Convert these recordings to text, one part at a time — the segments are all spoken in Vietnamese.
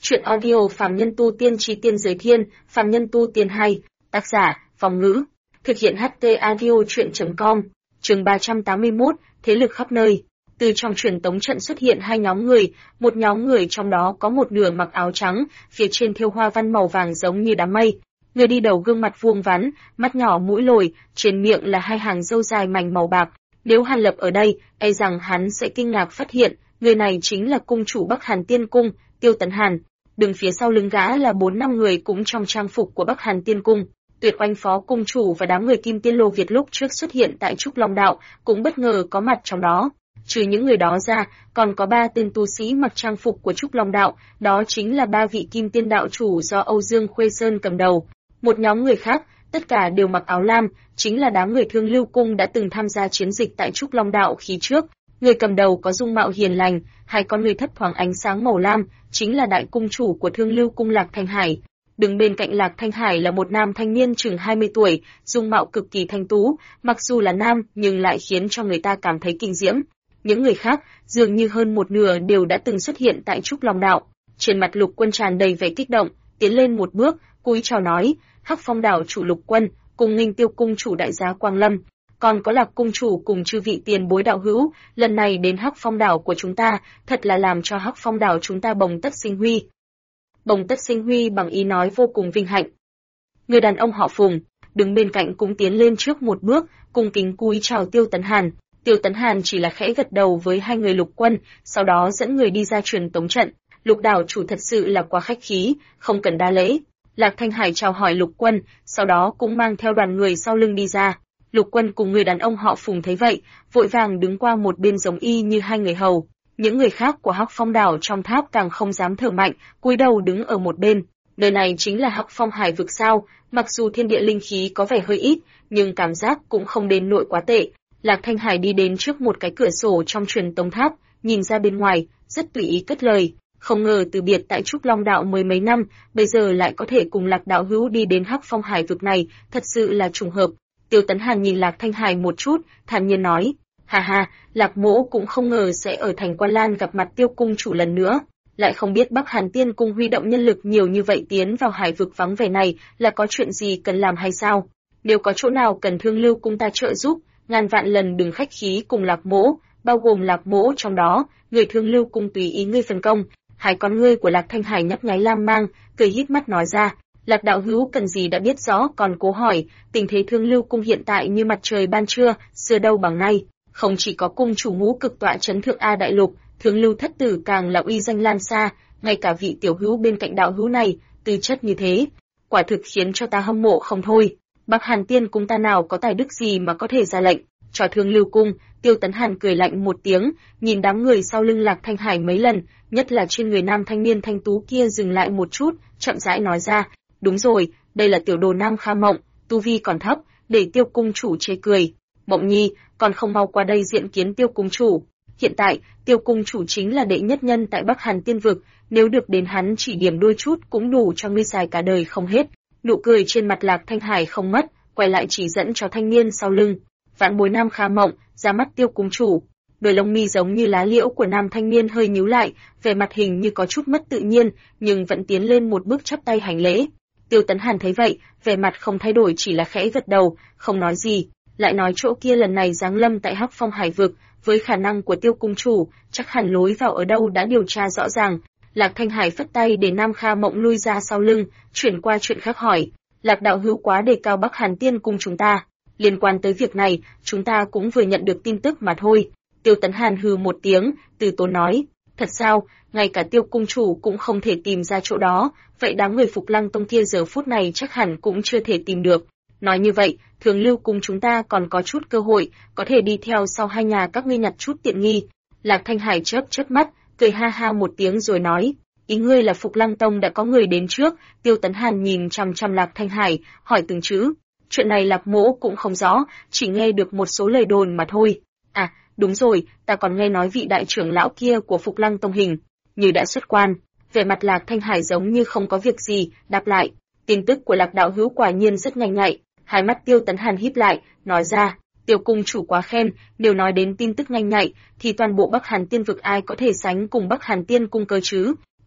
Chuyện audio Phàm Nhân Tu Tiên Chí Tiên Giới Thiên, Phàm Nhân Tu Tiên 2, tác giả, Phong Ngữ, thực hiện HT audio chuyện.com, chương 381, thế lực khắp nơi. Từ trong truyền tống trận xuất hiện hai nhóm người, một nhóm người trong đó có một nửa mặc áo trắng, phía trên thêu hoa văn màu vàng giống như đám mây. Người đi đầu gương mặt vuông vắn, mắt nhỏ mũi lồi, trên miệng là hai hàng râu dài mảnh màu bạc. Nếu Hàn Lập ở đây, e rằng hắn sẽ kinh ngạc phát hiện, người này chính là cung chủ Bắc Hàn Tiên Cung, Tiêu Tấn Hàn. Đứng phía sau lưng gã là 4-5 người cũng trong trang phục của Bắc Hàn Tiên Cung. Tuyệt Oanh phó cung chủ và đám người Kim Tiên Lô Việt lúc trước xuất hiện tại Trúc Long Đạo cũng bất ngờ có mặt trong đó. Trừ những người đó ra, còn có 3 tên tu sĩ mặc trang phục của Trúc Long Đạo, đó chính là 3 vị Kim Tiên đạo chủ do Âu Dương Khuê Sơn cầm đầu. Một nhóm người khác, tất cả đều mặc áo lam, chính là đám người Thương Lưu Cung đã từng tham gia chiến dịch tại Trúc Long Đạo khi trước. Người cầm đầu có dung mạo hiền lành, hai con người thấp thoáng ánh sáng màu lam, chính là đại cung chủ của Thương Lưu Cung Lạc Thanh Hải. Đứng bên cạnh Lạc Thanh Hải là một nam thanh niên chừng 20 tuổi, dung mạo cực kỳ thanh tú, mặc dù là nam nhưng lại khiến cho người ta cảm thấy kinh diễm. Những người khác, dường như hơn một nửa đều đã từng xuất hiện tại Trúc Long Đạo. Trên mặt Lục Quân tràn đầy vẻ kích động, tiến lên một bước, cúi chào nói: "Hắc Phong đảo chủ Lục Quân, cùng Nghinh Tiêu cung chủ đại giá Quang Lâm, còn có Lạc cung chủ cùng chư vị tiền bối đạo hữu, lần này đến Hắc Phong đảo của chúng ta, thật là làm cho Hắc Phong đảo chúng ta bồng tất sinh huy." Bồng tất sinh huy bằng ý nói vô cùng vinh hạnh. Người đàn ông họ Phùng, đứng bên cạnh cũng tiến lên trước một bước, cung kính cúi chào Tiêu Tấn Hàn. Tiêu Tấn Hàn chỉ là khẽ gật đầu với hai người Lục Quân, sau đó dẫn người đi ra truyền tống trận. Lục đảo chủ thật sự là quá khách khí, không cần đa lễ. Lạc Thanh Hải chào hỏi Lục Quân, sau đó cũng mang theo đoàn người sau lưng đi ra. Lục Quân cùng người đàn ông họ Phùng thấy vậy, vội vàng đứng qua một bên giống y như hai người hầu. Những người khác của Hắc Phong đảo trong tháp càng không dám thở mạnh, cúi đầu đứng ở một bên. Nơi này chính là Hắc Phong Hải vực sao, mặc dù thiên địa linh khí có vẻ hơi ít, nhưng cảm giác cũng không đến nỗi quá tệ. Lạc Thanh Hải đi đến trước một cái cửa sổ trong truyền tống tháp, nhìn ra bên ngoài, rất tùy ý cất lời. Không ngờ từ biệt tại Trúc Long Đạo mới mấy năm, bây giờ lại có thể cùng Lạc đạo hữu đi đến Hắc Phong Hải vực này, thật sự là trùng hợp. Tiêu Tấn Hàn nhìn Lạc Thanh Hải một chút, thản nhiên nói: "Ha ha, Lạc mỗ cũng không ngờ sẽ ở thành Quan Lan gặp mặt Tiêu cung chủ lần nữa, lại không biết Bắc Hàn Tiên cung huy động nhân lực nhiều như vậy tiến vào hải vực vắng vẻ này là có chuyện gì cần làm hay sao? Nếu có chỗ nào cần Thương Lưu cung ta trợ giúp, ngàn vạn lần đừng khách khí cùng Lạc mỗ, bao gồm Lạc mỗ trong đó, người Thương Lưu cung tùy ý ngươi phân công." Hai con ngươi của Lạc Thanh Hải nhấp nháy lam mang, cười híp mắt nói ra: "Lạc đạo hữu cần gì đã biết rõ, còn cố hỏi, tình thế Thương Lưu cung hiện tại như mặt trời ban trưa, xưa đâu bằng nay, không chỉ có cung chủ ngũ cực tọa trấn thượng A đại lục, Thương Lưu thất tử càng là uy danh lan xa, ngay cả vị tiểu hữu bên cạnh đạo hữu này, tư chất như thế, quả thực khiến cho ta hâm mộ không thôi. Bắc Hàn Tiên cung ta nào có tài đức gì mà có thể ra lệnh cho Thương Lưu cung." Tiêu Tấn Hàn cười lạnh một tiếng, nhìn đám người sau lưng Lạc Thanh Hải mấy lần, nhất là trên người nam thanh niên thanh tú kia dừng lại một chút, chậm rãi nói ra: "Đúng rồi, đây là tiểu đồ Nam Kha Mộng, tu vi còn thấp, để Tiêu cung chủ chê cười. Mộng nhi, còn không mau qua đây diện kiến Tiêu cung chủ. Hiện tại, Tiêu cung chủ chính là đệ nhất nhân tại Bắc Hàn Tiên vực, nếu được đến hắn chỉ điểm đôi chút cũng đủ cho ngươi xài cả đời không hết." Nụ cười trên mặt Lạc Thanh Hải không mất, quay lại chỉ dẫn cho thanh niên sau lưng: "Vạn bối Nam Kha Mộng, ra mắt Tiêu cung chủ." Đôi lông mi giống như lá liễu của nam thanh niên hơi nhíu lại, vẻ mặt hình như có chút mất tự nhiên, nhưng vẫn tiến lên một bước chắp tay hành lễ. Tiêu Tấn Hàn thấy vậy, vẻ mặt không thay đổi, chỉ là khẽ gật đầu, không nói gì, lại nói chỗ kia lần này giáng lâm tại Hắc Phong Hải vực, với khả năng của Tiêu cung chủ, chắc hẳn lối vào ở đâu đã điều tra rõ ràng. Lạc Thanh Hải phất tay để Nam Kha Mộng lui ra sau lưng, chuyển qua chuyện khác hỏi: "Lạc đạo hữu quá đề cao Bắc Hàn Tiên cung chúng ta, liên quan tới việc này, chúng ta cũng vừa nhận được tin tức mà thôi." Tiêu Tấn Hàn hừ một tiếng, từ tốn nói: "Thật sao, ngay cả Tiêu cung chủ cũng không thể tìm ra chỗ đó, vậy đám người Phục Lăng tông kia giờ phút này chắc hẳn cũng chưa thể tìm được. Nói như vậy, Thương Lưu cung chúng ta còn có chút cơ hội, có thể đi theo sau hai nhà các ngươi nhặt chút tiện nghi." Lạc Thanh Hải chớp chớp mắt, cười ha ha một tiếng rồi nói: "Ý ngươi là Phục Lăng tông đã có người đến trước?" Tiêu Tấn Hàn nhìn chằm chằm Lạc Thanh Hải, hỏi từng chữ. Chuyện này Lạc mỗ cũng không rõ, chỉ nghe được một số lời đồn mà thôi. "À, đúng rồi, ta còn nghe nói vị đại trưởng lão kia của Phục Lăng tông hình như đã xuất quan." Vẻ mặt Lạc Thanh Hải giống như không có việc gì, đáp lại: "Tin tức của Lạc đạo hữu quả nhiên rất nhanh nhạy." Hai mắt Tiêu Tấn Hàn híp lại, nói ra: "Tiêu cung chủ quá khen, nếu nói đến tin tức nhanh nhạy, thì toàn bộ Bắc Hàn Tiên vực ai có thể sánh cùng Bắc Hàn Tiên cung cơ chứ?"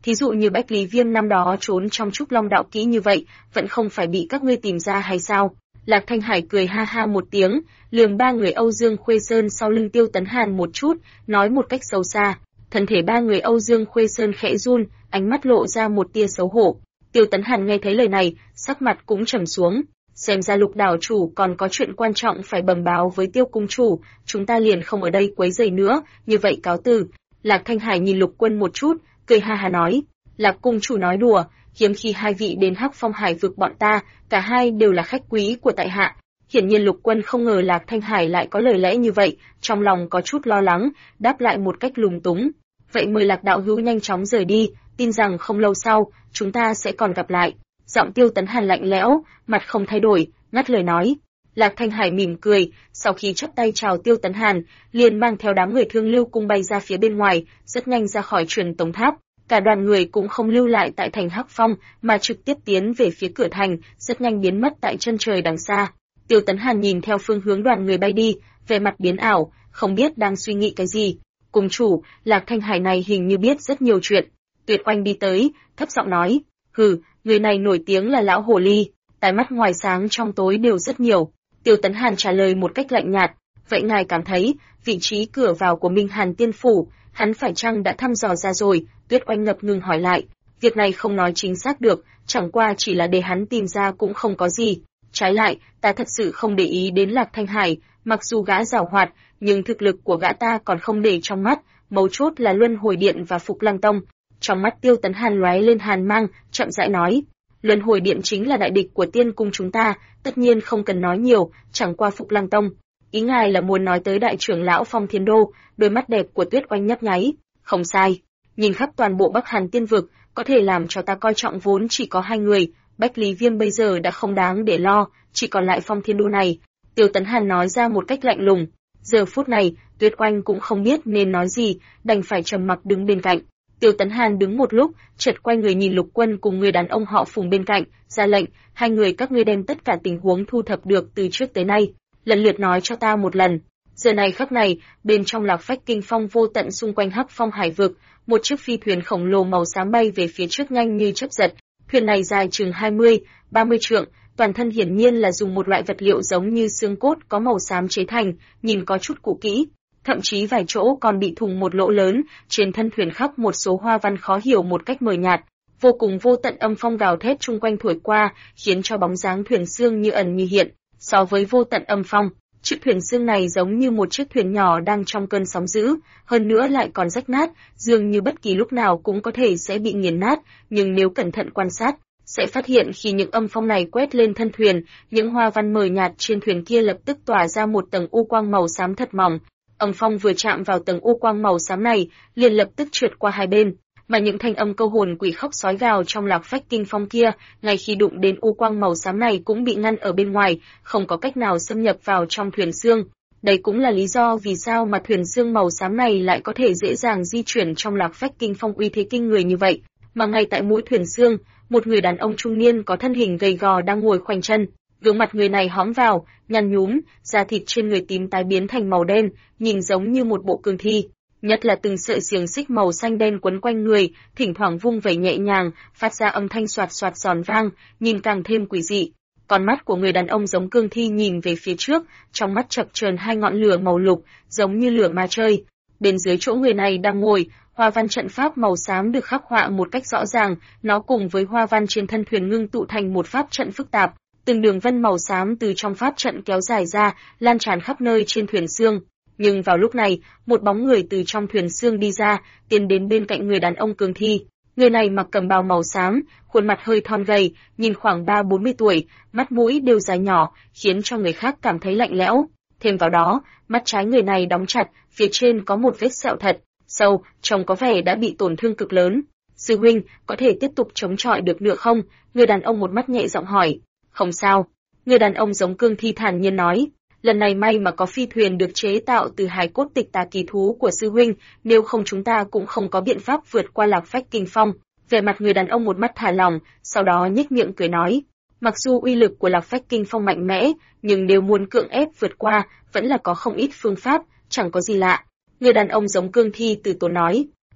Thí dụ như Bách Lý Viêm năm đó trốn trong Trúc Long đạo kỹ như vậy, vẫn không phải bị các ngươi tìm ra hay sao? Lạc Thanh Hải cười ha ha một tiếng, lườm ba người Âu Dương Khuê Sơn sau lưng Tiêu Tấn Hàn một chút, nói một cách sâu xa. Thân thể ba người Âu Dương Khuê Sơn khẽ run, ánh mắt lộ ra một tia xấu hổ. Tiêu Tấn Hàn nghe thấy lời này, sắc mặt cũng trầm xuống. Xem ra Lục đảo chủ còn có chuyện quan trọng phải bẩm báo với Tiêu cung chủ, chúng ta liền không ở đây quấy rầy nữa, như vậy cáo từ. Lạc Thanh Hải nhìn Lục Quân một chút, cười ha ha nói, Lạc cung chủ nói đùa, hiếm khi hai vị đến Hắc Phong Hải vực bọn ta, cả hai đều là khách quý của tại hạ. Hiển nhiên Lục Quân không ngờ Lạc Thanh Hải lại có lời lẽ như vậy, trong lòng có chút lo lắng, đáp lại một cách lúng túng. Vậy mời Lạc đạo hữu nhanh chóng rời đi, tin rằng không lâu sau, chúng ta sẽ còn gặp lại. Giọng Tiêu Tấn Hàn lạnh lẽo, mặt không thay đổi, ngắt lời nói. Lạc Thanh Hải mỉm cười, sau khi chắp tay chào Tiêu Tấn Hàn, liền mang theo đám người Thương Lưu cung bay ra phía bên ngoài, rất nhanh ra khỏi truyền tống tháp. Cả đoàn người cũng không lưu lại tại thành Hắc Phong, mà trực tiếp tiến về phía cửa thành, rất nhanh biến mất tại chân trời đằng xa. Tiêu Tấn Hàn nhìn theo phương hướng đoàn người bay đi, vẻ mặt biến ảo, không biết đang suy nghĩ cái gì. Cung chủ, Lạc Thanh Hải này hình như biết rất nhiều chuyện. Tuyệt Oanh đi tới, thấp giọng nói, hừ, người này nổi tiếng là lão hồ ly, tai mắt ngoài sáng trong tối đều rất nhiều. Tiêu Tấn Hàn trả lời một cách lạnh nhạt, vậy ngài cảm thấy, vị trí cửa vào của Minh Hàn Tiên Phủ, hắn phải chăng đã thăm dò ra rồi? Tuyết Oanh ngập ngừng hỏi lại, việc này không nói chính xác được, chẳng qua chỉ là để hắn tìm ra cũng không có gì. Trái lại, ta thật sự không để ý đến Lạc Thanh Hải, mặc dù gã giàu hoạt, nhưng thực lực của gã ta còn không để trong mắt, mấu chốt là Luân Hồi Điện và Phục Lăng Tông. Trong mắt Tiêu Tấn Hàn lóe lên hàn mang, chậm rãi nói, Luân Hồi Điện chính là đại địch của Tiên cung chúng ta, tất nhiên không cần nói nhiều, chẳng qua Phục Lăng Tông. Ý ngài là muốn nói tới đại trưởng lão Phong Thiên Đô? Đôi mắt đẹp của Tuyết Oanh nhấp nháy. Không sai, nhìn khắp toàn bộ Bắc Hàn Tiên vực, có thể làm cho ta coi trọng vốn chỉ có hai người, Bách Lý Viêm bây giờ đã không đáng để lo, chỉ còn lại Phong Thiên Đô này. Tiêu Tấn Hàn nói ra một cách lạnh lùng. Giờ phút này, Tuyết Oanh cũng không biết nên nói gì, đành phải trầm mặc đứng bên cạnh. Tiêu Tấn Hàn đứng một lúc, chợt quay người nhìn Lục Quân cùng người đàn ông họ Phùng bên cạnh, ra lệnh, hai người các ngươi đem tất cả tình huống thu thập được từ trước tới nay, lần lượt nói cho ta một lần. Giờ này khắc này, bên trong Lạc Phách Kinh Phong vô tận xung quanh Hắc Phong Hải vực, một chiếc phi thuyền khổng lồ màu xám bay về phía trước nhanh như chớp giật. Thuyền này dài chừng 20-30 trượng, toàn thân hiển nhiên là dùng một loại vật liệu giống như xương cốt có màu xám chế thành, nhìn có chút cũ kỹ. Thậm chí vài chỗ còn bị thủng một lỗ lớn, trên thân thuyền khắc một số hoa văn khó hiểu một cách mờ nhạt. Vô cùng vô tận âm phong gào thét chung quanh thổi qua, khiến cho bóng dáng thuyền xương như ẩn như hiện. So với vô tận âm phong, chiếc thuyền xương này giống như một chiếc thuyền nhỏ đang trong cơn sóng dữ, hơn nữa lại còn rách nát, dường như bất kỳ lúc nào cũng có thể sẽ bị nghiền nát, nhưng nếu cẩn thận quan sát, sẽ phát hiện khi những âm phong này quét lên thân thuyền, những hoa văn mờ nhạt trên thuyền kia lập tức tỏa ra một tầng u quang màu xám thật mỏng. Âm phong vừa chạm vào tầng u quang màu xám này, liền lập tức trượt qua hai bên, mà những thanh âm câu hồn quỷ khóc sói gào trong Lạc Phách Kinh Phong kia, ngay khi đụng đến u quang màu xám này cũng bị ngăn ở bên ngoài, không có cách nào xâm nhập vào trong thuyền xương. Đây cũng là lý do vì sao mà thuyền xương màu xám này lại có thể dễ dàng di chuyển trong Lạc Phách Kinh Phong uy thế kinh người như vậy. Mà ngay tại mũi thuyền xương, một người đàn ông trung niên có thân hình gầy gò đang ngồi khoanh chân. Gương mặt người này hõm vào, nhăn nhúm, da thịt trên người tím tái biến thành màu đen, nhìn giống như một bộ cương thi. Nhất là từng sợi xiềng xích màu xanh đen quấn quanh người, thỉnh thoảng vung vẩy nhẹ nhàng, phát ra âm thanh xoạt xoạt giòn vang, nhìn càng thêm quỷ dị. Con mắt của người đàn ông giống cương thi nhìn về phía trước, trong mắt chập chờn hai ngọn lửa màu lục, giống như lửa ma chơi. Bên dưới chỗ người này đang ngồi, hoa văn trận pháp màu xám được khắc họa một cách rõ ràng, nó cùng với hoa văn trên thân thuyền ngưng tụ thành một pháp trận phức tạp. Từng đường vân màu xám từ trong pháp trận kéo dài ra, lan tràn khắp nơi trên thuyền xương. Nhưng vào lúc này, một bóng người từ trong thuyền xương đi ra, tiến đến bên cạnh người đàn ông cương thi. Người này mặc cẩm bào màu xám, khuôn mặt hơi thon gầy, nhìn khoảng 30-40 tuổi, mắt mũi đều dài nhỏ, khiến cho người khác cảm thấy lạnh lẽo. Thêm vào đó, mắt trái người này đóng chặt, phía trên có một vết sẹo thật sâu, trông có vẻ đã bị tổn thương cực lớn. Sư huynh, có thể tiếp tục chống chọi được nữa không? Người đàn ông một mắt nhẹ giọng hỏi. Không sao. Người đàn ông giống cương thi thản nhiên nói. Lần này may mà có phi thuyền được chế tạo từ hài cốt tịch tà kỳ thú của sư huynh, nếu không chúng ta cũng không có biện pháp vượt qua Lạc Phách Kinh Phong. Vẻ mặt người đàn ông một mắt thả lỏng, sau đó nhếch miệng cười nói. Mặc dù uy lực của Lạc Phách Kinh Phong mạnh mẽ, nhưng nếu muốn cưỡng ép vượt qua, vẫn là có không ít phương pháp, chẳng có gì lạ. Người đàn ông giống cương thi từ tốn nói.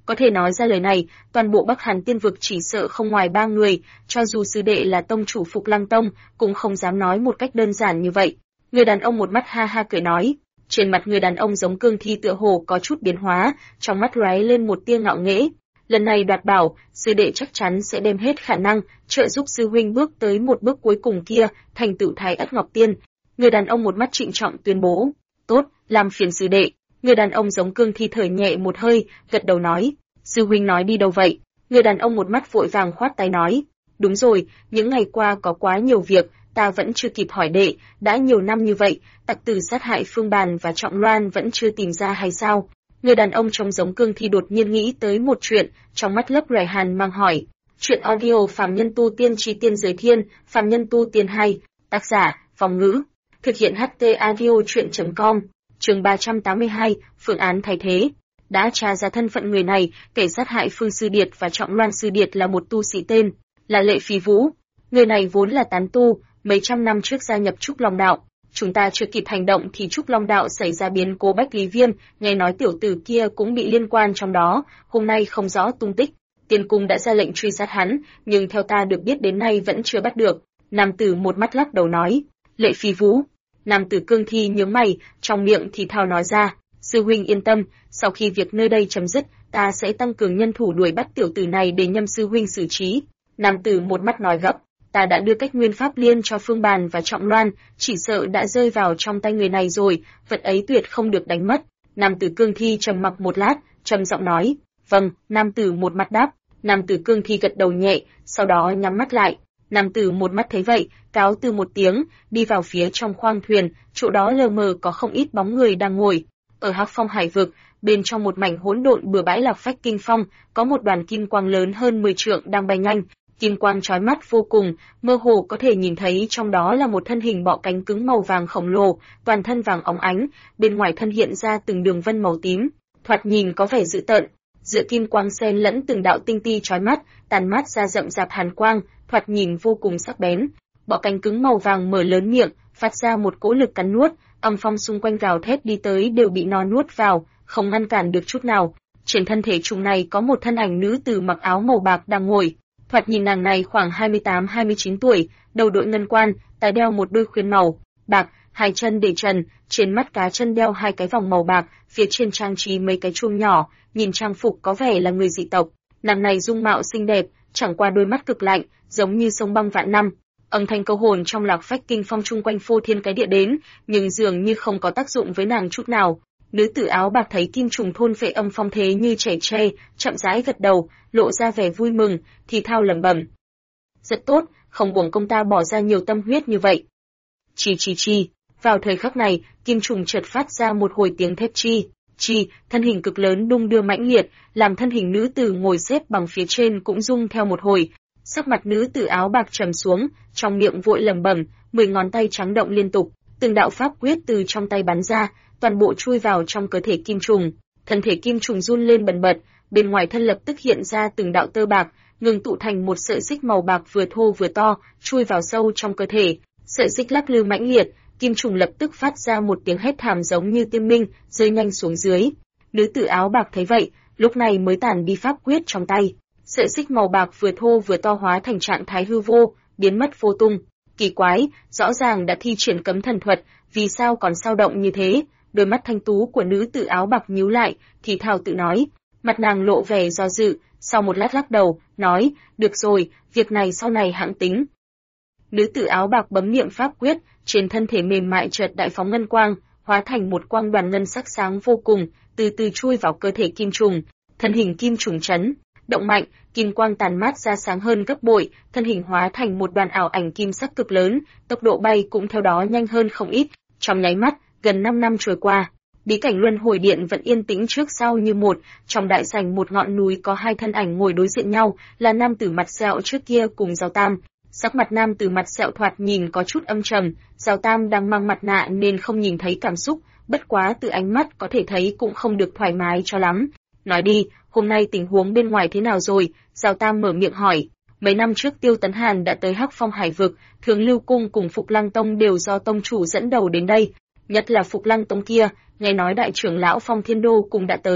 Có thể nói ra lời này, toàn bộ Bắc Hàn Tiên vực chỉ sợ không ngoài 3 người, cho dù sư đệ là tông chủ Phục Lăng Tông, cũng không dám nói một cách đơn giản như vậy. Người đàn ông một mắt ha ha cười nói, trên mặt người đàn ông giống cương thi tựa hồ có chút biến hóa, trong mắt lóe lên một tia ngạo nghễ. Lần này đoạt bảo, sư đệ chắc chắn sẽ đem hết khả năng trợ giúp sư huynh bước tới một bước cuối cùng kia, thành tựu Thái Ất Ngọc Tiên. Người đàn ông một mắt trịnh trọng tuyên bố, tốt, làm phiền sư đệ. Người đàn ông giống cương thi thở nhẹ một hơi, gật đầu nói, sư huynh nói đi đâu vậy? Người đàn ông một mắt vội vàng khoát tay nói, đúng rồi, những ngày qua có quá nhiều việc, ta vẫn chưa kịp hỏi đệ, đã nhiều năm như vậy, tặc tử sát hại Phương Bàn và Trọng Loan vẫn chưa tìm ra hay sao? Người đàn ông trông giống cương thi đột nhiên nghĩ tới một chuyện, trong mắt lấp loài hàn mang hỏi. Chuyện audio Phàm Nhân Tu Tiên Chi Tiên Giới Thiên, Phàm Nhân Tu Tiên 2, tác giả, Phòng Ngữ, thực hiện HT audio chuyện.com, chương 382, phương án thay thế. Đã tra ra thân phận người này, kẻ sát hại Phương Sư Điệt và Trọng Loan Sư Điệt là một tu sĩ tên, là Lệ Phi Vũ. Người này vốn là tán tu, mấy trăm năm trước gia nhập Trúc Long Đạo. Chúng ta chưa kịp hành động thì Trúc Long Đạo xảy ra biến cố Bách Lý Viêm, nghe nói tiểu tử kia cũng bị liên quan trong đó, hôm nay không rõ tung tích. Tiên cung đã ra lệnh truy sát hắn, nhưng theo ta được biết đến nay vẫn chưa bắt được. Nam tử một mắt lắc đầu nói, Lệ Phi Vũ. Nam tử cương thi nhướng mày, trong miệng thì thào nói ra, sư huynh yên tâm, sau khi việc nơi đây chấm dứt, ta sẽ tăng cường nhân thủ đuổi bắt tiểu tử này để nhâm sư huynh xử trí. Nam tử một mắt nói gấp, ta đã đưa cách nguyên pháp liên cho Phương Bàn và Trọng Loan, chỉ sợ đã rơi vào trong tay người này rồi, vật ấy tuyệt không được đánh mất. Nam tử cương thi trầm mặc một lát, trầm giọng nói, vâng. Nam tử một mắt đáp. Nam tử cương thi gật đầu nhẹ, sau đó nhắm mắt lại. Nam tử một mắt thấy vậy, cáo từ một tiếng, đi vào phía trong khoang thuyền, chỗ đó lờ mờ có không ít bóng người đang ngồi. Ở Hắc Phong Hải vực, bên trong một mảnh hỗn độn bừa bãi lạc phách kinh phong, có một đoàn kim quang lớn hơn 10 trượng đang bay nhanh. Kim quang chói mắt vô cùng, mơ hồ có thể nhìn thấy trong đó là một thân hình bọ cánh cứng màu vàng khổng lồ, toàn thân vàng óng ánh, bên ngoài thân hiện ra từng đường vân màu tím, thoạt nhìn có vẻ dữ tợn. Giữa kim quang xen lẫn từng đạo tinh ti chói mắt, tàn mát ra rậm rạp hàn quang, thoạt nhìn vô cùng sắc bén. Bọ cánh cứng màu vàng mở lớn miệng, phát ra một cỗ lực cắn nuốt, âm phong xung quanh gào thét đi tới đều bị nó nuốt vào, không ngăn cản được chút nào. Trên thân thể trùng này có một thân ảnh nữ tử mặc áo màu bạc đang ngồi. Thoạt nhìn nàng này khoảng 28-29 tuổi, đầu đội ngân quan, tai đeo một đôi khuyên màu bạc, hai chân để trần, trên mắt cá chân đeo hai cái vòng màu bạc, phía trên trang trí mấy cái chuông nhỏ, nhìn trang phục có vẻ là người dị tộc. Nàng này dung mạo xinh đẹp, chẳng qua đôi mắt cực lạnh, giống như sông băng vạn năm. Âm thanh câu hồn trong lạc phách kinh phong chung quanh phô thiên cái địa đến, nhưng dường như không có tác dụng với nàng chút nào. Nữ tử áo bạc thấy kim trùng thôn phệ âm phong thế như trẻ tre, chậm rãi gật đầu, lộ ra vẻ vui mừng, thì thao lẩm bẩm. Rất tốt, không uổng công ta bỏ ra nhiều tâm huyết như vậy. Chi. Vào thời khắc này, kim trùng chợt phát ra một hồi tiếng thét chi. Thân hình cực lớn đung đưa mãnh liệt, làm thân hình nữ tử ngồi xếp bằng phía trên cũng rung theo một hồi. Sắc mặt nữ tử áo bạc trầm xuống, trong miệng vội lẩm bẩm, 10 ngón tay trắng động liên tục, từng đạo pháp quyết từ trong tay bắn ra, toàn bộ chui vào trong cơ thể kim trùng. Thân thể kim trùng run lên bần bật, bên ngoài thân lập tức hiện ra từng đạo tơ bạc, ngừng tụ thành một sợi xích màu bạc vừa thô vừa to, chui vào sâu trong cơ thể. Sợi xích lắc lư mãnh liệt, kim trùng lập tức phát ra một tiếng hét thảm giống như tiên minh, rơi nhanh xuống dưới. Nữ tử áo bạc thấy vậy, lúc này mới tản đi pháp quyết trong tay. Sợi xích màu bạc vừa thô vừa to hóa thành trạng thái hư vô, biến mất vô tung. Kỳ quái, rõ ràng đã thi triển cấm thần thuật, vì sao còn sao động như thế? Đôi mắt thanh tú của nữ tử áo bạc nhíu lại, thì thào tự nói. Mặt nàng lộ vẻ do dự, sau một lát lắc đầu, nói, được rồi, việc này sau này hãng tính. Nữ tử áo bạc bấm niệm pháp quyết, trên thân thể mềm mại chợt đại phóng ngân quang, hóa thành một quang đoàn ngân sắc sáng vô cùng, từ từ chui vào cơ thể kim trùng. Thân hình kim trùng chấn động mạnh, kim quang tàn mát ra sáng hơn gấp bội, thân hình hóa thành một đoàn ảo ảnh kim sắc cực lớn, tốc độ bay cũng theo đó nhanh hơn không ít. Trong nháy mắt, gần 5 năm trôi qua, bí cảnh luân hồi điện vẫn yên tĩnh trước sau như một. Trong đại sảnh một ngọn núi có hai thân ảnh ngồi đối diện nhau, là nam tử mặt sẹo trước kia cùng Giao Tam. Sắc mặt nam tử mặt sẹo thoạt nhìn có chút âm trầm, Giao Tam đang mang mặt nạ nên không nhìn thấy cảm xúc, bất quá từ ánh mắt có thể thấy cũng không được thoải mái cho lắm. Nói đi, hôm nay tình huống bên ngoài thế nào rồi? Giao Tam mở miệng hỏi. Mấy năm trước Tiêu Tấn Hàn đã tới Hắc Phong Hải vực, Thường Lưu Cung cùng Phục Lăng Tông đều do tông chủ dẫn đầu đến đây. Nhất là Phục Lăng Tông kia, nghe nói đại trưởng lão Phong Thiên Đô cũng đã tới.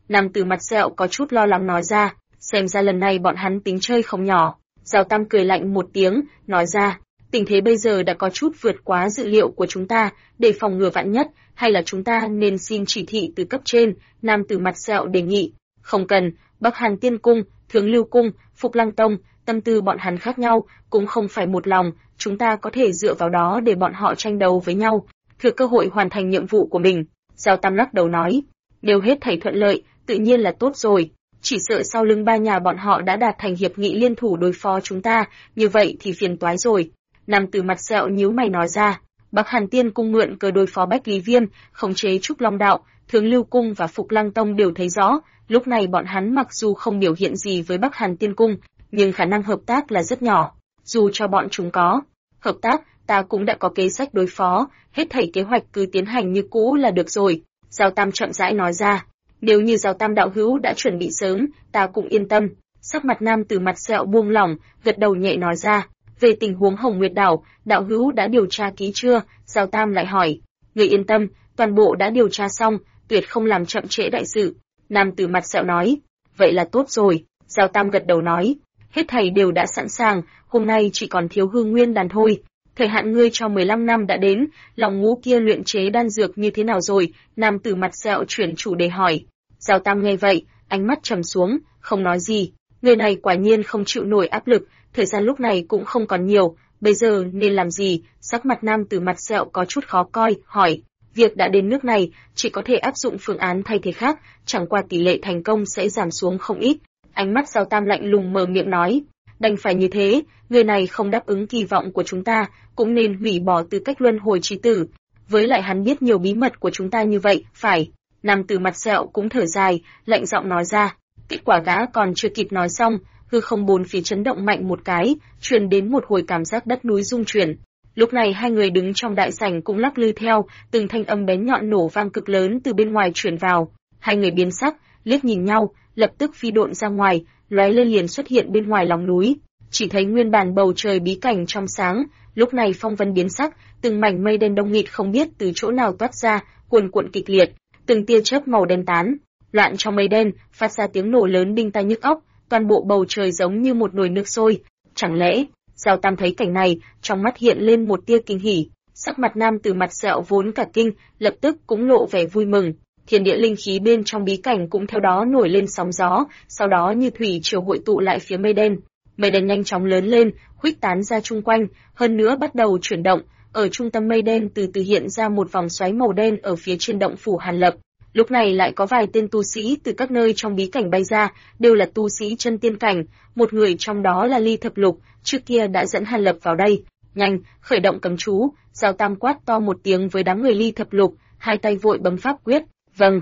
Nam tử mặt sẹo có chút lo lắng nói ra, xem ra lần này bọn hắn tính chơi không nhỏ. Giao Tam cười lạnh một tiếng, nói ra, tình thế bây giờ đã có chút vượt quá dự liệu của chúng ta, để phòng ngừa vạn nhất, hay là chúng ta nên xin chỉ thị từ cấp trên. Nam tử mặt sẹo đề nghị, không cần, Bắc Hàn Tiên Cung, Thương Lưu Cung, Phục Lăng Tông, tâm tư bọn hắn khác nhau, cũng không phải một lòng, chúng ta có thể dựa vào đó để bọn họ tranh đấu với nhau, thừa cơ hội hoàn thành nhiệm vụ của mình. Giao Tam lắc đầu nói, nếu hết thảy thuận lợi, tự nhiên là tốt rồi. Chỉ sợ sau lưng ba nhà bọn họ đã đạt thành hiệp nghị liên thủ đối phó chúng ta, như vậy thì phiền toái rồi. Nam tử mặt sẹo nhíu mày nói ra, Bắc Hàn Tiên Cung mượn cớ đối phó Bách Lý Viêm, khống chế Trúc Long Đạo, Thương Lưu Cung và Phục Lăng Tông đều thấy rõ, lúc này bọn hắn mặc dù không biểu hiện gì với Bắc Hàn Tiên Cung, nhưng khả năng hợp tác là rất nhỏ. Dù cho bọn chúng có hợp tác, ta cũng đã có kế sách đối phó, hết thảy kế hoạch cứ tiến hành như cũ là được rồi. Giao Tam chậm rãi nói ra, nếu như Giao Tam đạo hữu đã chuẩn bị sớm, ta cũng yên tâm. Sắc mặt nam tử mặt sẹo buông lỏng, gật đầu nhẹ nói ra, về tình huống Hồng Nguyệt Đảo, đạo hữu đã điều tra kỹ chưa? Giao Tam lại hỏi, người yên tâm, toàn bộ đã điều tra xong, tuyệt không làm chậm trễ đại sự. Nam tử mặt sẹo nói, vậy là tốt rồi. Giao Tam gật đầu nói, hết thảy đều đã sẵn sàng, hôm nay chỉ còn thiếu hư nguyên đàn thôi. Thời hạn ngươi cho 15 năm đã đến, lòng ngũ kia luyện chế đan dược như thế nào rồi? Nam tử mặt sẹo chuyển chủ đề hỏi. Giao Tam nghe vậy, ánh mắt trầm xuống, không nói gì. Người này quả nhiên không chịu nổi áp lực, thời gian lúc này cũng không còn nhiều, bây giờ nên làm gì? Sắc mặt nam tử mặt sẹo có chút khó coi, hỏi. Việc đã đến nước này, chỉ có thể áp dụng phương án thay thế khác, chẳng qua tỷ lệ thành công sẽ giảm xuống không ít. Ánh mắt Giao Tam lạnh lùng mở miệng nói, đành phải như thế, người này không đáp ứng kỳ vọng của chúng ta, cũng nên hủy bỏ tư cách luân hồi chí tử. Với lại hắn biết nhiều bí mật của chúng ta như vậy, phải. Nam tử mặt sẹo cũng thở dài, lạnh giọng nói ra. Kết quả gã còn chưa kịp nói xong, hư không bốn phía chấn động mạnh một cái, truyền đến một hồi cảm giác đất núi rung chuyển. Lúc này hai người đứng trong đại sảnh cũng lắc lư theo, từng thanh âm bén nhọn nổ vang cực lớn từ bên ngoài truyền vào. Hai người biến sắc, liếc nhìn nhau, lập tức phi độn ra ngoài, lóe lên liền xuất hiện bên ngoài lòng núi. Chỉ thấy nguyên bản bầu trời bí cảnh trong sáng, lúc này phong vân biến sắc, từng mảnh mây đen đông nghịt không biết từ chỗ nào toát ra, cuồn cuộn kịch liệt, từng tia chớp màu đen tán loạn trong mây đen, phát ra tiếng nổ lớn đinh tai nhức óc, toàn bộ bầu trời giống như một nồi nước sôi. Chẳng lẽ? Giao Tam thấy cảnh này, trong mắt hiện lên một tia kinh hỉ, sắc mặt nam từ mặt sẹo vốn cả kinh, lập tức cũng lộ vẻ vui mừng. Thiên địa linh khí bên trong bí cảnh cũng theo đó nổi lên sóng gió, sau đó như thủy triều hội tụ lại phía mây đen. Mây đen nhanh chóng lớn lên, khuếch tán ra chung quanh, hơn nữa bắt đầu chuyển động. Ở trung tâm mây đen từ từ hiện ra một vòng xoáy màu đen ở phía trên động phủ Hàn Lập. Lúc này lại có vài tên tu sĩ từ các nơi trong bí cảnh bay ra, đều là tu sĩ chân tiên cảnh, một người trong đó là Ly Thập Lục, trước kia đã dẫn Hàn Lập vào đây. Nhanh, khởi động cấm chú, Giao Tam quát to một tiếng với đám người Ly Thập Lục, hai tay vội bấm pháp quyết. Vâng.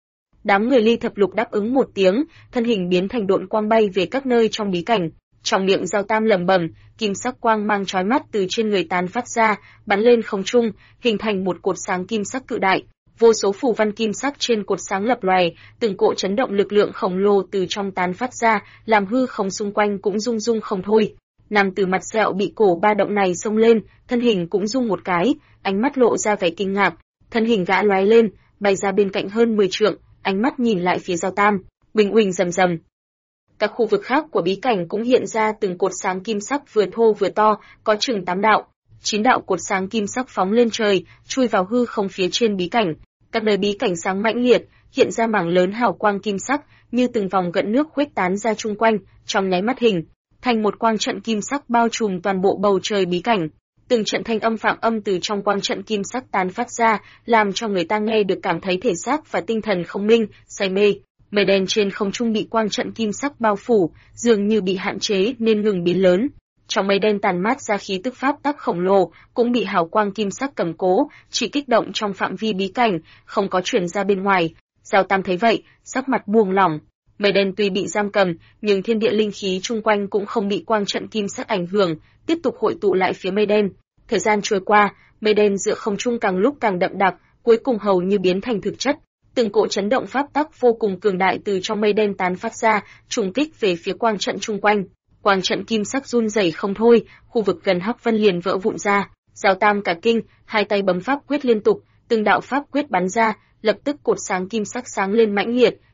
Đám người Ly Thập Lục đáp ứng một tiếng, thân hình biến thành độn quang bay về các nơi trong bí cảnh. Trong miệng Giao Tam lẩm bẩm, kim sắc quang mang chói mắt từ trên người tán phát ra, bắn lên không trung, hình thành một cột sáng kim sắc cự đại. Vô số phù văn kim sắc trên cột sáng lập lòe, từng cỗ chấn động lực lượng khổng lồ từ trong tán phát ra, làm hư không xung quanh cũng rung rung không thôi. Nam tử mặt sẹo bị cổ ba động này xông lên, thân hình cũng rung một cái, ánh mắt lộ ra vẻ kinh ngạc, thân hình gã lóe lên, bay ra bên cạnh hơn 10 trượng, ánh mắt nhìn lại phía Giao Tam, bình uỳnh rầm rầm. Các khu vực khác của bí cảnh cũng hiện ra từng cột sáng kim sắc vừa thô vừa to, có chừng 8 đạo. 9 đạo cột sáng kim sắc phóng lên trời, chui vào hư không phía trên bí cảnh. Các nơi bí cảnh sáng mãnh liệt, hiện ra mảng lớn hào quang kim sắc, như từng vòng gợn nước khuếch tán ra chung quanh, trong nháy mắt hình thành một quang trận kim sắc bao trùm toàn bộ bầu trời bí cảnh. Từng trận thanh âm phạm âm từ trong quang trận kim sắc tán phát ra, làm cho người ta nghe được cảm thấy thể xác và tinh thần không minh, say mê. Mây đen trên không trung bị quang trận kim sắc bao phủ, dường như bị hạn chế nên ngừng biến lớn. Trong mây đen tàn mát ra khí tức pháp tắc khổng lồ, cũng bị hào quang kim sắc cầm cố, chỉ kích động trong phạm vi bí cảnh, không có truyền ra bên ngoài. Giao Tam thấy vậy, sắc mặt buông lỏng. Mây đen tuy bị giam cầm, nhưng thiên địa linh khí chung quanh cũng không bị quang trận kim sắc ảnh hưởng, tiếp tục hội tụ lại phía mây đen. Thời gian trôi qua, mây đen giữa không trung càng lúc càng đậm đặc, cuối cùng hầu như biến thành thực chất. Từng cỗ chấn động pháp tắc vô cùng cường đại từ trong mây đen tán phát ra, trùng kích về phía quang trận chung quanh. Quang trận kim sắc run rẩy không thôi, khu vực gần Hắc Vân liền vỡ vụn ra. Giao Tam cả kinh, hai tay bấm pháp quyết liên tục, từng đạo pháp quyết bắn ra, lập tức cột sáng kim sắc sáng lên mãnh liệt,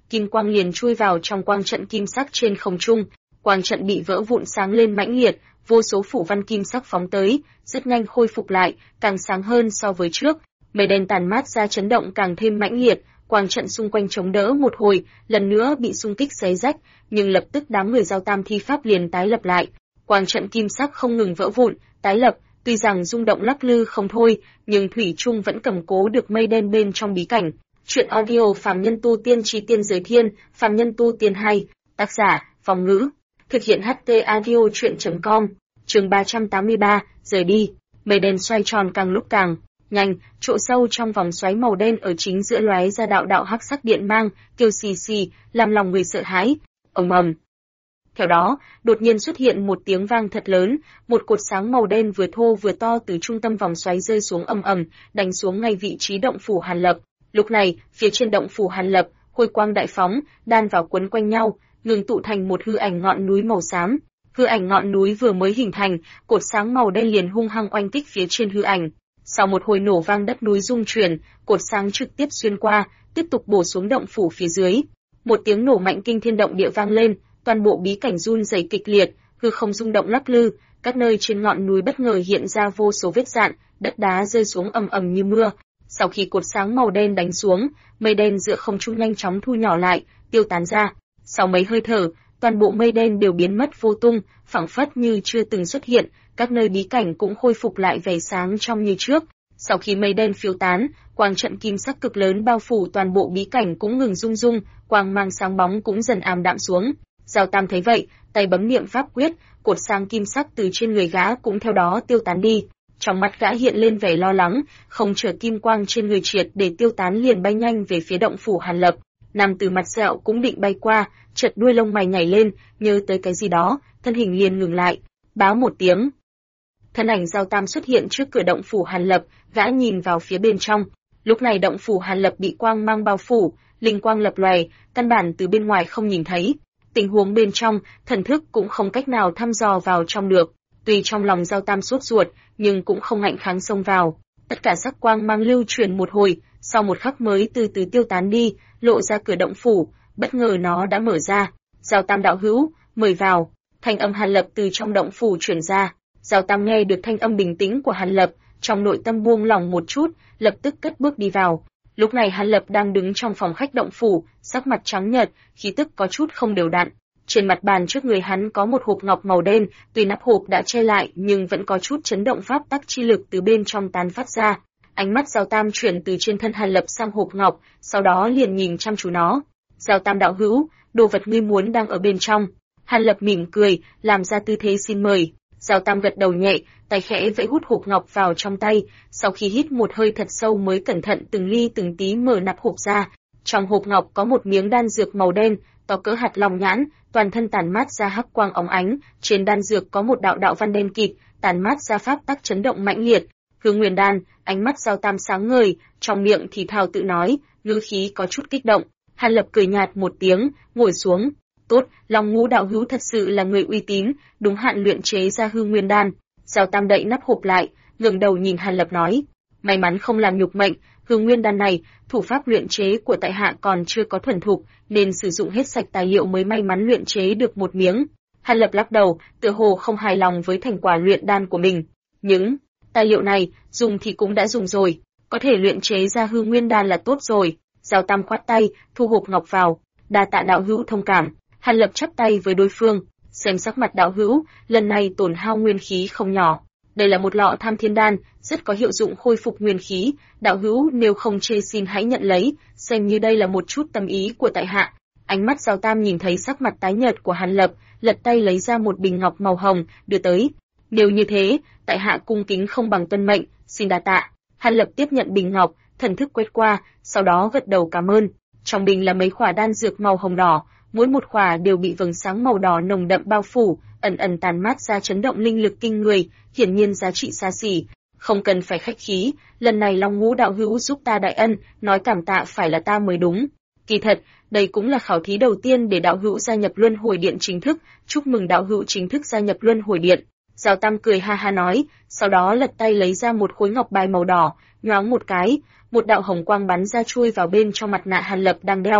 kim quang liền chui vào trong quang trận kim sắc trên không trung. Quang trận bị vỡ vụn sáng lên mãnh liệt, vô số phủ văn kim sắc phóng tới, rất nhanh khôi phục lại, càng sáng hơn so với trước. Mây đen tàn mát ra chấn động càng thêm mãnh liệt, quang trận xung quanh chống đỡ một hồi, lần nữa bị xung kích xé rách, nhưng lập tức đám người Giao Tam thi pháp liền tái lập lại. Quang trận kim sắc không ngừng vỡ vụn, tái lập, tuy rằng rung động lắc lư không thôi, nhưng thủy chung vẫn cầm cố được mây đen bên trong bí cảnh. Truyện audio Phàm Nhân Tu Tiên Chí Tiên Giới Thiên, Phàm Nhân Tu Tiên 2, tác giả, Phong Ngữ. Thực hiện HT audio truyện.com. Chương 383, rời đi. Mây đen xoay tròn càng lúc càng nhanh, chỗ sâu trong vòng xoáy màu đen ở chính giữa lóe ra đạo đạo hắc sắc điện mang, kêu xì xì, làm lòng người sợ hãi. Ầm ầm. Theo đó, đột nhiên xuất hiện một tiếng vang thật lớn, một cột sáng màu đen vừa thô vừa to từ trung tâm vòng xoáy rơi xuống ầm ầm, đánh xuống ngay vị trí động phủ Hàn Lập. Lúc này, phía trên động phủ Hàn Lập, hồi quang đại phóng, đan vào quấn quanh nhau, ngừng tụ thành một hư ảnh ngọn núi màu xám. Hư ảnh ngọn núi vừa mới hình thành, cột sáng màu đen liền hung hăng oanh kích phía trên hư ảnh. Sau một hồi nổ vang đất núi rung chuyển, cột sáng trực tiếp xuyên qua, tiếp tục bổ xuống động phủ phía dưới. Một tiếng nổ mạnh kinh thiên động địa vang lên, toàn bộ bí cảnh run rẩy kịch liệt, hư không rung động lắc lư, các nơi trên ngọn núi bất ngờ hiện ra vô số vết rạn, đất đá rơi xuống ầm ầm như mưa. Sau khi cột sáng màu đen đánh xuống, mây đen giữa không trung nhanh chóng thu nhỏ lại, tiêu tán ra. Sau mấy hơi thở, toàn bộ mây đen đều biến mất vô tung, phảng phất như chưa từng xuất hiện, các nơi bí cảnh cũng khôi phục lại vẻ sáng trong như trước. Sau khi mây đen phiêu tán, quang trận kim sắc cực lớn bao phủ toàn bộ bí cảnh cũng ngừng rung rung, quang mang sáng bóng cũng dần ảm đạm xuống. Giao Tam thấy vậy, tay bấm niệm pháp quyết, cột sáng kim sắc từ trên người gã cũng theo đó tiêu tán đi. Trong mắt gã hiện lên vẻ lo lắng, không chờ kim quang trên người triệt để tiêu tán liền bay nhanh về phía động phủ Hàn Lập. Nam Tử mặt sẹo cũng định bay qua, chợt đuôi lông mày nhảy lên, nhớ tới cái gì đó, thân hình liền ngừng lại, báo một tiếng. Thân ảnh Giao Tam xuất hiện trước cửa động phủ Hàn Lập, gã nhìn vào phía bên trong. Lúc này động phủ Hàn Lập bị quang mang bao phủ, linh quang lập lòe, căn bản từ bên ngoài không nhìn thấy. Tình huống bên trong, thần thức cũng không cách nào thăm dò vào trong được. Tuy trong lòng Giao Tam sốt ruột, nhưng cũng không ngạnh kháng xông vào. Tất cả sắc quang mang lưu truyền một hồi, sau một khắc mới từ từ tiêu tán đi, lộ ra cửa động phủ, bất ngờ nó đã mở ra. Giao Tam đạo hữu, mời vào. Thanh âm Hàn Lập từ trong động phủ truyền ra. Giao Tam nghe được thanh âm bình tĩnh của Hàn Lập, trong nội tâm buông lỏng một chút, lập tức cất bước đi vào. Lúc này Hàn Lập đang đứng trong phòng khách động phủ, sắc mặt trắng nhợt, khí tức có chút không đều đặn. Trên mặt bàn trước người hắn có một hộp ngọc màu đen, tuy nắp hộp đã che lại nhưng vẫn có chút chấn động pháp tắc chi lực từ bên trong tán phát ra. Ánh mắt Giao Tam chuyển từ trên thân Hàn Lập sang hộp ngọc, sau đó liền nhìn chăm chú nó. Giao Tam đạo hữu, đồ vật ngươi muốn đang ở bên trong. Hàn Lập mỉm cười, làm ra tư thế xin mời. Giao Tam gật đầu nhẹ, tay khẽ vẫy hút hộp ngọc vào trong tay, sau khi hít một hơi thật sâu mới cẩn thận từng ly từng tí mở nắp hộp ra. Trong hộp ngọc có một miếng đan dược màu đen, to cỡ hạt lòng nhãn, toàn thân tản mát ra hắc quang óng ánh, trên đan dược có một đạo đạo văn đen kịt, tản mát ra pháp tắc chấn động mãnh liệt. Hương Nguyên đan, ánh mắt Giao Tam sáng ngời, trong miệng thì thào tự nói, ngữ khí có chút kích động. Hàn Lập cười nhạt một tiếng, ngồi xuống. Tốt, Long Ngũ đạo hữu thật sự là người uy tín, đúng hạn luyện chế ra Hương Nguyên đan. Giao Tam đậy nắp hộp lại, ngẩng đầu nhìn Hàn Lập nói, may mắn không làm nhục mệnh, Hương Nguyên đan này, thủ pháp luyện chế của tại hạ còn chưa có thuần thục, nên sử dụng hết sạch tài liệu mới may mắn luyện chế được một miếng. Hàn Lập lắc đầu, tựa hồ không hài lòng với thành quả luyện đan của mình. Những tài liệu này, dùng thì cũng đã dùng rồi, có thể luyện chế ra Hương Nguyên đan là tốt rồi. Giao Tam khoát tay, thu hộp ngọc vào, đa tạ đạo hữu thông cảm. Hàn Lập chắp tay với đối phương, xem sắc mặt đạo hữu, lần này tổn hao nguyên khí không nhỏ. Đây là một lọ Tham Thiên đan, rất có hiệu dụng khôi phục nguyên khí, đạo hữu nếu không chê xin hãy nhận lấy, xem như đây là một chút tâm ý của tại hạ. Ánh mắt Giao Tam nhìn thấy sắc mặt tái nhợt của Hàn Lập, lật tay lấy ra một bình ngọc màu hồng, đưa tới. Nếu như thế, tại hạ cung kính không bằng tuân mệnh, xin đa tạ. Hàn Lập tiếp nhận bình ngọc, thần thức quét qua, sau đó gật đầu cảm ơn. Trong bình là mấy khỏa đan dược màu hồng đỏ, mỗi một khỏa đều bị vầng sáng màu đỏ nồng đậm bao phủ, ẩn ẩn tàn mát ra chấn động linh lực kinh người, hiển nhiên giá trị xa xỉ. Không cần phải khách khí, lần này Long Ngũ đạo hữu giúp ta đại ân, nói cảm tạ phải là ta mới đúng. Kỳ thật, đây cũng là khảo thí đầu tiên để đạo hữu gia nhập Luân Hồi Điện chính thức, chúc mừng đạo hữu chính thức gia nhập Luân Hồi Điện. Giao Tam cười ha ha nói, sau đó lật tay lấy ra một khối ngọc bài màu đỏ, nhoáng một cái, một đạo hồng quang bắn ra chui vào bên trong mặt nạ Hàn Lập đang đeo.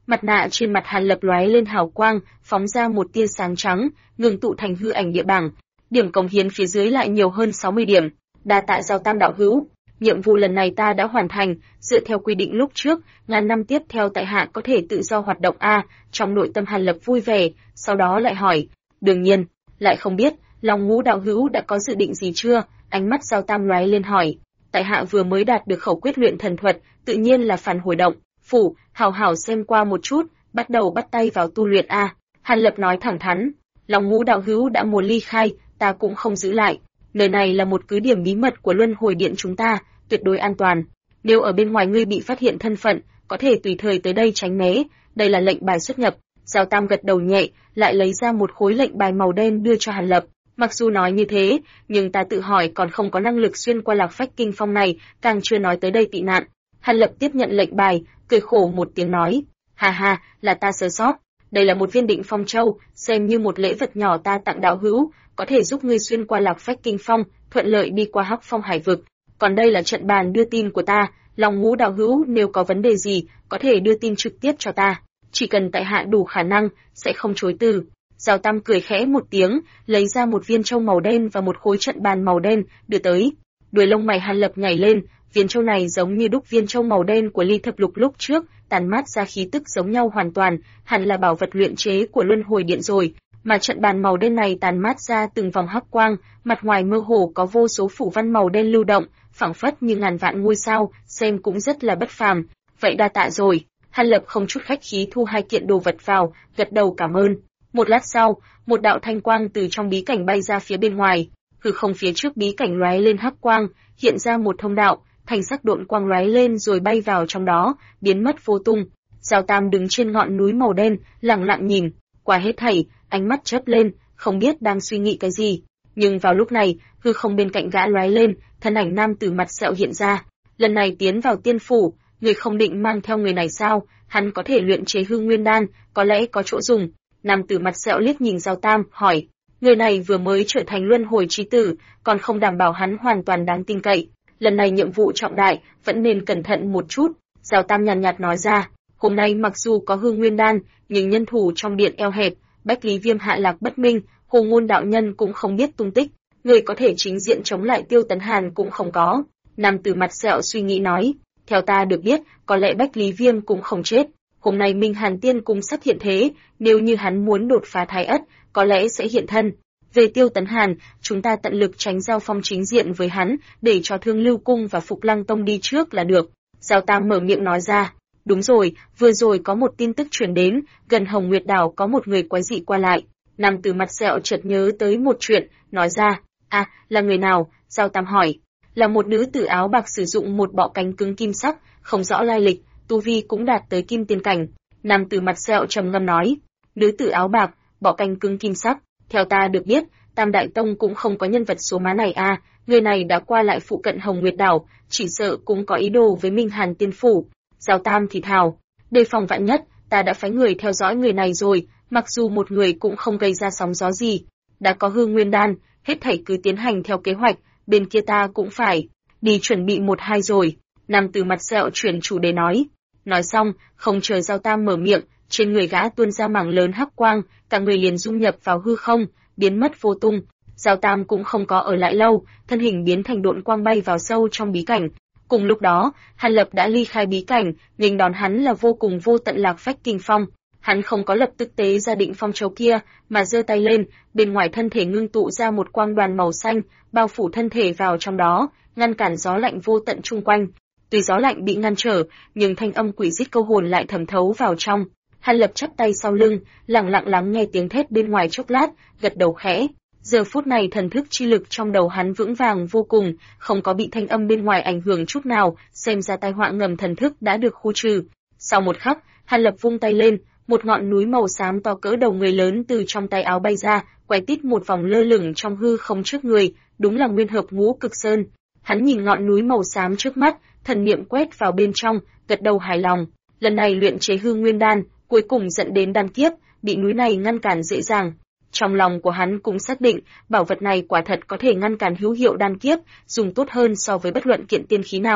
Mặt nạ trên mặt Hàn Lập lóe lên hào quang, phóng ra một tia sáng trắng, ngưng tụ thành hư ảnh địa bảng. Điểm cống hiến phía dưới lại nhiều hơn 60 điểm. Đa tạ Giao Tam đạo hữu, nhiệm vụ lần này ta đã hoàn thành, dựa theo quy định lúc trước, ngàn năm tiếp theo tại hạ có thể tự do hoạt động a. Trong nội tâm Hàn Lập vui vẻ, sau đó lại hỏi, đương nhiên, lại không biết, Long Ngũ đạo hữu đã có dự định gì chưa? Ánh mắt Giao Tam lóe lên hỏi, tại hạ vừa mới đạt được khẩu quyết luyện thần thuật, tự nhiên là phản hồi động, phủ, hảo hảo xem qua một chút, bắt đầu bắt tay vào tu luyện a. Hàn Lập nói thẳng thắn, Long Ngũ đạo hữu đã muốn ly khai, ta cũng không giữ lại. Nơi này là một cứ điểm bí mật của Luân Hồi Điện chúng ta, tuyệt đối an toàn. Nếu ở bên ngoài ngươi bị phát hiện thân phận, có thể tùy thời tới đây tránh né. Đây là lệnh bài xuất nhập. Giao Tam gật đầu nhẹ, lại lấy ra một khối lệnh bài màu đen đưa cho Hàn Lập. Mặc dù nói như thế, nhưng ta tự hỏi còn không có năng lực xuyên qua Lạc Phách Kinh Phong này, càng chưa nói tới đây tị nạn. Hàn Lập tiếp nhận lệnh bài, cười khổ một tiếng nói, ha ha, là ta sơ sót. Đây là một viên Định Phong Châu, xem như một lễ vật nhỏ ta tặng đạo hữu, có thể giúp ngươi xuyên qua Lạc Phách Kinh Phong, thuận lợi đi qua Hắc Phong Hải vực. Còn đây là trận bàn đưa tin của ta, Long Ngũ đạo hữu nếu có vấn đề gì, có thể đưa tin trực tiếp cho ta. Chỉ cần tại hạ đủ khả năng, sẽ không chối từ. Giao Tam cười khẽ một tiếng, lấy ra một viên châu màu đen và một khối trận bàn màu đen, đưa tới. Đuôi lông mày Hàn Lập nhảy lên, viên châu này giống như đúc viên châu màu đen của Ly Thập Lục lúc trước, tàn mát ra khí tức giống nhau hoàn toàn, hẳn là bảo vật luyện chế của Luân Hồi Điện rồi. Mà trận bàn màu đen này tàn mát ra từng vòng hắc quang, mặt ngoài mơ hồ có vô số phủ văn màu đen lưu động, phảng phất như ngàn vạn ngôi sao, xem cũng rất là bất phàm. Vậy đa tạ rồi. Hàn Lập không chút khách khí thu hai kiện đồ vật vào, gật đầu cảm ơn. Một lát sau, một đạo thanh quang từ trong bí cảnh bay ra phía bên ngoài, hư không phía trước bí cảnh lóe lên hắc quang, hiện ra một thông đạo, thanh sắc độn quang lóe lên rồi bay vào trong đó, biến mất vô tung. Giao Tam đứng trên ngọn núi màu đen, lặng lặng nhìn, qua hết thảy, ánh mắt chớp lên, không biết đang suy nghĩ cái gì. Nhưng vào lúc này, hư không bên cạnh gã lóe lên, thân ảnh nam tử mặt sẹo hiện ra. Lần này tiến vào tiên phủ, người không định mang theo người này sao? Hắn có thể luyện chế hư nguyên đan, có lẽ có chỗ dùng. Nam tử mặt sẹo liếc nhìn Giao Tam, hỏi, người này vừa mới trở thành luân hồi chí tử, còn không đảm bảo hắn hoàn toàn đáng tin cậy. Lần này nhiệm vụ trọng đại, vẫn nên cẩn thận một chút. Giao Tam nhàn nhạt nói ra, hôm nay mặc dù có hư nguyên đan, nhưng nhân thủ trong điện eo hẹp, Bách Lý Viêm hạ lạc bất minh, Hồ Ngôn đạo nhân cũng không biết tung tích, người có thể chính diện chống lại Tiêu Tấn Hàn cũng không có. Nam tử mặt sẹo suy nghĩ nói, theo ta được biết, có lẽ Bách Lý Viêm cũng không chết. Hôm nay Minh Hàn Tiên Cung sắp hiện thế, nếu như hắn muốn đột phá Thái Ất, có lẽ sẽ hiện thân. Về Tiêu Tấn Hàn, chúng ta tận lực tránh giao phong chính diện với hắn, để cho Thương Lưu Cung và Phục Lăng Tông đi trước là được. Giao Tam mở miệng nói ra, đúng rồi, vừa rồi có một tin tức truyền đến, gần Hồng Nguyệt Đảo có một người quái dị qua lại. Nam tử mặt sẹo chợt nhớ tới một chuyện, nói ra, là người nào? Giao Tam hỏi, là một nữ tử áo bạc sử dụng một bọ cánh cứng kim sắc, không rõ lai lịch, tu vi cũng đạt tới kim tiên cảnh. Nam tử mặt sẹo trầm ngâm nói, nữ tử áo bạc, bọ cánh cứng kim sắc, theo ta được biết, Tam Đại Tông cũng không có nhân vật số má này người này đã qua lại phụ cận Hồng Nguyệt Đảo, chỉ sợ cũng có ý đồ với Minh Hàn Tiên Phủ. Giao Tam thì thào, đề phòng vạn nhất, ta đã phái người theo dõi người này rồi, mặc dù một người cũng không gây ra sóng gió gì. Đã có hư nguyên đan, hết thảy cứ tiến hành theo kế hoạch, bên kia ta cũng phải đi chuẩn bị 1-2 rồi. Nam tử mặt sẹo chuyển chủ đề nói. Nói xong, không chờ Giao Tam mở miệng, trên người gã tuôn ra mảng lớn hắc quang, cả người liền dung nhập vào hư không, biến mất vô tung. Giao Tam cũng không có ở lại lâu, thân hình biến thành độn quang bay vào sâu trong bí cảnh. Cùng lúc đó, Hàn Lập đã ly khai bí cảnh, nghênh đón hắn là vô cùng vô tận Lạc Phách Kinh Phong. Hắn không có lập tức tế ra Định Phong Châu kia, mà giơ tay lên, bên ngoài thân thể ngưng tụ ra một quang đoàn màu xanh, bao phủ thân thể vào trong đó, ngăn cản gió lạnh vô tận chung quanh. Tuy gió lạnh bị ngăn trở, nhưng thanh âm quỷ rít câu hồn lại thẩm thấu vào trong. Hàn Lập chắp tay sau lưng, lặng lặng lắng nghe tiếng thét bên ngoài chốc lát, gật đầu khẽ. Giờ phút này thần thức chi lực trong đầu hắn vững vàng vô cùng, không có bị thanh âm bên ngoài ảnh hưởng chút nào, xem ra tai họa ngầm thần thức đã được khu trừ. Sau một khắc, Hàn Lập vung tay lên, một ngọn núi màu xám to cỡ đầu người lớn từ trong tay áo bay ra, quay tít một vòng lơ lửng trong hư không trước người, đúng là Nguyên Hợp Ngũ Cực Sơn. Hắn nhìn ngọn núi màu xám trước mắt, thần niệm quét vào bên trong, gật đầu hài lòng. Lần này luyện chế hư nguyên đan, cuối cùng dẫn đến đan kiếp, bị núi này ngăn cản dễ dàng. Trong lòng của hắn cũng xác định, bảo vật này quả thật có thể ngăn cản hữu hiệu đan kiếp, dùng tốt hơn so với bất luận kiện tiên khí nào.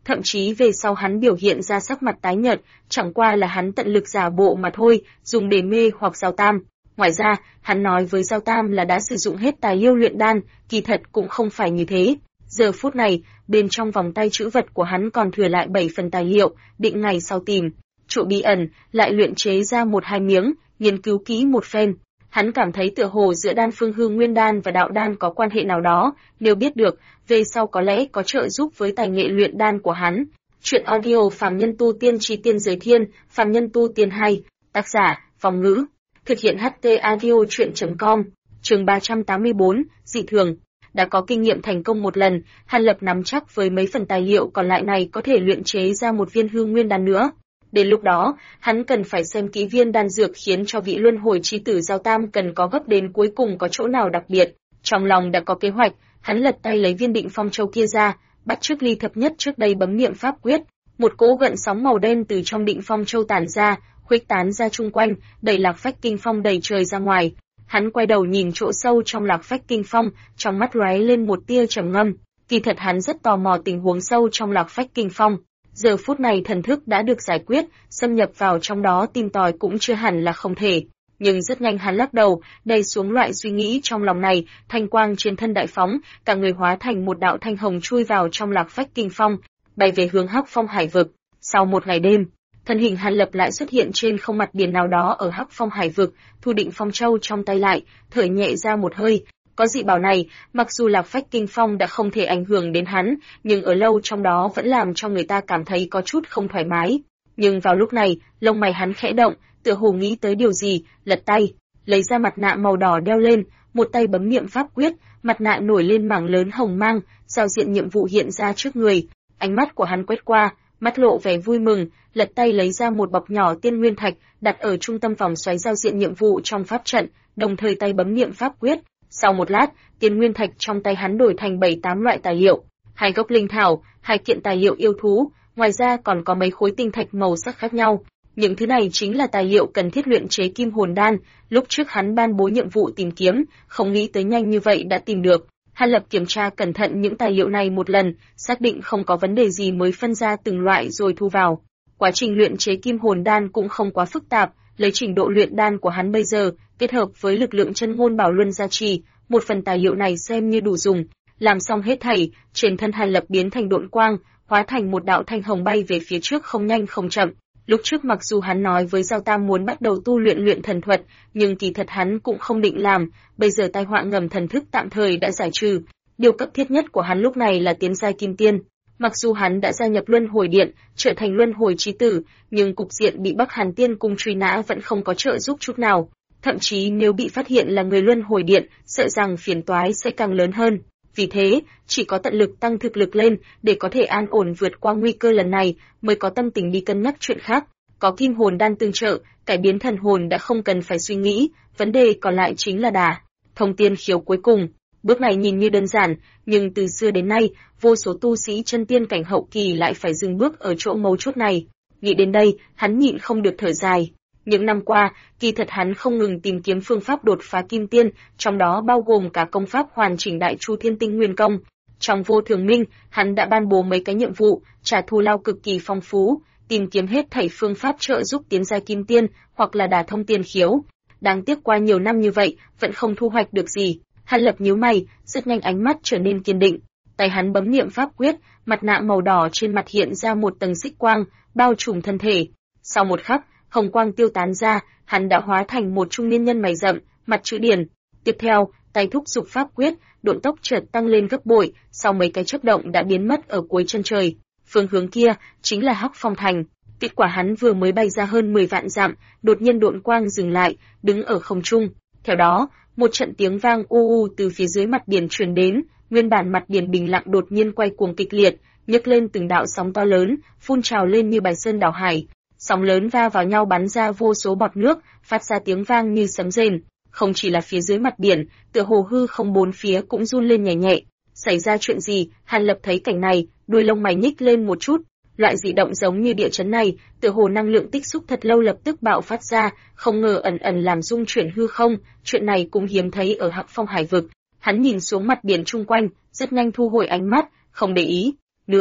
thậm chí về sau hắn biểu hiện ra sắc mặt tái nhợt, chẳng qua là hắn tận lực giả bộ mà thôi, dùng để mê hoặc Giao Tam. Ngoài ra, hắn nói với Giao Tam là đã sử dụng hết tài yêu luyện đan, kỳ thật cũng không phải như thế. Giờ phút này, bên trong vòng tay trữ vật của hắn còn thừa lại 7 phần tài liệu, định ngày sau tìm chỗ bí ẩn, lại luyện chế ra 1-2 miếng, nghiên cứu kỹ một phen. Hắn cảm thấy tựa hồ giữa đan phương hương nguyên đan và đạo đan có quan hệ nào đó, nếu biết được, về sau có lẽ có trợ giúp với tài nghệ luyện đan của hắn. Chuyện audio Phàm Nhân Tu Tiên Chi Tiên Giới Thiên, Phàm Nhân Tu Tiên 2, tác giả, Phong Ngữ, thực hiện HT audio chuyện.com, chương 384, dị thường. Đã có kinh nghiệm thành công một lần, Hàn Lập nắm chắc với mấy phần tài liệu còn lại này có thể luyện chế ra một viên hương nguyên đan nữa. Đến lúc đó, hắn cần phải xem kỹ viên đan dược khiến cho vị luân hồi chi tử Giao Tam cần có gấp đến cuối cùng có chỗ nào đặc biệt. Trong lòng đã có kế hoạch, hắn lật tay lấy viên định phong châu kia ra, bắt chước ly thập nhất trước đây bấm niệm pháp quyết. Một cỗ gợn sóng màu đen từ trong định phong châu tản ra, khuếch tán ra chung quanh, đẩy lạc phách kinh phong đầy trời ra ngoài. Hắn quay đầu nhìn chỗ sâu trong lạc phách kinh phong, trong mắt lóe lên một tia trầm ngâm. Kỳ thật hắn rất tò mò tình huống sâu trong lạc phách kinh phong. Giờ phút này thần thức đã được giải quyết, xâm nhập vào trong đó tìm tòi cũng chưa hẳn là không thể. Nhưng rất nhanh hắn lắc đầu, đè xuống loại suy nghĩ trong lòng này, thanh quang trên thân đại phóng, cả người hóa thành một đạo thanh hồng chui vào trong lạc phách kinh phong, bay về hướng Hắc Phong Hải vực. Sau một ngày đêm, thân hình Hàn Lập lại xuất hiện trên không mặt biển nào đó ở Hắc Phong Hải vực, thu định phong châu trong tay lại, thở nhẹ ra một hơi. Có dị bảo này, mặc dù lạc phách kinh phong đã không thể ảnh hưởng đến hắn, nhưng ở lâu trong đó vẫn làm cho người ta cảm thấy có chút không thoải mái. Nhưng vào lúc này, lông mày hắn khẽ động, tựa hồ nghĩ tới điều gì, lật tay, lấy ra mặt nạ màu đỏ đeo lên, một tay bấm niệm pháp quyết, mặt nạ nổi lên mảng lớn hồng mang, giao diện nhiệm vụ hiện ra trước người. Ánh mắt của hắn quét qua, mắt lộ vẻ vui mừng, lật tay lấy ra một bọc nhỏ tiên nguyên thạch, đặt ở trung tâm vòng xoáy giao diện nhiệm vụ trong pháp trận, đồng thời tay bấm niệm pháp quyết. Sau một lát, tiên nguyên thạch trong tay hắn đổi thành 7-8 loại tài liệu, 2 gốc linh thảo, 2 kiện tài liệu yêu thú, ngoài ra còn có mấy khối tinh thạch màu sắc khác nhau. Những thứ này chính là tài liệu cần thiết luyện chế kim hồn đan, lúc trước hắn ban bố nhiệm vụ tìm kiếm, không nghĩ tới nhanh như vậy đã tìm được. Hàn Lập kiểm tra cẩn thận những tài liệu này một lần, xác định không có vấn đề gì mới phân ra từng loại rồi thu vào. Quá trình luyện chế kim hồn đan cũng không quá phức tạp, lấy trình độ luyện đan của hắn bây giờ, kết hợp với lực lượng chân ngôn bảo luân gia trì, một phần tài liệu này xem như đủ dùng. Làm xong hết thảy, trên thân Hàn Lập biến thành độn quang, hóa thành một đạo thanh hồng bay về phía trước không nhanh không chậm. Lúc trước mặc dù hắn nói với Giao Tam muốn bắt đầu tu luyện thần thuật, nhưng kỳ thật hắn cũng không định làm, bây giờ tai họa ngầm thần thức tạm thời đã giải trừ. Điều cấp thiết nhất của hắn lúc này là tiến giai kim tiên. Mặc dù hắn đã gia nhập Luân Hồi Điện, trở thành Luân Hồi Chí Tử, nhưng cục diện bị Bắc Hàn Tiên Cung truy nã vẫn không có trợ giúp chút nào. Thậm chí nếu bị phát hiện là người Luân Hồi Điện, sợ rằng phiền toái sẽ càng lớn hơn. Vì thế, chỉ có tận lực tăng thực lực lên để có thể an ổn vượt qua nguy cơ lần này, mới có tâm tình đi cân nhắc chuyện khác. Có kim hồn đan tương trợ, cải biến thần hồn đã không cần phải suy nghĩ, vấn đề còn lại chính là đả thông tiên khiếu cuối cùng. Bước này nhìn như đơn giản, nhưng từ xưa đến nay, vô số tu sĩ chân tiên cảnh hậu kỳ lại phải dừng bước ở chỗ mấu chốt này. Nghĩ đến đây, hắn nhịn không được thở dài. Những năm qua, kỳ thật hắn không ngừng tìm kiếm phương pháp đột phá kim tiên, trong đó bao gồm cả công pháp hoàn chỉnh Đại Chu Thiên Tinh Nguyên Công. Trong Vô Thường Minh, hắn đã ban bố mấy cái nhiệm vụ, trả thù lao cực kỳ phong phú, tìm kiếm hết thảy phương pháp trợ giúp tiến giai kim tiên hoặc là đả thông tiên khiếu. Đáng tiếc qua nhiều năm như vậy, vẫn không thu hoạch được gì. Hàn Lập nhíu mày, rất nhanh ánh mắt trở nên kiên định. Tay hắn bấm niệm pháp quyết, mặt nạ màu đỏ trên mặt hiện ra một tầng xích quang, bao trùm thân thể. Sau một khắc, hồng quang tiêu tán ra, hắn đã hóa thành một trung niên nhân mày rậm, mặt chữ điển. Tiếp theo, tay thúc giục pháp quyết, độn tốc chợt tăng lên gấp bội, sau mấy cái chớp động đã biến mất ở cuối chân trời. Phương hướng kia chính là Hắc Phong Thành. Kết quả hắn vừa mới bay ra hơn 10 vạn dặm, đột nhiên độn quang dừng lại, đứng ở không trung. Theo đó, một trận tiếng vang u u từ phía dưới mặt biển truyền đến, nguyên bản mặt biển bình lặng đột nhiên quay cuồng kịch liệt, nhấc lên từng đạo sóng to lớn, phun trào lên như bài sơn đảo hải. Sóng lớn va vào nhau bắn ra vô số bọt nước, phát ra tiếng vang như sấm rền. Không chỉ là phía dưới mặt biển, tựa hồ hư không bốn phía cũng run lên nhẹ nhẹ. Xảy ra chuyện gì? Hàn Lập thấy cảnh này, đuôi lông mày nhích lên một chút. Loại dị động giống như địa chấn này, tựa hồ năng lượng tích xúc thật lâu lập tức bạo phát ra, không ngờ ẩn ẩn làm rung chuyển hư không. Chuyện này cũng hiếm thấy ở Hắc Phong Hải vực. Hắn nhìn xuống mặt biển chung quanh, rất nhanh thu hồi ánh mắt, không để ý nữa,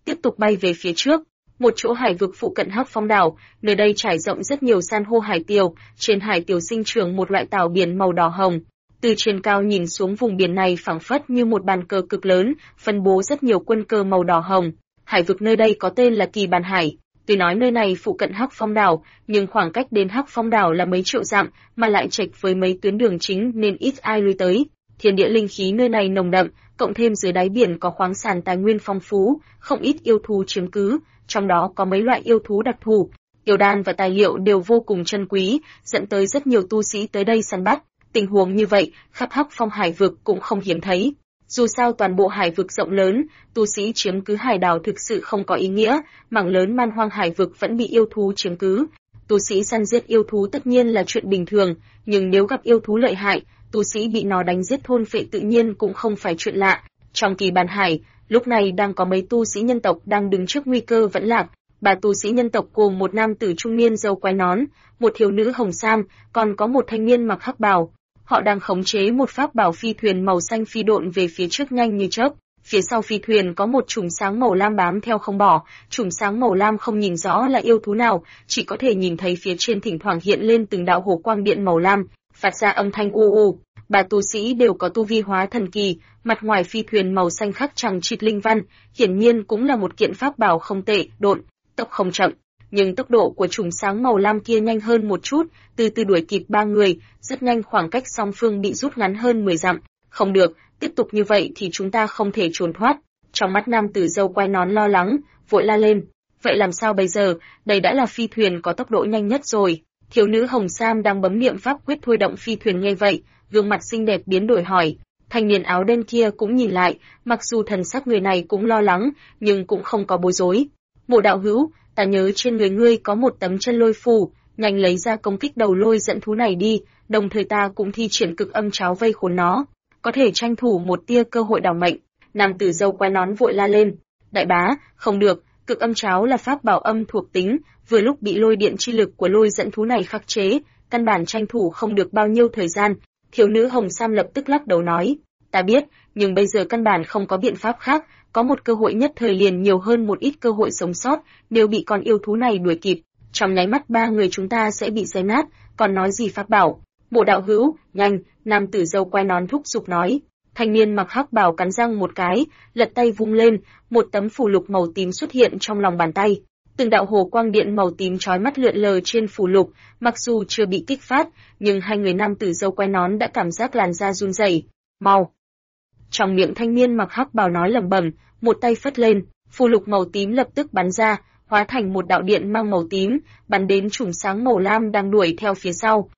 tiếp tục bay về phía trước. Một chỗ hải vực phụ cận Hắc Phong đảo, nơi đây trải rộng rất nhiều san hô hải tiều, trên hải tiều sinh trưởng một loại tảo biển màu đỏ hồng. Từ trên cao nhìn xuống vùng biển này phẳng phất như một bàn cờ cực lớn, phân bố rất nhiều quân cờ màu đỏ hồng. Hải vực nơi đây có tên là Kỳ Bàn Hải. Tuy nói nơi này phụ cận Hắc Phong đảo, nhưng khoảng cách đến Hắc Phong đảo là mấy triệu dặm, mà lại chệch với mấy tuyến đường chính nên ít ai lui tới. Thiên địa linh khí nơi này nồng đậm, cộng thêm dưới đáy biển có khoáng sản tài nguyên phong phú, không ít yêu thú chiếm cứ, trong đó có mấy loại yêu thú đặc thù, yêu đan và tài liệu đều vô cùng chân quý, dẫn tới rất nhiều tu sĩ tới đây săn bắt. Tình huống như vậy, khắp Hắc Phong hải vực cũng không hiếm thấy. Dù sao toàn bộ hải vực rộng lớn, tu sĩ chiếm cứ hải đảo thực sự không có ý nghĩa, mảng lớn man hoang hải vực vẫn bị yêu thú chiếm cứ. Tu sĩ săn giết yêu thú tất nhiên là chuyện bình thường, nhưng nếu gặp yêu thú lợi hại, tu sĩ bị nó đánh giết thôn phệ tự nhiên cũng không phải chuyện lạ. Trong Kỳ Bàn Hải, lúc này đang có mấy tu sĩ nhân tộc đang đứng trước nguy cơ vẫn lạc. Ba tu sĩ nhân tộc gồm một nam tử trung niên râu quai nón, một thiếu nữ hồng sam, còn có một thanh niên mặc hắc bào. Họ đang khống chế một pháp bảo phi thuyền màu xanh phi độn về phía trước nhanh như chớp. Phía sau phi thuyền có một chùm sáng màu lam bám theo không bỏ, chùm sáng màu lam không nhìn rõ là yêu thú nào, chỉ có thể nhìn thấy phía trên thỉnh thoảng hiện lên từng đạo hồ quang điện màu lam, phát ra âm thanh u u. Ba tu sĩ đều có tu vi hóa thần kỳ, mặt ngoài phi thuyền màu xanh khắc chằng chịt linh văn, hiển nhiên cũng là một kiện pháp bảo không tệ, độn, tốc không chậm. Nhưng tốc độ của chùm sáng màu lam kia nhanh hơn một chút, từ từ đuổi kịp ba người, rất nhanh khoảng cách song phương bị rút ngắn hơn 10 dặm. Không được, tiếp tục như vậy thì chúng ta không thể trốn thoát. Trong mắt nam tử râu quai nón lo lắng, vội la lên. Vậy làm sao bây giờ, đây đã là phi thuyền có tốc độ nhanh nhất rồi. Thiếu nữ hồng sam đang bấm niệm pháp quyết thôi động phi thuyền nghe vậy, gương mặt xinh đẹp biến đổi hỏi. Thanh niên áo đen kia cũng nhìn lại, mặc dù thần sắc người này cũng lo lắng, nhưng cũng không có bối rối. Mộ đạo hữu, ta nhớ trên người ngươi có một tấm chân lôi phù, nhanh lấy ra công kích đầu lôi dẫn thú này đi, đồng thời ta cũng thi triển cực âm cháo vây khốn nó, có thể tranh thủ một tia cơ hội đảo mệnh. Nam tử râu quai nón vội la lên, đại bá, không được, cực âm cháo là pháp bảo âm thuộc tính, vừa lúc bị lôi điện chi lực của lôi dẫn thú này khắc chế, căn bản tranh thủ không được bao nhiêu thời gian. Thiếu nữ hồng sam lập tức lắc đầu nói, ta biết, nhưng bây giờ căn bản không có biện pháp khác, có một cơ hội nhất thời liền nhiều hơn một ít cơ hội sống sót, nếu bị con yêu thú này đuổi kịp, trong nháy mắt ba người chúng ta sẽ bị xé nát, còn nói gì pháp bảo. Bộ đạo hữu, nhanh, nam tử râu quai nón thúc giục nói. Thanh niên mặc hắc bào cắn răng một cái, lật tay vung lên, một tấm phù lục màu tím xuất hiện trong lòng bàn tay. Từng đạo hồ quang điện màu tím chói mắt lượn lờ trên phù lục, mặc dù chưa bị kích phát, nhưng hai người nam tử râu quai nón đã cảm giác làn da run rẩy. Mau! Trong miệng thanh niên mặc hắc bào nói lẩm bẩm, một tay phất lên, phù lục màu tím lập tức bắn ra, hóa thành một đạo điện mang màu tím, bắn đến chùm sáng màu lam đang đuổi theo phía sau.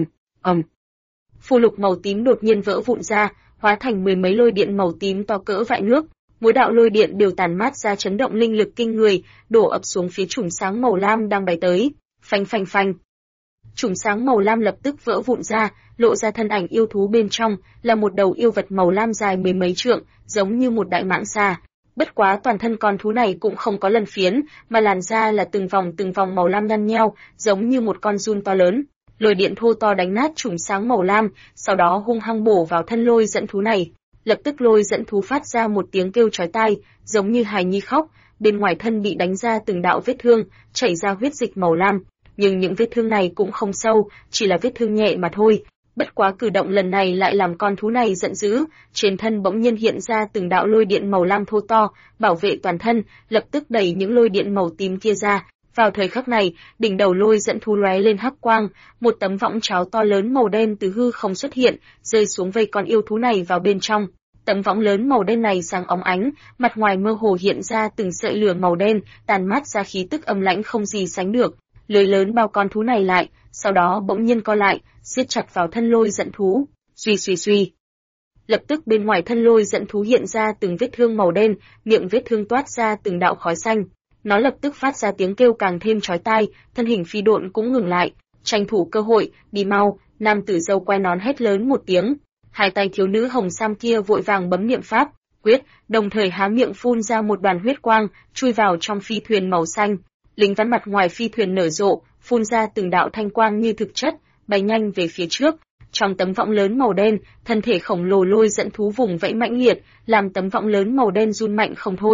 Phù lục màu tím đột nhiên vỡ vụn ra, hóa thành mười mấy lôi điện màu tím to cỡ vại nước. Mỗi đạo lôi điện đều tàn mát ra chấn động linh lực kinh người, đổ ập xuống phía chùm sáng màu lam đang bay tới. Phanh phanh phanh. Chùm sáng màu lam lập tức vỡ vụn ra, lộ ra thân ảnh yêu thú bên trong, là một đầu yêu vật màu lam dài mười mấy trượng, giống như một đại mãng xà. Bất quá toàn thân con thú này cũng không có lân phiến, mà làn da là từng vòng màu lam nhăn nheo, giống như một con giun to lớn. Lôi điện thô to đánh nát chùm sáng màu lam, sau đó hung hăng bổ vào thân lôi dẫn thú này. Lập tức lôi dẫn thú phát ra một tiếng kêu chói tai, giống như hài nhi khóc, bên ngoài thân bị đánh ra từng đạo vết thương, chảy ra huyết dịch màu lam. Nhưng những vết thương này cũng không sâu, chỉ là vết thương nhẹ mà thôi. Bất quá cử động lần này lại làm con thú này giận dữ, trên thân bỗng nhiên hiện ra từng đạo lôi điện màu lam thô to, bảo vệ toàn thân, lập tức đẩy những lôi điện màu tím kia ra. Vào thời khắc này, đỉnh đầu lôi dẫn thú lóe lên hắc quang, một tấm võng cháo to lớn màu đen từ hư không xuất hiện, rơi xuống vây con yêu thú này vào bên trong. Tấm võng lớn màu đen này sáng óng ánh, mặt ngoài mơ hồ hiện ra từng sợi lửa màu đen, tàn mát ra khí tức âm lãnh không gì sánh được. Lưới lớn bao con thú này lại, sau đó bỗng nhiên co lại, siết chặt vào thân lôi dẫn thú. Suy suy suy. Lập tức bên ngoài thân lôi dẫn thú hiện ra từng vết thương màu đen, miệng vết thương toát ra từng đạo khói xanh. Nó lập tức phát ra tiếng kêu càng thêm chói tai, thân hình phi độn cũng ngừng lại, tranh thủ cơ hội, đi mau, nam tử râu quai nón hét lớn một tiếng. Hai tay thiếu nữ hồng sam kia vội vàng bấm niệm pháp quyết, đồng thời há miệng phun ra một đoàn huyết quang, chui vào trong phi thuyền màu xanh. Lính vắn mặt ngoài phi thuyền nở rộ, phun ra từng đạo thanh quang như thực chất, bay nhanh về phía trước. Trong tấm võng lớn màu đen, thân thể khổng lồ lôi dẫn thú vùng vẫy mãnh liệt, làm tấm võng lớn màu đen run mạnh không thôi.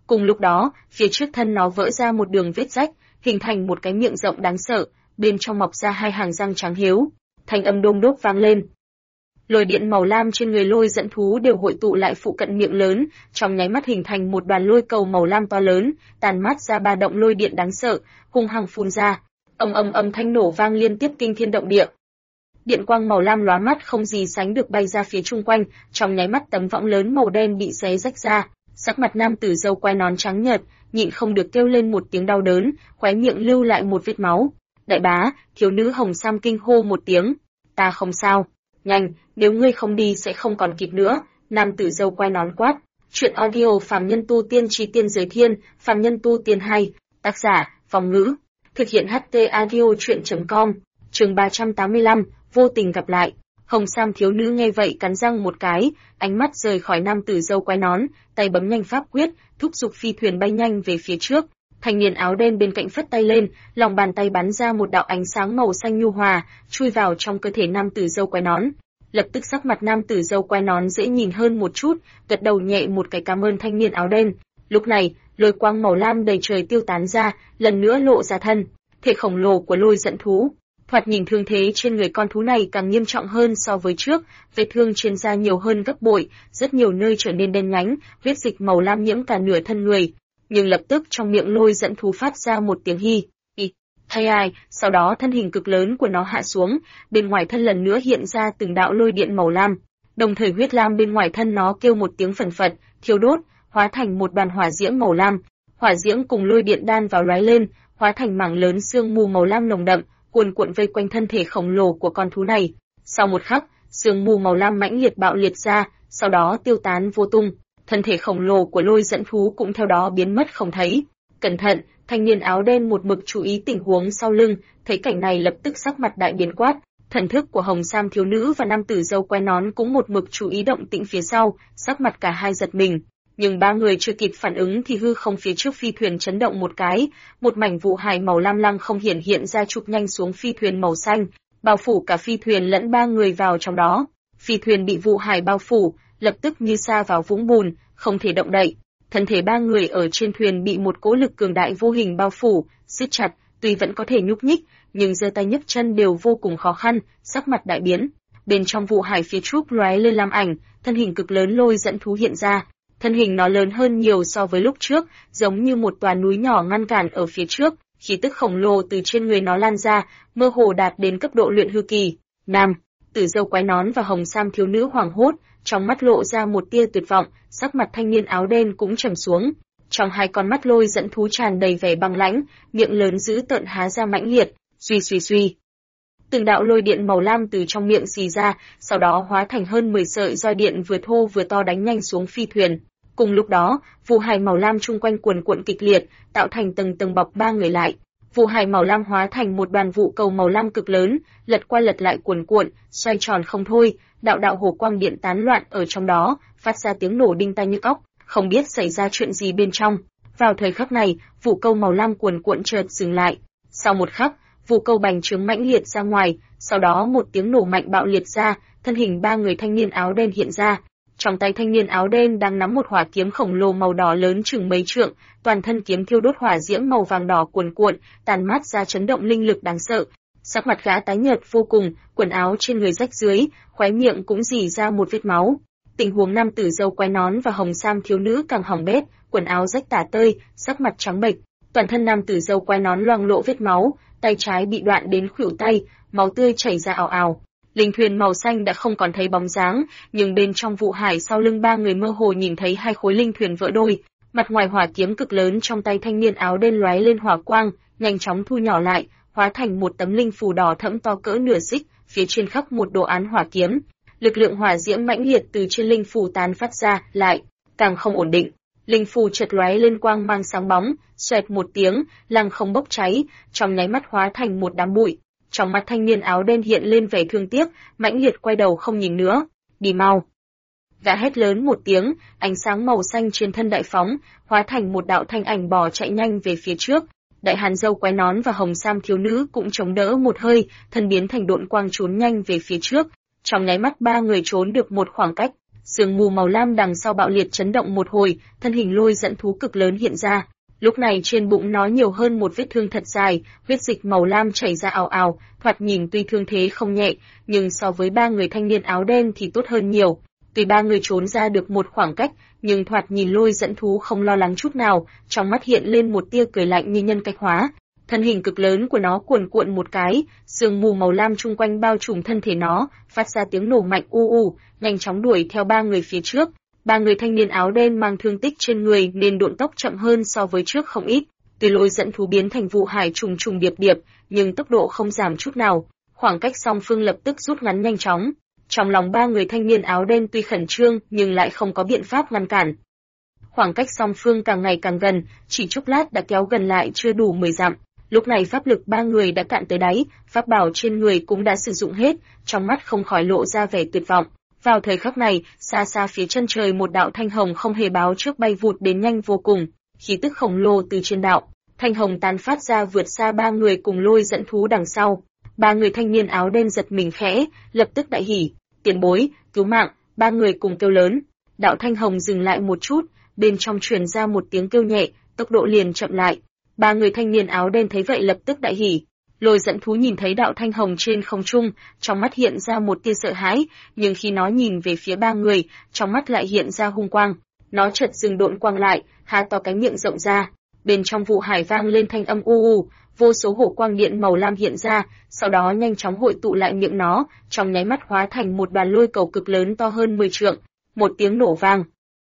Cùng lúc đó, phía trước thân nó vỡ ra một đường vết rách, hình thành một cái miệng rộng đáng sợ, bên trong mọc ra hai hàng răng trắng hiếu. Thanh âm đôm đốp vang lên. Lôi điện màu lam trên người lôi dẫn thú đều hội tụ lại phụ cận miệng lớn, trong nháy mắt hình thành một đoàn lôi cầu màu lam to lớn, tàn mát ra ba động lôi điện đáng sợ, hung hăng phun ra. Âm thanh nổ vang liên tiếp kinh thiên động địa. Điện quang màu lam lóa mắt không gì sánh được bay ra phía chung quanh, trong nháy mắt tấm võng lớn màu đen bị xé rách ra. Sắc mặt nam tử râu quai nón trắng nhợt, nhịn không được kêu lên một tiếng đau đớn, khóe miệng lưu lại một vết máu. Đại bá, thiếu nữ Hồng Sam kinh hô một tiếng. Ta không sao. Nhanh, nếu ngươi không đi sẽ không còn kịp nữa. Nam tử râu quai nón quát. Chuyện audio Phàm Nhân Tu Tiên Chi Tiên Giới Thiên, Phàm Nhân Tu Tiên 2, tác giả, Phong Ngữ. Thực hiện HT Audio Chuyện.com, chương 385, vô tình gặp lại. Hồng Sam thiếu nữ nghe vậy cắn răng một cái, ánh mắt rời khỏi nam tử râu quai nón, tay bấm nhanh pháp quyết, thúc giục phi thuyền bay nhanh về phía trước. Thanh niên áo đen bên cạnh phất tay lên, lòng bàn tay bắn ra một đạo ánh sáng màu xanh nhu hòa, chui vào trong cơ thể nam tử râu quai nón. Lập tức sắc mặt nam tử râu quai nón dễ nhìn hơn một chút, gật đầu nhẹ một cái cảm ơn thanh niên áo đen. Lúc này, lôi quang màu lam đầy trời tiêu tán ra, lần nữa lộ ra thân thể khổng lồ của lôi dẫn thú. Thoạt nhìn thương thế trên người con thú này càng nghiêm trọng hơn so với trước, vết thương trên da nhiều hơn gấp bội, rất nhiều nơi trở nên đen nhánh, huyết dịch màu lam nhiễm cả nửa thân người. Nhưng lập tức trong miệng lôi dẫn thú phát ra một tiếng hi, thay ai, sau đó thân hình cực lớn của nó hạ xuống, bên ngoài thân lần nữa hiện ra từng đạo lôi điện màu lam, đồng thời huyết lam bên ngoài thân nó kêu một tiếng phần phật, thiêu đốt, hóa thành một đoàn hỏa diễm màu lam. Hỏa diễm cùng lôi điện đan vào lóe lên, hóa thành mảng lớn sương mù màu lam nồng đậm, cuồn cuộn vây quanh thân thể khổng lồ của con thú này. Sau một khắc, sương mù màu lam mãnh liệt bạo liệt ra, sau đó tiêu tán vô tung. Thân thể khổng lồ của lôi dẫn thú cũng theo đó biến mất không thấy. Cẩn thận, thanh niên áo đen một mực chú ý tình huống sau lưng, thấy cảnh này lập tức sắc mặt đại biến quát. Thần thức của Hồng Sam thiếu nữ và nam tử râu quai nón cũng một mực chú ý động tĩnh phía sau, sắc mặt cả hai giật mình. Nhưng ba người chưa kịp phản ứng thì hư không phía trước phi thuyền chấn động một cái, một mảnh vụ hải màu lam lăng không hiện ra chụp nhanh xuống phi thuyền màu xanh, bao phủ cả phi thuyền lẫn ba người vào trong đó. Phi thuyền bị vụ hải bao phủ, lập tức như sa vào vũng bùn, không thể động đậy. Thân thể ba người ở trên thuyền bị một cỗ lực cường đại vô hình bao phủ, siết chặt, tuy vẫn có thể nhúc nhích, nhưng giơ tay nhấc chân đều vô cùng khó khăn, sắc mặt đại biến. Bên trong vụ hải phía trước lóe lên lam ảnh, thân hình cực lớn lôi dẫn thú hiện ra. Thân hình nó lớn hơn nhiều so với lúc trước, giống như một tòa núi nhỏ ngăn cản ở phía trước, khí tức khổng lồ từ trên người nó lan ra, mơ hồ đạt đến cấp độ luyện hư kỳ. Nam tử râu quái nón và Hồng Sam thiếu nữ hoảng hốt, trong mắt lộ ra một tia tuyệt vọng, sắc mặt thanh niên áo đen cũng trầm xuống. Trong hai con mắt lôi dẫn thú tràn đầy vẻ băng lãnh, miệng lớn dữ tợn há ra mãnh liệt, suy. Từng đạo lôi điện màu lam từ trong miệng xì ra, sau đó hóa thành hơn 10 sợi roi điện vừa thô vừa to đánh nhanh xuống phi thuyền. Cùng lúc đó, vụ hải màu lam chung quanh cuồn cuộn kịch liệt, tạo thành tầng tầng bọc ba người lại. Vụ hải màu lam hóa thành một đoàn vụ cầu màu lam cực lớn, lật qua lật lại cuồn cuộn, xoay tròn không thôi, đạo đạo hồ quang điện tán loạn ở trong đó, phát ra tiếng nổ đinh tai nhức óc, không biết xảy ra chuyện gì bên trong. Vào thời khắc này, vụ cầu màu lam cuồn cuộn chợt dừng lại. Sau một khắc, vụ cầu bành trướng mãnh liệt ra ngoài, sau đó một tiếng nổ mạnh bạo liệt ra, thân hình ba người thanh niên áo đen hiện ra. Trong tay thanh niên áo đen đang nắm một hỏa kiếm khổng lồ màu đỏ lớn chừng mấy trượng, toàn thân kiếm thiêu đốt hỏa diễm màu vàng đỏ cuồn cuộn, tàn mát ra chấn động linh lực đáng sợ. Sắc mặt gã tái nhợt vô cùng, quần áo trên người rách rưới, khóe miệng cũng rỉ ra một vết máu. Tình huống nam tử râu quai nón và Hồng Sam thiếu nữ càng hỏng bét, quần áo rách tả tơi, sắc mặt trắng bệch, toàn thân nam tử râu quai nón loang lỗ vết máu, tay trái bị đoạn đến khuỷu tay, máu tươi chảy ra ào ào. Linh thuyền màu xanh đã không còn thấy bóng dáng, nhưng bên trong vụ hải sau lưng ba người mơ hồ nhìn thấy hai khối linh thuyền vỡ đôi. Mặt ngoài hỏa kiếm cực lớn trong tay thanh niên áo đen lóe lên hỏa quang, nhanh chóng thu nhỏ lại, hóa thành một tấm linh phù đỏ thẫm to cỡ nửa xích, phía trên khắc một đồ án hỏa kiếm. Lực lượng hỏa diễm mãnh liệt từ trên linh phù tán phát ra, lại càng không ổn định. Linh phù chợt lóe lên quang mang sáng bóng, xoẹt một tiếng, lăng không bốc cháy, trong nháy mắt hóa thành một đám bụi. Trong mắt thanh niên áo đen hiện lên vẻ thương tiếc, mãnh liệt quay đầu không nhìn nữa. Đi mau! Gã hét lớn một tiếng, ánh sáng màu xanh trên thân đại phóng, hóa thành một đạo thanh ảnh bò chạy nhanh về phía trước. Đại hàn dâu quái nón và Hồng Sam thiếu nữ cũng chống đỡ một hơi, thân biến thành độn quang trốn nhanh về phía trước. Trong nháy mắt ba người trốn được một khoảng cách, Sương mù màu lam đằng sau bạo liệt chấn động một hồi, thân hình lôi dẫn thú cực lớn hiện ra. Lúc này trên bụng nó nhiều hơn một vết thương thật dài, huyết dịch màu lam chảy ra ào ào, thoạt nhìn tuy thương thế không nhẹ, nhưng so với ba người thanh niên áo đen thì tốt hơn nhiều. Tuy ba người trốn ra được một khoảng cách, nhưng thoạt nhìn lôi dẫn thú không lo lắng chút nào, trong mắt hiện lên một tia cười lạnh như nhân cách hóa. Thân hình cực lớn của nó cuồn cuộn một cái, sương mù màu lam chung quanh bao trùm thân thể nó, phát ra tiếng nổ mạnh u u, nhanh chóng đuổi theo ba người phía trước. Ba người thanh niên áo đen mang thương tích trên người nên độn tốc chậm hơn so với trước không ít. Tuy lôi dẫn thú biến thành vụ hải trùng trùng điệp điệp, nhưng tốc độ không giảm chút nào. Khoảng cách song phương lập tức rút ngắn nhanh chóng. Trong lòng ba người thanh niên áo đen tuy khẩn trương nhưng lại không có biện pháp ngăn cản. Khoảng cách song phương càng ngày càng gần, chỉ chốc lát đã kéo gần lại chưa đủ 10 dặm. Lúc này pháp lực ba người đã cạn tới đáy, pháp bảo trên người cũng đã sử dụng hết, trong mắt không khỏi lộ ra vẻ tuyệt vọng. Vào thời khắc này, xa xa phía chân trời một đạo thanh hồng không hề báo trước bay vụt đến nhanh vô cùng, khí tức khổng lồ từ trên đạo thanh hồng tán phát ra vượt xa ba người cùng lôi dẫn thú đằng sau. Ba người thanh niên áo đen giật mình khẽ, lập tức đại hỉ, tiền bối, cứu mạng, ba người cùng kêu lớn. Đạo thanh hồng dừng lại một chút, bên trong truyền ra một tiếng kêu nhẹ, tốc độ liền chậm lại. Ba người thanh niên áo đen thấy vậy lập tức đại hỉ. Lôi dẫn thú nhìn thấy đạo thanh hồng trên không trung, trong mắt hiện ra một tia sợ hãi, nhưng khi nó nhìn về phía ba người, trong mắt lại hiện ra hung quang. Nó chợt dừng độn quang lại, há to cái miệng rộng ra. Bên trong vụ hải vang lên thanh âm u u, vô số hổ quang điện màu lam hiện ra, sau đó nhanh chóng hội tụ lại miệng nó, trong nháy mắt hóa thành một đoàn lôi cầu cực lớn to hơn 10 trượng. Một tiếng nổ vang.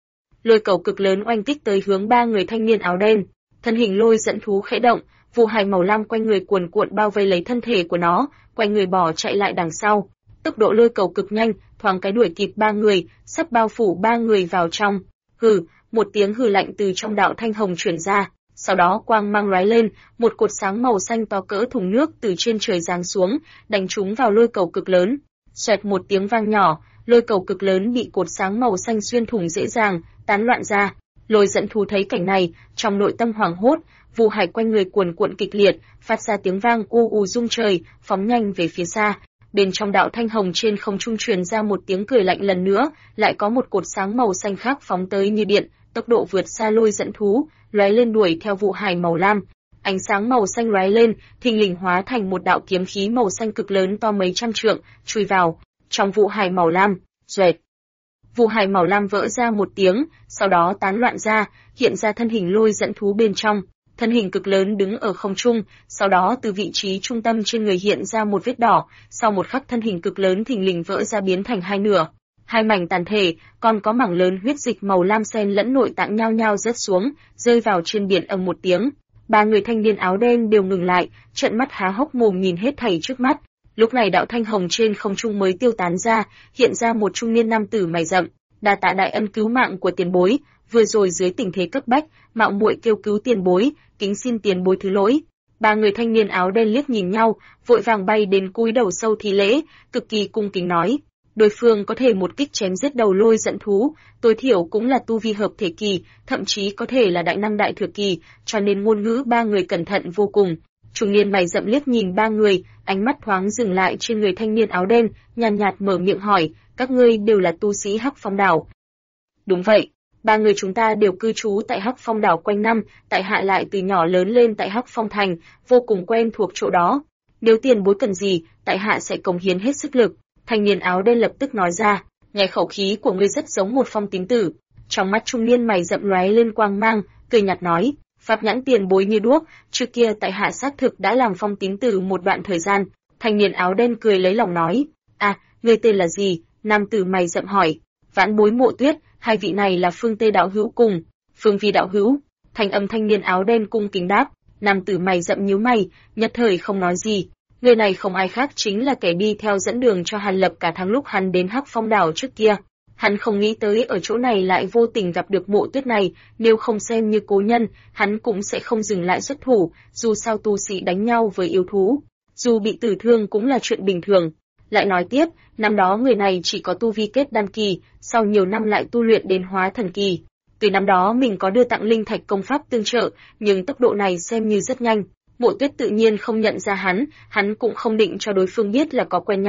Lôi cầu cực lớn oanh kích tới hướng ba người thanh niên áo đen. Thân hình lôi dẫn thú khẽ động, vụ hải màu lam quanh người cuồn cuộn bao vây lấy thân thể của nó, quanh người bỏ chạy lại đằng sau. Tốc độ lôi cầu cực nhanh, thoáng cái đuổi kịp ba người, sắp bao phủ ba người vào trong. Hừ, một tiếng hừ lạnh từ trong đạo thanh hồng truyền ra. Sau đó quang mang lóe lên, một cột sáng màu xanh to cỡ thùng nước từ trên trời giáng xuống, đánh trúng vào lôi cầu cực lớn. Xoẹt một tiếng vang nhỏ, lôi cầu cực lớn bị cột sáng màu xanh xuyên thủng dễ dàng, tán loạn ra. Lôi dẫn thú thấy cảnh này, trong nội tâm hoảng hốt, vụ hải quanh người cuồn cuộn kịch liệt, phát ra tiếng vang u u rung trời, phóng nhanh về phía xa. Bên trong đạo thanh hồng trên không trung truyền ra một tiếng cười lạnh lần nữa, lại có một cột sáng màu xanh khác phóng tới như điện, tốc độ vượt xa lôi dẫn thú, lóe lên đuổi theo vụ hải màu lam. Ánh sáng màu xanh lóe lên, thình lình hóa thành một đạo kiếm khí màu xanh cực lớn to mấy trăm trượng, chui vào trong vụ hải màu lam. Xoẹt. Vụ hải màu lam vỡ ra một tiếng, sau đó tán loạn ra, hiện ra thân hình lôi dẫn thú bên trong. Thân hình cực lớn đứng ở không trung, sau đó từ vị trí trung tâm trên người hiện ra một vết đỏ, sau một khắc thân hình cực lớn thình lình vỡ ra biến thành hai nửa. Hai mảnh tàn thể, còn có mảng lớn huyết dịch màu lam xen lẫn nội tạng nhao nhao rớt xuống, rơi vào trên biển ầm một tiếng. Ba người thanh niên áo đen đều ngừng lại, trợn mắt há hốc mồm nhìn hết thảy trước mắt. Lúc này đạo thanh hồng trên không trung mới tiêu tán ra, hiện ra một trung niên nam tử mày rậm, đa tạ đại ân cứu mạng của tiền bối, vừa rồi dưới tình thế cấp bách, mạo muội kêu cứu tiền bối, kính xin tiền bối thứ lỗi. Ba người thanh niên áo đen liếc nhìn nhau, vội vàng bay đến cúi đầu sâu thi lễ, cực kỳ cung kính nói: đối phương có thể một kích chém giết đầu lôi dẫn thú, tối thiểu cũng là tu vi hợp thể kỳ, thậm chí có thể là đại năng đại thừa kỳ, cho nên ngôn ngữ ba người cẩn thận vô cùng. Trung niên mày rậm liếc nhìn ba người, ánh mắt thoáng dừng lại trên người thanh niên áo đen, nhàn nhạt mở miệng hỏi: các ngươi đều là tu sĩ Hắc Phong đảo? Đúng vậy, ba người chúng ta đều cư trú tại Hắc Phong đảo quanh năm, tại hạ lại từ nhỏ lớn lên tại Hắc Phong thành, vô cùng quen thuộc chỗ đó. Nếu tiền bối cần gì, tại hạ sẽ cống hiến hết sức lực. Thanh niên áo đen lập tức nói ra, nghe khẩu khí của ngươi rất giống một phong tín tử. Trong mắt trung niên mày rậm lóe lên quang mang, cười nhạt nói: pháp nhãn tiền bối như đuốc, trước kia tại hạ xác thực đã làm phong tín tử một đoạn thời gian. Thanh niên áo đen cười lấy lòng nói: à, ngươi tên là gì? Nam tử mày rậm hỏi. Vãn bối Mộ Tuyết, hai vị này là Phương Tê đạo hữu cùng Phương Vi đạo hữu. Thanh âm thanh niên áo đen cung kính đáp. Nam tử mày rậm nhíu mày, nhất thời không nói gì. Người này không ai khác chính là kẻ đi theo dẫn đường cho Hàn Lập cả tháng lúc hắn đến Hắc Phong đảo trước kia. Hắn không nghĩ tới ở chỗ này lại vô tình gặp được Mộ Tuyết này, nếu không xem như cố nhân, hắn cũng sẽ không dừng lại xuất thủ, dù sao tu sĩ đánh nhau với yêu thú, dù bị tử thương cũng là chuyện bình thường. Lại nói tiếp, năm đó người này chỉ có tu vi kết đan kỳ, sau nhiều năm lại tu luyện đến hóa thần kỳ. Từ năm đó mình có đưa tặng linh thạch công pháp tương trợ, nhưng tốc độ này xem như rất nhanh. Mộ Tuyết tự nhiên không nhận ra hắn cũng không định cho đối phương biết là có quen nhau.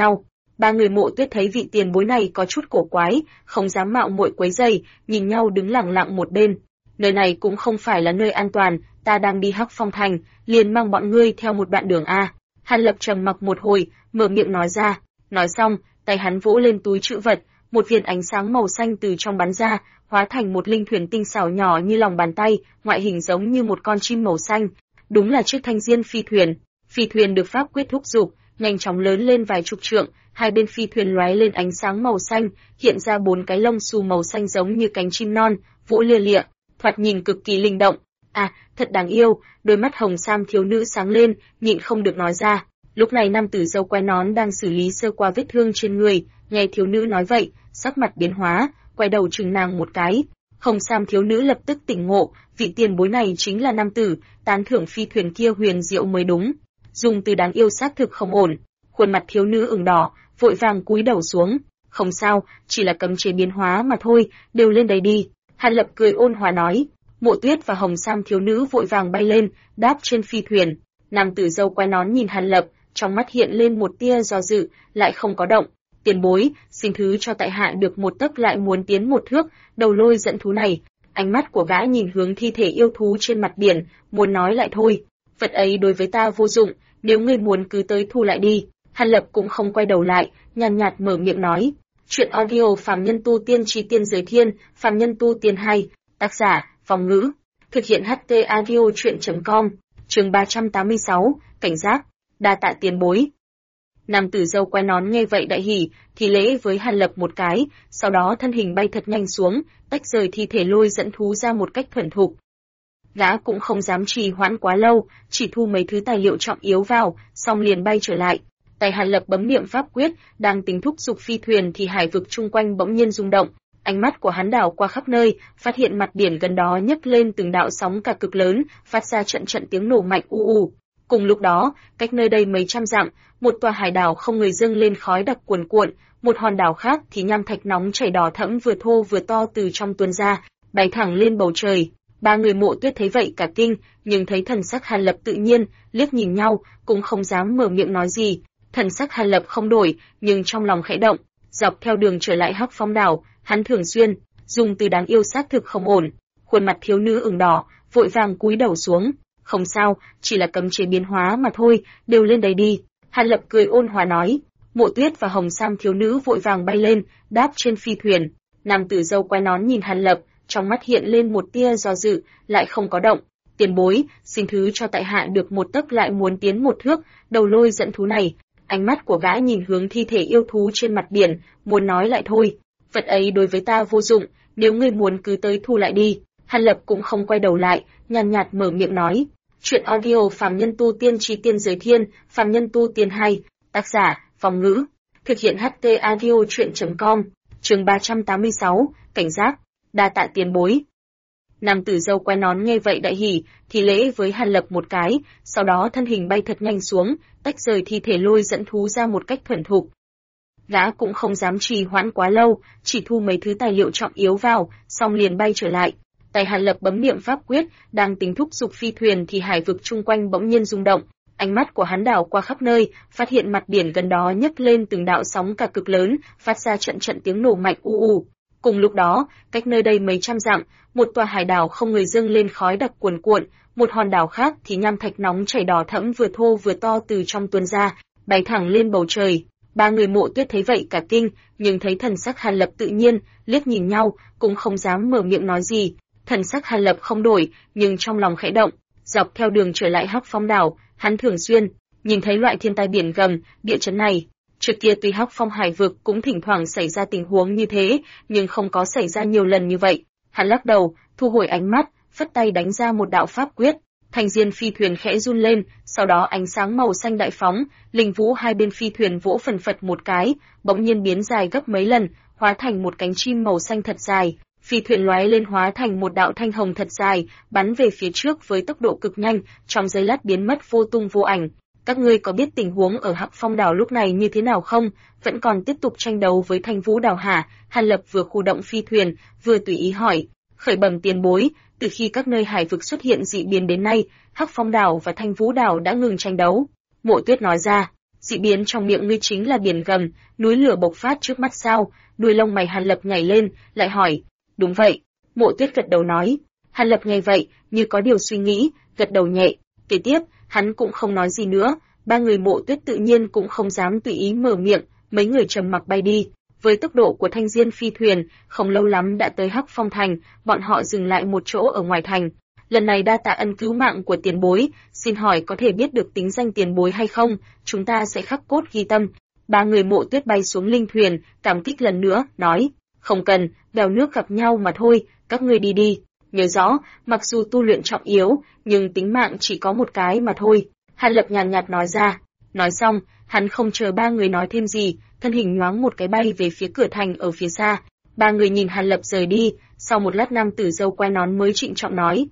Ba người Mộ Tuyết thấy vị tiền bối này có chút cổ quái, không dám mạo muội quấy rầy, nhìn nhau đứng lặng lặng một bên. Nơi này cũng không phải là nơi an toàn, ta đang đi Hắc Phong Thành, liền mang bọn ngươi theo một đoạn đường a. Hàn Lập trầm mặc một hồi, mở miệng nói ra. Nói xong, tay hắn vỗ lên túi trữ vật, một viên ánh sáng màu xanh từ trong bắn ra, hóa thành một linh thuyền tinh xảo nhỏ như lòng bàn tay, ngoại hình giống như một con chim màu xanh. Đúng là chiếc Thanh Diên phi thuyền. Phi thuyền được pháp quyết thúc giục, nhanh chóng lớn lên vài chục trượng, hai bên phi thuyền lóe lên ánh sáng màu xanh, hiện ra 4 cái lông xù màu xanh giống như cánh chim non, vỗ lia lịa, thoạt nhìn cực kỳ linh động. À, thật đáng yêu, đôi mắt hồng sam thiếu nữ sáng lên, nhịn không được nói ra. Lúc này nam tử râu quai nón đang xử lý sơ qua vết thương trên người, nghe thiếu nữ nói vậy, sắc mặt biến hóa, quay đầu chừng nàng một cái. Hồng sam thiếu nữ lập tức tỉnh ngộ, vị tiền bối này chính là nam tử, tán thưởng phi thuyền kia huyền diệu mới đúng. Dùng từ đáng yêu xác thực không ổn. Khuôn mặt thiếu nữ ửng đỏ, vội vàng cúi đầu xuống. Không sao, chỉ là cấm chế biến hóa mà thôi, đều lên đây đi. Hàn Lập cười ôn hòa nói. Mộ Tuyết và Hồng Sam thiếu nữ vội vàng bay lên, đáp trên phi thuyền. Nam tử râu quai nón nhìn Hàn Lập, trong mắt hiện lên một tia do dự, lại không có động. Tiền bối, xin thứ cho tại hạ được một tấc lại muốn tiến một thước, đầu lôi dẫn thú này. Ánh mắt của gã nhìn hướng thi thể yêu thú trên mặt biển, muốn nói lại thôi. Vật ấy đối với ta vô dụng, nếu ngươi muốn cứ tới thu lại đi. Hàn Lập cũng không quay đầu lại, nhàn nhạt mở miệng nói. Chuyện audio phàm nhân tu tiên chi tiên giới thiên, phàm nhân tu tiên hay, tác giả, Phong Ngữ. Thực hiện HT audio chuyện.com, chương 386, cảnh giác, đa tạ tiền bối. Nam tử râu quai nón nghe vậy đại hỉ, thì lễ với Hàn Lập một cái, sau đó thân hình bay thật nhanh xuống, tách rời thi thể lôi dẫn thú ra một cách thuần thục. Gã cũng không dám trì hoãn quá lâu, chỉ thu mấy thứ tài liệu trọng yếu vào, xong liền bay trở lại. Tay Hàn Lập bấm niệm pháp quyết, đang tính thúc giục phi thuyền thì hải vực chung quanh bỗng nhiên rung động. Ánh mắt của hắn đảo qua khắp nơi, phát hiện mặt biển gần đó nhấc lên từng đạo sóng cả cực lớn, phát ra trận trận tiếng nổ mạnh u u. Cùng lúc đó, cách nơi đây mấy trăm dặm, một tòa hải đảo không người dâng lên khói đặc cuồn cuộn, một hòn đảo khác thì nham thạch nóng chảy đỏ thẫm vừa thô vừa to từ trong tuôn ra, bay thẳng lên bầu trời. Ba người Mộ Tuyết thấy vậy cả kinh, nhưng thấy thần sắc Hàn Lập tự nhiên, liếc nhìn nhau, cũng không dám mở miệng nói gì. Thần sắc Hàn Lập không đổi, nhưng trong lòng khẽ động. Dọc theo đường trở lại Hắc Phong đảo, hắn thường xuyên dùng từ đáng yêu xác thực không ổn. Khuôn mặt thiếu nữ ửng đỏ, vội vàng cúi đầu xuống. Không sao, chỉ là cấm chế biến hóa mà thôi, đều lên đây đi. Hàn Lập cười ôn hòa nói. Mộ Tuyết và Hồng Sam thiếu nữ vội vàng bay lên, đáp trên phi thuyền. Nam tử râu quai nón nhìn Hàn Lập, trong mắt hiện lên một tia do dự, lại không có động. Tiền bối, xin thứ cho tại hạ được một tấc lại muốn tiến một thước, đầu lôi dẫn thú này. Ánh mắt của gã nhìn hướng thi thể yêu thú trên mặt biển, muốn nói lại thôi. Vật ấy đối với ta vô dụng, nếu ngươi muốn cứ tới thu lại đi. Hàn Lập cũng không quay đầu lại, nhàn nhạt mở miệng nói. Chuyện audio phàm nhân tu tiên chi tiên giới thiên, phàm nhân tu tiên hay, tác giả, Phong Ngữ. Thực hiện HT audio chuyện.com, chương 386, cảnh giác, đa tạ tiền bối. Nam tử râu quai nón nghe vậy đại hỉ, thì lễ với Hàn Lập một cái, sau đó thân hình bay thật nhanh xuống, tách rời thi thể lôi dẫn thú ra một cách thuần thục. Gã cũng không dám trì hoãn quá lâu, chỉ thu mấy thứ tài liệu trọng yếu vào, xong liền bay trở lại. Tay Hàn Lập bấm niệm pháp quyết, đang tính thúc giục phi thuyền thì hải vực chung quanh bỗng nhiên rung động. Ánh mắt của hắn đảo qua khắp nơi, phát hiện mặt biển gần đó nhấc lên từng đạo sóng cả cực lớn, phát ra trận trận tiếng nổ mạnh u u. Cùng lúc đó, cách nơi đây mấy trăm dặm, một tòa hải đảo không người dâng lên khói đặc cuồn cuộn, một hòn đảo khác thì nham thạch nóng chảy đỏ thẫm vừa thô vừa to từ trong tuôn ra, bay thẳng lên bầu trời. Ba người Mộ Tuyết thấy vậy cả kinh, nhưng thấy thần sắc Hàn Lập tự nhiên, liếc nhìn nhau, cũng không dám mở miệng nói gì. Thần sắc Hàn Lập không đổi, nhưng trong lòng khẽ động. Dọc theo đường trở lại Hắc Phong đảo, hắn thường xuyên nhìn thấy loại thiên tai biển gầm, địa chấn này. Trước kia tuy Hắc Phong hải vực cũng thỉnh thoảng xảy ra tình huống như thế, nhưng không có xảy ra nhiều lần như vậy. Hắn lắc đầu, thu hồi ánh mắt, phất tay đánh ra một đạo pháp quyết. Thanh diên phi thuyền khẽ run lên, sau đó ánh sáng màu xanh đại phóng, linh vũ hai bên phi thuyền vỗ phần phật một cái, bỗng nhiên biến dài gấp mấy lần, hóa thành một cánh chim màu xanh thật dài. Phi thuyền lóe lên hóa thành một đạo thanh hồng thật dài, bắn về phía trước với tốc độ cực nhanh, trong giây lát biến mất vô tung vô ảnh. Các ngươi có biết tình huống ở Hắc Phong đảo lúc này như thế nào không? Vẫn còn tiếp tục tranh đấu với Thanh Vũ đảo hả? Hàn Lập vừa khu động phi thuyền, vừa tùy ý hỏi. Khởi bẩm tiền bối, từ khi các nơi hải vực xuất hiện dị biến đến nay, Hắc Phong đảo và Thanh Vũ đảo đã ngừng tranh đấu. Mộ Tuyết nói ra. Dị biến trong miệng ngươi chính là biển gầm, núi lửa bộc phát trước mắt sao? Đuôi lông mày Hàn Lập nhảy lên, lại hỏi. Đúng vậy. Mộ Tuyết gật đầu nói. Hàn Lập nghe vậy, như có điều suy nghĩ, gật đầu nhẹ. Kế tiếp, hắn cũng không nói gì nữa, ba người Mộ Tuyết tự nhiên cũng không dám tùy ý mở miệng, mấy người trầm mặc bay đi. Với tốc độ của thanh diên phi thuyền, không lâu lắm đã tới Hắc Phong Thành, bọn họ dừng lại một chỗ ở ngoài thành. Lần này đa tạ ân cứu mạng của tiền bối, xin hỏi có thể biết được tính danh tiền bối hay không, chúng ta sẽ khắc cốt ghi tâm. Ba người Mộ Tuyết bay xuống linh thuyền, cảm kích lần nữa, nói, không cần, bèo nước gặp nhau mà thôi, các ngươi đi đi. Nhớ rõ, mặc dù tu luyện trọng yếu, nhưng tính mạng chỉ có một cái mà thôi. Hàn Lập nhàn nhạt nói ra. Nói xong, hắn không chờ ba người nói thêm gì, thân hình nhoáng một cái bay về phía cửa thành ở phía xa. Ba người nhìn Hàn Lập rời đi, sau một lát nam tử râu quai nón mới trịnh trọng nói.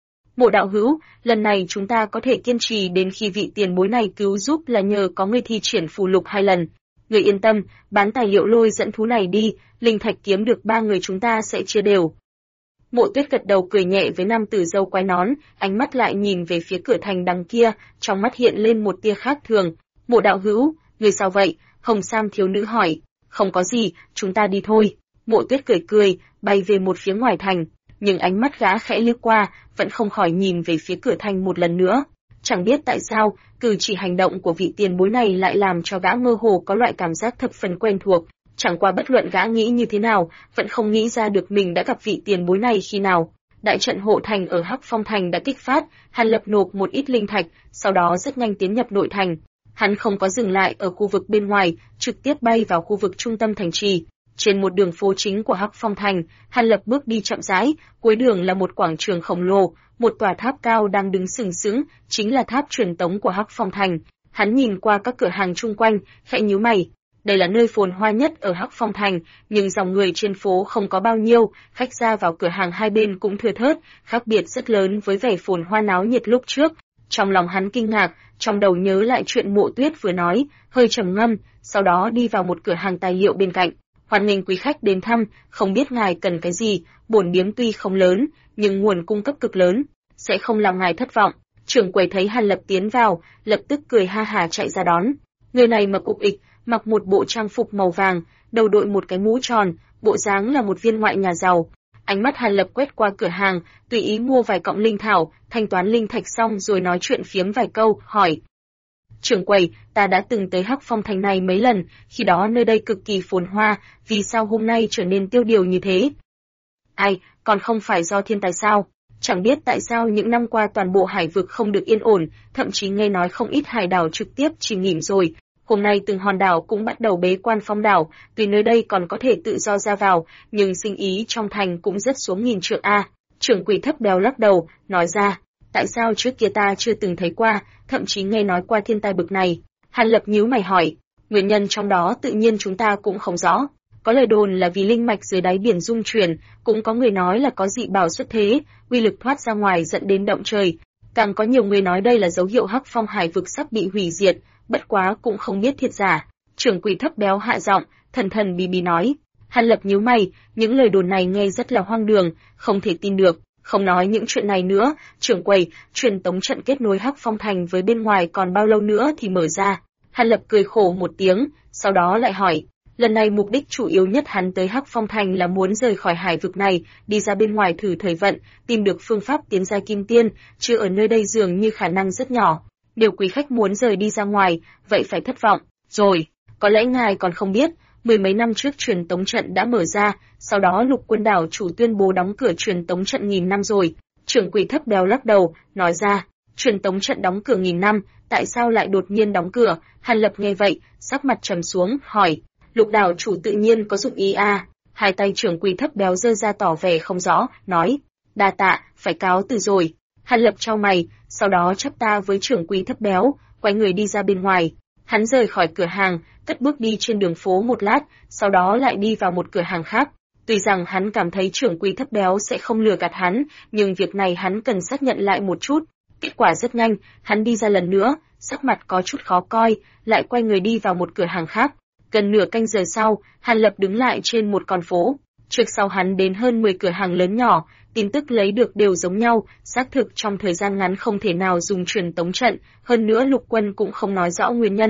Mộ đạo hữu, lần này chúng ta có thể kiên trì đến khi vị tiền bối này cứu giúp là nhờ có ngươi thi triển phù lục 2 lần. Người yên tâm, bán tài liệu lôi dẫn thú này đi, linh thạch kiếm được ba người chúng ta sẽ chia đều. Mộ Tuyết gật đầu cười nhẹ với nam tử râu quai nón, ánh mắt lại nhìn về phía cửa thành đằng kia, trong mắt hiện lên một tia khác thường. Mộ đạo hữu, người sao vậy? Hồng Sam thiếu nữ hỏi. Không có gì, chúng ta đi thôi. Mộ Tuyết cười cười, bay về một phía ngoài thành, nhưng ánh mắt gã khẽ liếc qua, vẫn không khỏi nhìn về phía cửa thành một lần nữa. Chẳng biết tại sao, cử chỉ hành động của vị tiền bối này lại làm cho gã mơ hồ có loại cảm giác thập phần quen thuộc. Chẳng qua bất luận gã nghĩ như thế nào, vẫn không nghĩ ra được mình đã gặp vị tiền bối này khi nào. Đại trận hộ thành ở Hắc Phong Thành đã kích phát, Hàn Lập nộp một ít linh thạch, sau đó rất nhanh tiến nhập nội thành. Hắn không có dừng lại ở khu vực bên ngoài, trực tiếp bay vào khu vực trung tâm thành trì. Trên một đường phố chính của Hắc Phong Thành, Hàn Lập bước đi chậm rãi, cuối đường là một quảng trường khổng lồ, một tòa tháp cao đang đứng sừng sững, chính là tháp truyền tống của Hắc Phong Thành. Hắn nhìn qua các cửa hàng chung quanh, khẽ nhíu mày. Đây là nơi phồn hoa nhất ở Hắc Phong Thành, nhưng dòng người trên phố không có bao nhiêu, khách ra vào cửa hàng hai bên cũng thưa thớt, khác biệt rất lớn với vẻ phồn hoa náo nhiệt lúc trước. Trong lòng hắn kinh ngạc, trong đầu nhớ lại chuyện Mộ Tuyết vừa nói, hơi trầm ngâm, sau đó đi vào một cửa hàng tài liệu bên cạnh. Hoan nghênh quý khách đến thăm, không biết ngài cần cái gì, bổn điếm tuy không lớn, nhưng nguồn cung cấp cực lớn, sẽ không làm ngài thất vọng. Trưởng quầy thấy Hàn Lập tiến vào, lập tức cười ha hả chạy ra đón. Người này mập ục ịch, mặc một bộ trang phục màu vàng, đầu đội một cái mũ tròn, bộ dáng là một viên ngoại nhà giàu. Ánh mắt Hàn Lập quét qua cửa hàng, tùy ý mua vài cọng linh thảo, thanh toán linh thạch xong rồi nói chuyện phiếm vài câu, hỏi. Trưởng quầy, ta đã từng tới Hắc Phong Thành này mấy lần, khi đó nơi đây cực kỳ phồn hoa, vì sao hôm nay trở nên tiêu điều như thế? Ai, còn không phải do thiên tài sao? Chẳng biết tại sao những năm qua toàn bộ hải vực không được yên ổn, thậm chí nghe nói không ít hải đảo trực tiếp chìm nghỉm rồi. Hôm nay từng hòn đảo cũng bắt đầu bế quan phong đảo, tuy nơi đây còn có thể tự do ra vào, nhưng sinh ý trong thành cũng rất xuống nghìn trượng a. Trưởng quỷ thấp béo lắc đầu, nói ra, tại sao trước kia ta chưa từng thấy qua, thậm chí nghe nói qua thiên tài bực này. Hàn Lập nhíu mày hỏi, nguyên nhân trong đó tự nhiên chúng ta cũng không rõ. Có lời đồn là vì linh mạch dưới đáy biển rung chuyển, cũng có người nói là có dị bảo xuất thế, uy lực thoát ra ngoài dẫn đến động trời. Càng có nhiều người nói đây là dấu hiệu Hắc Phong hải vực sắp bị hủy diệt, bất quá cũng không biết thiệt giả. Trưởng quỷ thấp béo hạ giọng, thần thần bí bí nói. Hàn Lập nhíu mày, những lời đồn này nghe rất là hoang đường, không thể tin được. Không nói những chuyện này nữa, trưởng quầy, truyền tống trận kết nối Hắc Phong Thành với bên ngoài còn bao lâu nữa thì mở ra. Hàn Lập cười khổ một tiếng, sau đó lại hỏi, lần này mục đích chủ yếu nhất hắn tới Hắc Phong Thành là muốn rời khỏi hải vực này, đi ra bên ngoài thử thời vận, tìm được phương pháp tiến giai kim tiên, chứ ở nơi đây dường như khả năng rất nhỏ. Điều quý khách muốn rời đi ra ngoài, vậy phải thất vọng. Rồi, có lẽ ngài còn không biết, mười mấy năm trước truyền tống trận đã mở ra, sau đó Lục Quân đảo chủ tuyên bố đóng cửa truyền tống trận 1000 năm rồi. Trưởng quỷ thấp béo lắc đầu, nói ra, truyền tống trận đóng cửa 1000 năm, tại sao lại đột nhiên đóng cửa? Hàn Lập nghe vậy, sắc mặt trầm xuống, hỏi, Lục đảo chủ tự nhiên có dụng ý a? Hai tay trưởng quỷ thấp béo giơ ra tỏ vẻ không rõ, nói, đa tạ, phải cáo từ rồi. Hàn Lập chau mày, sau đó chắp ta với trưởng quỷ thấp béo, quay người đi ra bên ngoài. Hắn rời khỏi cửa hàng, cất bước đi trên đường phố một lát, sau đó lại đi vào một cửa hàng khác. Tuy rằng hắn cảm thấy trưởng quỷ thấp béo sẽ không lừa gạt hắn, nhưng việc này hắn cần xác nhận lại một chút. Kết quả rất nhanh, hắn đi ra lần nữa, sắc mặt có chút khó coi, lại quay người đi vào một cửa hàng khác. Gần nửa canh giờ sau, Hàn Lập đứng lại trên một con phố. Trước sau hắn đến hơn 10 cửa hàng lớn nhỏ, tin tức lấy được đều giống nhau, xác thực trong thời gian ngắn không thể nào dùng truyền tống trận, hơn nữa Lục Quân cũng không nói rõ nguyên nhân.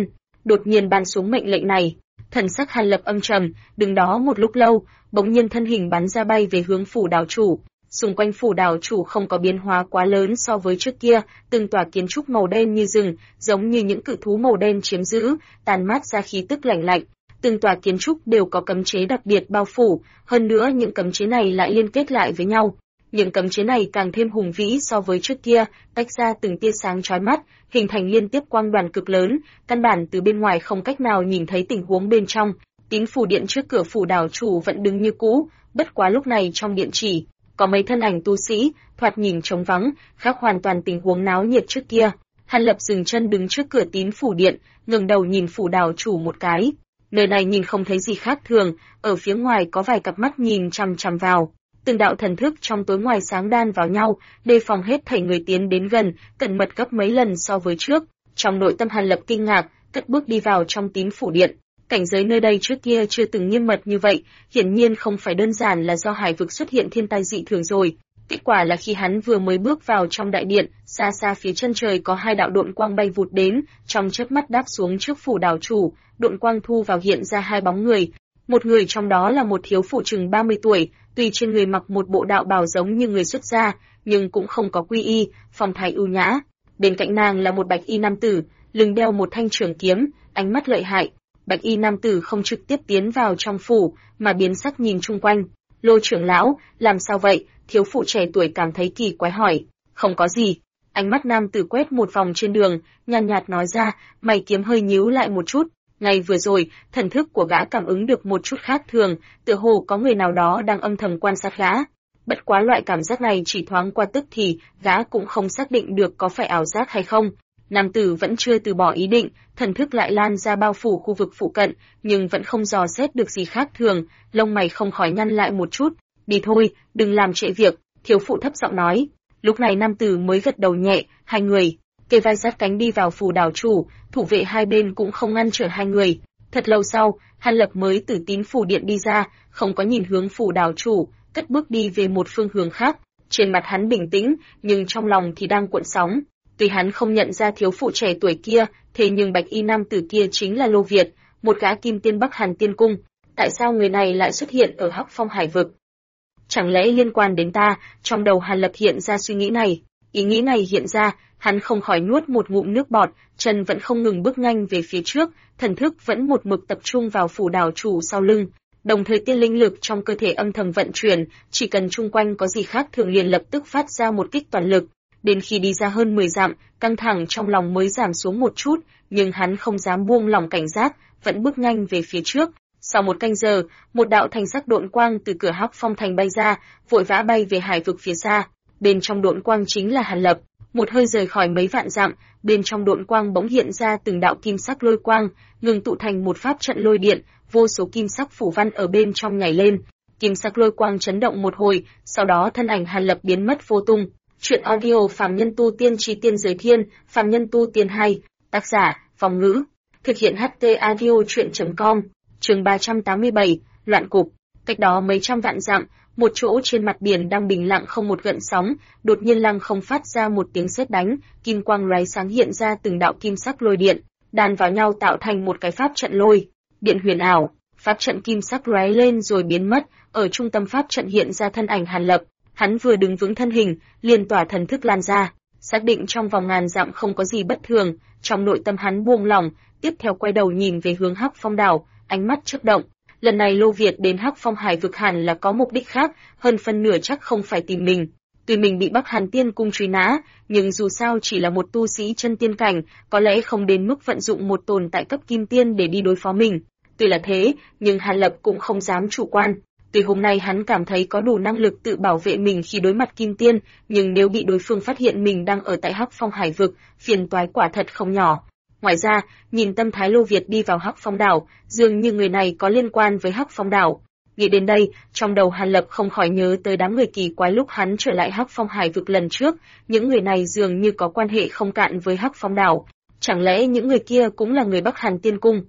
đột nhiên ban xuống mệnh lệnh này. Thần sắc Hàn Lập âm trầm, đứng đó một lúc lâu, bỗng nhiên thân hình bắn ra bay về hướng phủ đảo chủ. Xung quanh phủ đảo chủ không có biến hóa quá lớn so với trước kia, từng tòa kiến trúc màu đen như rừng, giống như những cự thú màu đen chiếm giữ, tàn mát ra khí tức lạnh lạnh. Từng tòa kiến trúc đều có cấm chế đặc biệt bao phủ, hơn nữa những cấm chế này lại liên kết lại với nhau. Những cấm chế này càng thêm hùng vĩ so với trước kia, tách ra từng tia sáng chói mắt, hình thành liên tiếp quang đoàn cực lớn, căn bản từ bên ngoài không cách nào nhìn thấy tình huống bên trong. Tín phủ điện trước cửa phủ đảo chủ vẫn đứng như cũ, bất quá lúc này trong điện chỉ có mấy thân ảnh tu sĩ, thoạt nhìn trống vắng, khác hoàn toàn tình huống náo nhiệt trước kia. Hàn Lập dừng chân đứng trước cửa tín phủ điện, ngẩng đầu nhìn phủ đảo chủ một cái. Nơi này nhìn không thấy gì khác thường, ở phía ngoài có vài cặp mắt nhìn chằm chằm vào. Từng đạo thần thức trong tối ngoài sáng đan vào nhau, đề phòng hết thảy người tiến đến gần, cẩn mật gấp mấy lần so với trước. Trong nội tâm Hàn Lập kinh ngạc, cất bước đi vào trong tín phủ điện. Cảnh giới nơi đây trước kia chưa từng nghiêm mật như vậy, hiển nhiên không phải đơn giản là do hải vực xuất hiện thiên tai dị thường rồi. Kết quả là khi hắn vừa mới bước vào trong đại điện, xa xa phía chân trời có hai đạo độn quang bay vụt đến, trong chớp mắt đáp xuống trước phủ đảo chủ, độn quang thu vào hiện ra hai bóng người. Một người trong đó là một thiếu phụ chừng 30 tuổi, tuy trên người mặc một bộ đạo bào giống như người xuất gia, nhưng cũng không có quy y, phong thái ưu nhã. Bên cạnh nàng là một bạch y nam tử, lưng đeo một thanh trường kiếm, ánh mắt lợi hại. Bạch y nam tử không trực tiếp tiến vào trong phủ, mà biến sắc nhìn chung quanh. Lô trưởng lão, làm sao vậy? Thiếu phụ trẻ tuổi cảm thấy kỳ quái hỏi. Không có gì. Ánh mắt nam tử quét một vòng trên đường, nhàn nhạt nói ra, mày kiếm hơi nhíu lại một chút. Ngay vừa rồi, thần thức của gã cảm ứng được một chút khác thường, tựa hồ có người nào đó đang âm thầm quan sát gã. Bất quá loại cảm giác này chỉ thoáng qua tức thì, gã cũng không xác định được có phải ảo giác hay không. Nam tử vẫn chưa từ bỏ ý định, thần thức lại lan ra bao phủ khu vực phụ cận, nhưng vẫn không dò xét được gì khác thường, lông mày không khỏi nhăn lại một chút. Đi thôi, đừng làm trễ việc, thiếu phụ thấp giọng nói. Lúc này nam tử mới gật đầu nhẹ, hai người kề vai sát cánh đi vào phủ đảo chủ, thủ vệ hai bên cũng không ngăn trở hai người. Thật lâu sau, Hàn Lập mới từ tín phủ điện đi ra, không có nhìn hướng phủ đảo chủ, cất bước đi về một phương hướng khác. Trên mặt hắn bình tĩnh, nhưng trong lòng thì đang cuộn sóng. Tuy hắn không nhận ra thiếu phụ trẻ tuổi kia, thế nhưng bạch y nam tử kia chính là Lô Việt, một gã kim tiên Bắc Hàn Tiên Cung. Tại sao người này lại xuất hiện ở Hắc Phong Hải vực? Chẳng lẽ liên quan đến ta? Trong đầu Hàn Lập hiện ra suy nghĩ này. Ý nghĩ này hiện ra, hắn không khỏi nuốt một ngụm nước bọt, chân vẫn không ngừng bước nhanh về phía trước, thần thức vẫn một mực tập trung vào phủ đảo chủ sau lưng. Đồng thời tiên linh lực trong cơ thể âm thầm vận chuyển, chỉ cần chung quanh có gì khác thường liền lập tức phát ra một kích toàn lực. Đến khi đi ra hơn 10 dặm, căng thẳng trong lòng mới giảm xuống một chút, nhưng hắn không dám buông lỏng cảnh giác, vẫn bước nhanh về phía trước. Sau một canh giờ, một đạo thành sắc độn quang từ cửa Hắc Phong thành bay ra, vội vã bay về hải vực phía xa. Bên trong độn quang chính là Hàn Lập. Một hơi rời khỏi mấy vạn dặm, bên trong độn quang bỗng hiện ra từng đạo kim sắc lôi quang, ngừng tụ thành một pháp trận lôi điện, vô số kim sắc phủ văn ở bên trong nhảy lên. Kim sắc lôi quang chấn động một hồi, sau đó thân ảnh Hàn Lập biến mất vô tung. Chuyện audio Phàm Nhân Tu Tiên Chí Tiên Giới Thiên, Phàm Nhân Tu Tiên 2, tác giả, Phong Ngữ. Thực hiện HT audio chuyện.com, chương 387, loạn cục. Cách đó mấy trăm vạn dặm, một chỗ trên mặt biển đang bình lặng không một gợn sóng, đột nhiên lăng không phát ra một tiếng sét đánh, kim quang lóe sáng hiện ra từng đạo kim sắc lôi điện, đan vào nhau tạo thành một cái pháp trận lôi điện huyền ảo. Pháp trận kim sắc lóe lên rồi biến mất, ở trung tâm pháp trận hiện ra thân ảnh Hàn Lập. Hắn vừa đứng vững thân hình, liền tỏa thần thức lan ra, xác định trong vòng ngàn dặm không có gì bất thường, trong nội tâm hắn buông lỏng, tiếp theo quay đầu nhìn về hướng Hắc Phong đảo, ánh mắt chớp động. Lần này Lô Việt đến Hắc Phong Hải vực hẳn là có mục đích khác, hơn phân nửa chắc không phải tìm mình. Tuy mình bị Bắc Hàn Tiên Cung truy nã, nhưng dù sao chỉ là một tu sĩ chân tiên cảnh, có lẽ không đến mức vận dụng một tồn tại cấp kim tiên để đi đối phó mình. Tuy là thế, nhưng Hàn Lập cũng không dám chủ quan. Tuy hôm nay hắn cảm thấy có đủ năng lực tự bảo vệ mình khi đối mặt kim tiên, nhưng nếu bị đối phương phát hiện mình đang ở tại Hắc Phong Hải vực, phiền toái quả thật không nhỏ. Ngoài ra, nhìn tâm thái Lô Việt đi vào Hắc Phong đảo, dường như người này có liên quan với Hắc Phong đảo. Nghĩ đến đây, trong đầu Hàn Lập không khỏi nhớ tới đám người kỳ quái lúc hắn trở lại Hắc Phong Hải vực lần trước, những người này dường như có quan hệ không cạn với Hắc Phong đảo. Chẳng lẽ những người kia cũng là người Bắc Hàn Tiên Cung?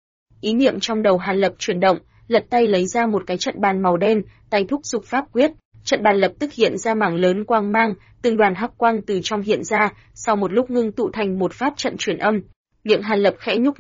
Ý niệm trong đầu Hàn Lập chuyển động, lật tay lấy ra một cái trận bàn màu đen, tay thúc giục pháp quyết, trận bàn lập tức hiện ra mảng lớn quang mang, từng đoàn hắc quang từ trong hiện ra, sau một lúc ngưng tụ thành một pháp trận truyền âm. Miệng Hàn Lập khẽ nhúc nhích,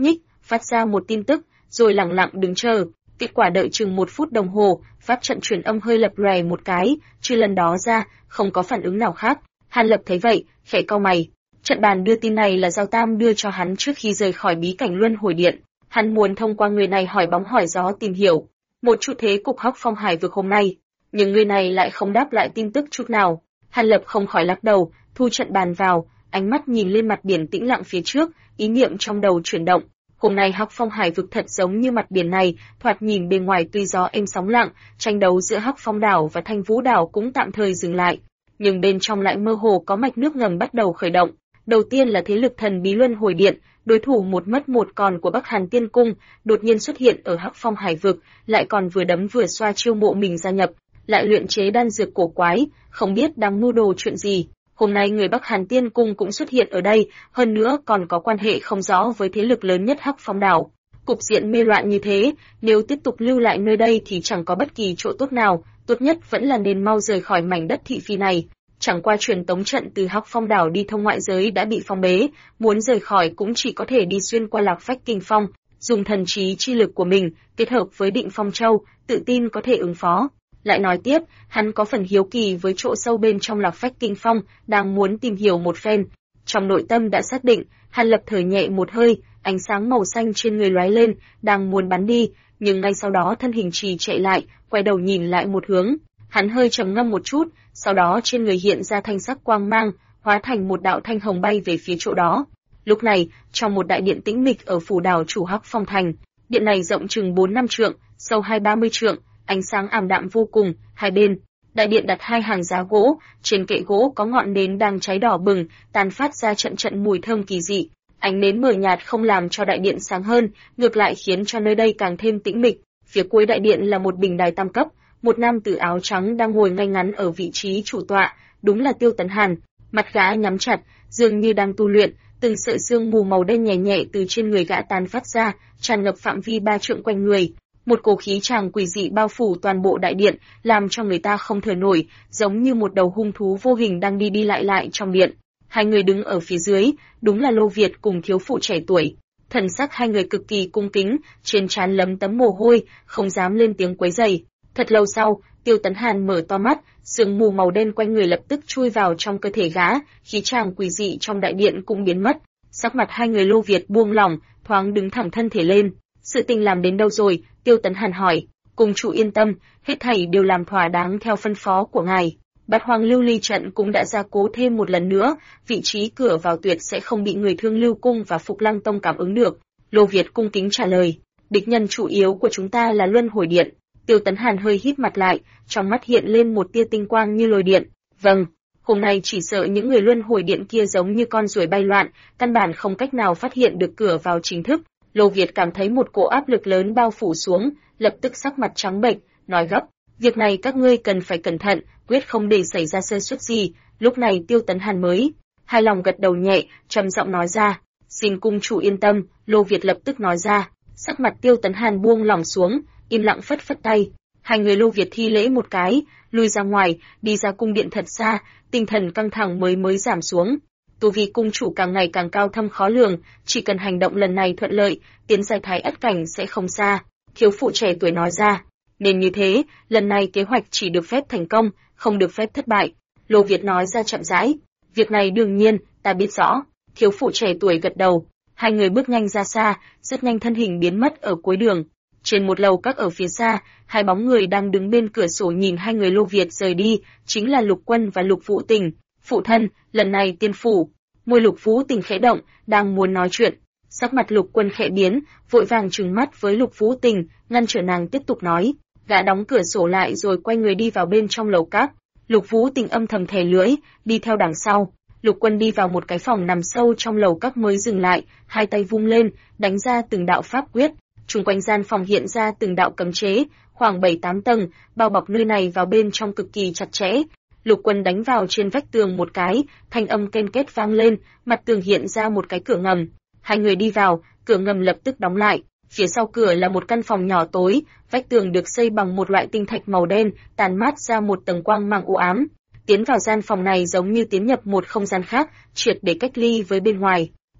phát ra một tin tức, rồi lặng lặng đứng chờ. Kết quả đợi chừng 1 phút đồng hồ, pháp trận truyền âm hơi lập lòe một cái, trừ lần đó ra, không có phản ứng nào khác. Hàn Lập thấy vậy, khẽ cau mày. Trận bàn đưa tin này là Giao Tam đưa cho hắn trước khi rời khỏi bí cảnh luân hồi điện. Hắn muốn thông qua người này hỏi bóng hỏi gió tìm hiểu một chút thế cục Hắc Phong Hải vực hôm nay, nhưng người này lại không đáp lại tin tức chút nào. Hàn Lập không khỏi lắc đầu, thu trận bàn vào, ánh mắt nhìn lên mặt biển tĩnh lặng phía trước, ý niệm trong đầu chuyển động. Hôm nay Hắc Phong Hải vực thật giống như mặt biển này, thoạt nhìn bên ngoài tuy gió êm sóng lặng, tranh đấu giữa Hắc Phong đảo và Thanh Vũ đảo cũng tạm thời dừng lại, nhưng bên trong lại mơ hồ có mạch nước ngầm bắt đầu khởi động. Đầu tiên là thế lực thần bí luân hồi điện, đối thủ một mất một còn của Bắc Hàn Tiên Cung, đột nhiên xuất hiện ở Hắc Phong Hải vực, lại còn vừa đấm vừa xoa chiêu mộ mình gia nhập, lại luyện chế đan dược cổ quái, không biết đang mưu đồ chuyện gì. Hôm nay người Bắc Hàn Tiên Cung cũng xuất hiện ở đây, hơn nữa còn có quan hệ không rõ với thế lực lớn nhất Hắc Phong đảo. Cục diện mê loạn như thế, nếu tiếp tục lưu lại nơi đây thì chẳng có bất kỳ chỗ tốt nào, tốt nhất vẫn là nên mau rời khỏi mảnh đất thị phi này. Chẳng qua truyền tống trận từ Hắc Phong đảo đi thông ngoại giới đã bị phong bế, muốn rời khỏi cũng chỉ có thể đi xuyên qua Lạc Phách Kinh Phong, dùng thần trí chi lực của mình kết hợp với Định Phong Châu, tự tin có thể ứng phó. Lại nói tiếp, hắn có phần hiếu kỳ với chỗ sâu bên trong Lạc Phách Kinh Phong, đang muốn tìm hiểu một phen. Trong nội tâm đã xác định, Hàn Lập thở nhẹ một hơi, ánh sáng màu xanh trên người lóe lên, đang muốn bắn đi, nhưng ngay sau đó thân hình trì trệ lại, quay đầu nhìn lại một hướng. Hắn hơi trầm ngâm một chút, sau đó trên người hiện ra thanh sắc quang mang, hóa thành một đạo thanh hồng bay về phía chỗ đó. Lúc này, trong một đại điện tĩnh mịch ở phủ đảo chủ Hắc Phong thành, điện này rộng chừng 4-5 trượng, sâu 20-30 trượng, ánh sáng ảm đạm vô cùng, hai bên đại điện đặt 2 hàng giá gỗ, trên kệ gỗ có ngọn nến đang cháy đỏ bừng, tàn phát ra trận trận mùi thơm kỳ dị. Ánh nến mờ nhạt không làm cho đại điện sáng hơn, ngược lại khiến cho nơi đây càng thêm tĩnh mịch. Phía cuối đại điện là một bình đài tam cấp, một nam tử áo trắng đang ngồi ngay ngắn ở vị trí chủ tọa, đúng là Tiêu Tấn Hàn. Mặt gã nhắm chặt, dường như đang tu luyện, từng sợi sương mù màu đen nhẹ nhẹ từ trên người gã tán phát ra, tràn ngập phạm vi 3 trượng quanh người. Một cổ khí tràng quỷ dị bao phủ toàn bộ đại điện, làm cho người ta không thở nổi, giống như một đầu hung thú vô hình đang đi đi lại trong điện. Hai người đứng ở phía dưới, đúng là Lô Việt cùng thiếu phụ trẻ tuổi. Thần sắc hai người cực kỳ cung kính, trên trán lấm tấm mồ hôi, không dám lên tiếng quấy rầy. Thật lâu sau, Tiêu Tấn Hàn mở to mắt, sương mù màu đen quanh người lập tức chui vào trong cơ thể gã, khí tràng quỷ dị trong đại điện cũng biến mất. Sắc mặt hai người Lô Việt buông lỏng, thoáng đứng thẳng thân thể lên. Sự tình làm đến đâu rồi? Tiêu Tấn Hàn hỏi. Cung chủ yên tâm, hết thảy đều làm thỏa đáng theo phân phó của ngài. Bát Hoàng Lưu Ly trận cũng đã gia cố thêm một lần nữa, vị trí cửa vào tuyệt sẽ không bị người Thương Lưu cung và Phục Lăng tông cảm ứng được. Lô Việt cung kính trả lời. Địch nhân chủ yếu của chúng ta là Luân Hồi Điện. Tiêu Tấn Hàn hơi híp mặt lại, trong mắt hiện lên một tia tinh quang như lôi điện. Vâng, hôm nay chỉ sợ những người Luân Hồi Điện kia giống như con ruồi bay loạn, căn bản không cách nào phát hiện được cửa vào chính thức. Lô Việt cảm thấy một cỗ áp lực lớn bao phủ xuống, lập tức sắc mặt trắng bệch, nói gấp: "Việc này các ngươi cần phải cẩn thận, quyết không để xảy ra sơ suất gì." Lúc này Tiêu Tấn Hàn mới hài lòng gật đầu nhẹ, trầm giọng nói ra: "Xin cung chủ yên tâm." Lô Việt lập tức nói ra. Sắc mặt Tiêu Tấn Hàn buông lỏng xuống, im lặng phất phất tay. Hai người Lô Việt thi lễ một cái, lui ra ngoài, đi ra cung điện thật xa, tinh thần căng thẳng mới giảm xuống. Tu vi cung chủ càng ngày càng cao thâm khó lường, chỉ cần hành động lần này thuận lợi, tiến giai thái ất cảnh sẽ không xa. Thiếu phụ trẻ tuổi nói ra. Nên như thế, lần này kế hoạch chỉ được phép thành công, không được phép thất bại. Lô Việt nói ra chậm rãi. Việc này đương nhiên, ta biết rõ. Thiếu phụ trẻ tuổi gật đầu. Hai người bước nhanh ra xa, rất nhanh thân hình biến mất ở cuối đường. Trên một lầu các ở phía xa, hai bóng người đang đứng bên cửa sổ nhìn hai người Lô Việt rời đi, chính là Lục Quân và Lục Vũ Tình. Phụ thân, lần này tiên phủ. Môi Lục Vũ Tình khẽ động, đang muốn nói chuyện. Sắc mặt Lục Quân khẽ biến, vội vàng trừng mắt với Lục Vũ Tình, ngăn trở nàng tiếp tục nói. Gã đóng cửa sổ lại rồi quay người đi vào bên trong lầu các. Lục Vũ Tình âm thầm thè lưỡi, đi theo đằng sau. Lục Quân đi vào một cái phòng nằm sâu trong lầu các mới dừng lại, hai tay vung lên, đánh ra từng đạo pháp quyết. Chung quanh gian phòng hiện ra từng đạo cấm chế, khoảng 7-8 tầng, bao bọc nơi này vào bên trong cực kỳ chặt chẽ. Lục Quân đánh vào trên vách tường một cái, thanh âm ken két vang lên, mặt tường hiện ra một cái cửa ngầm. Hai người đi vào, cửa ngầm lập tức đóng lại. Phía sau cửa là một căn phòng nhỏ tối, vách tường được xây bằng một loại tinh thạch màu đen, tàn mát ra một tầng quang mang u ám. Tiến vào gian phòng này giống như tiến nhập một không gian khác, triệt để cách ly với bên ngoài.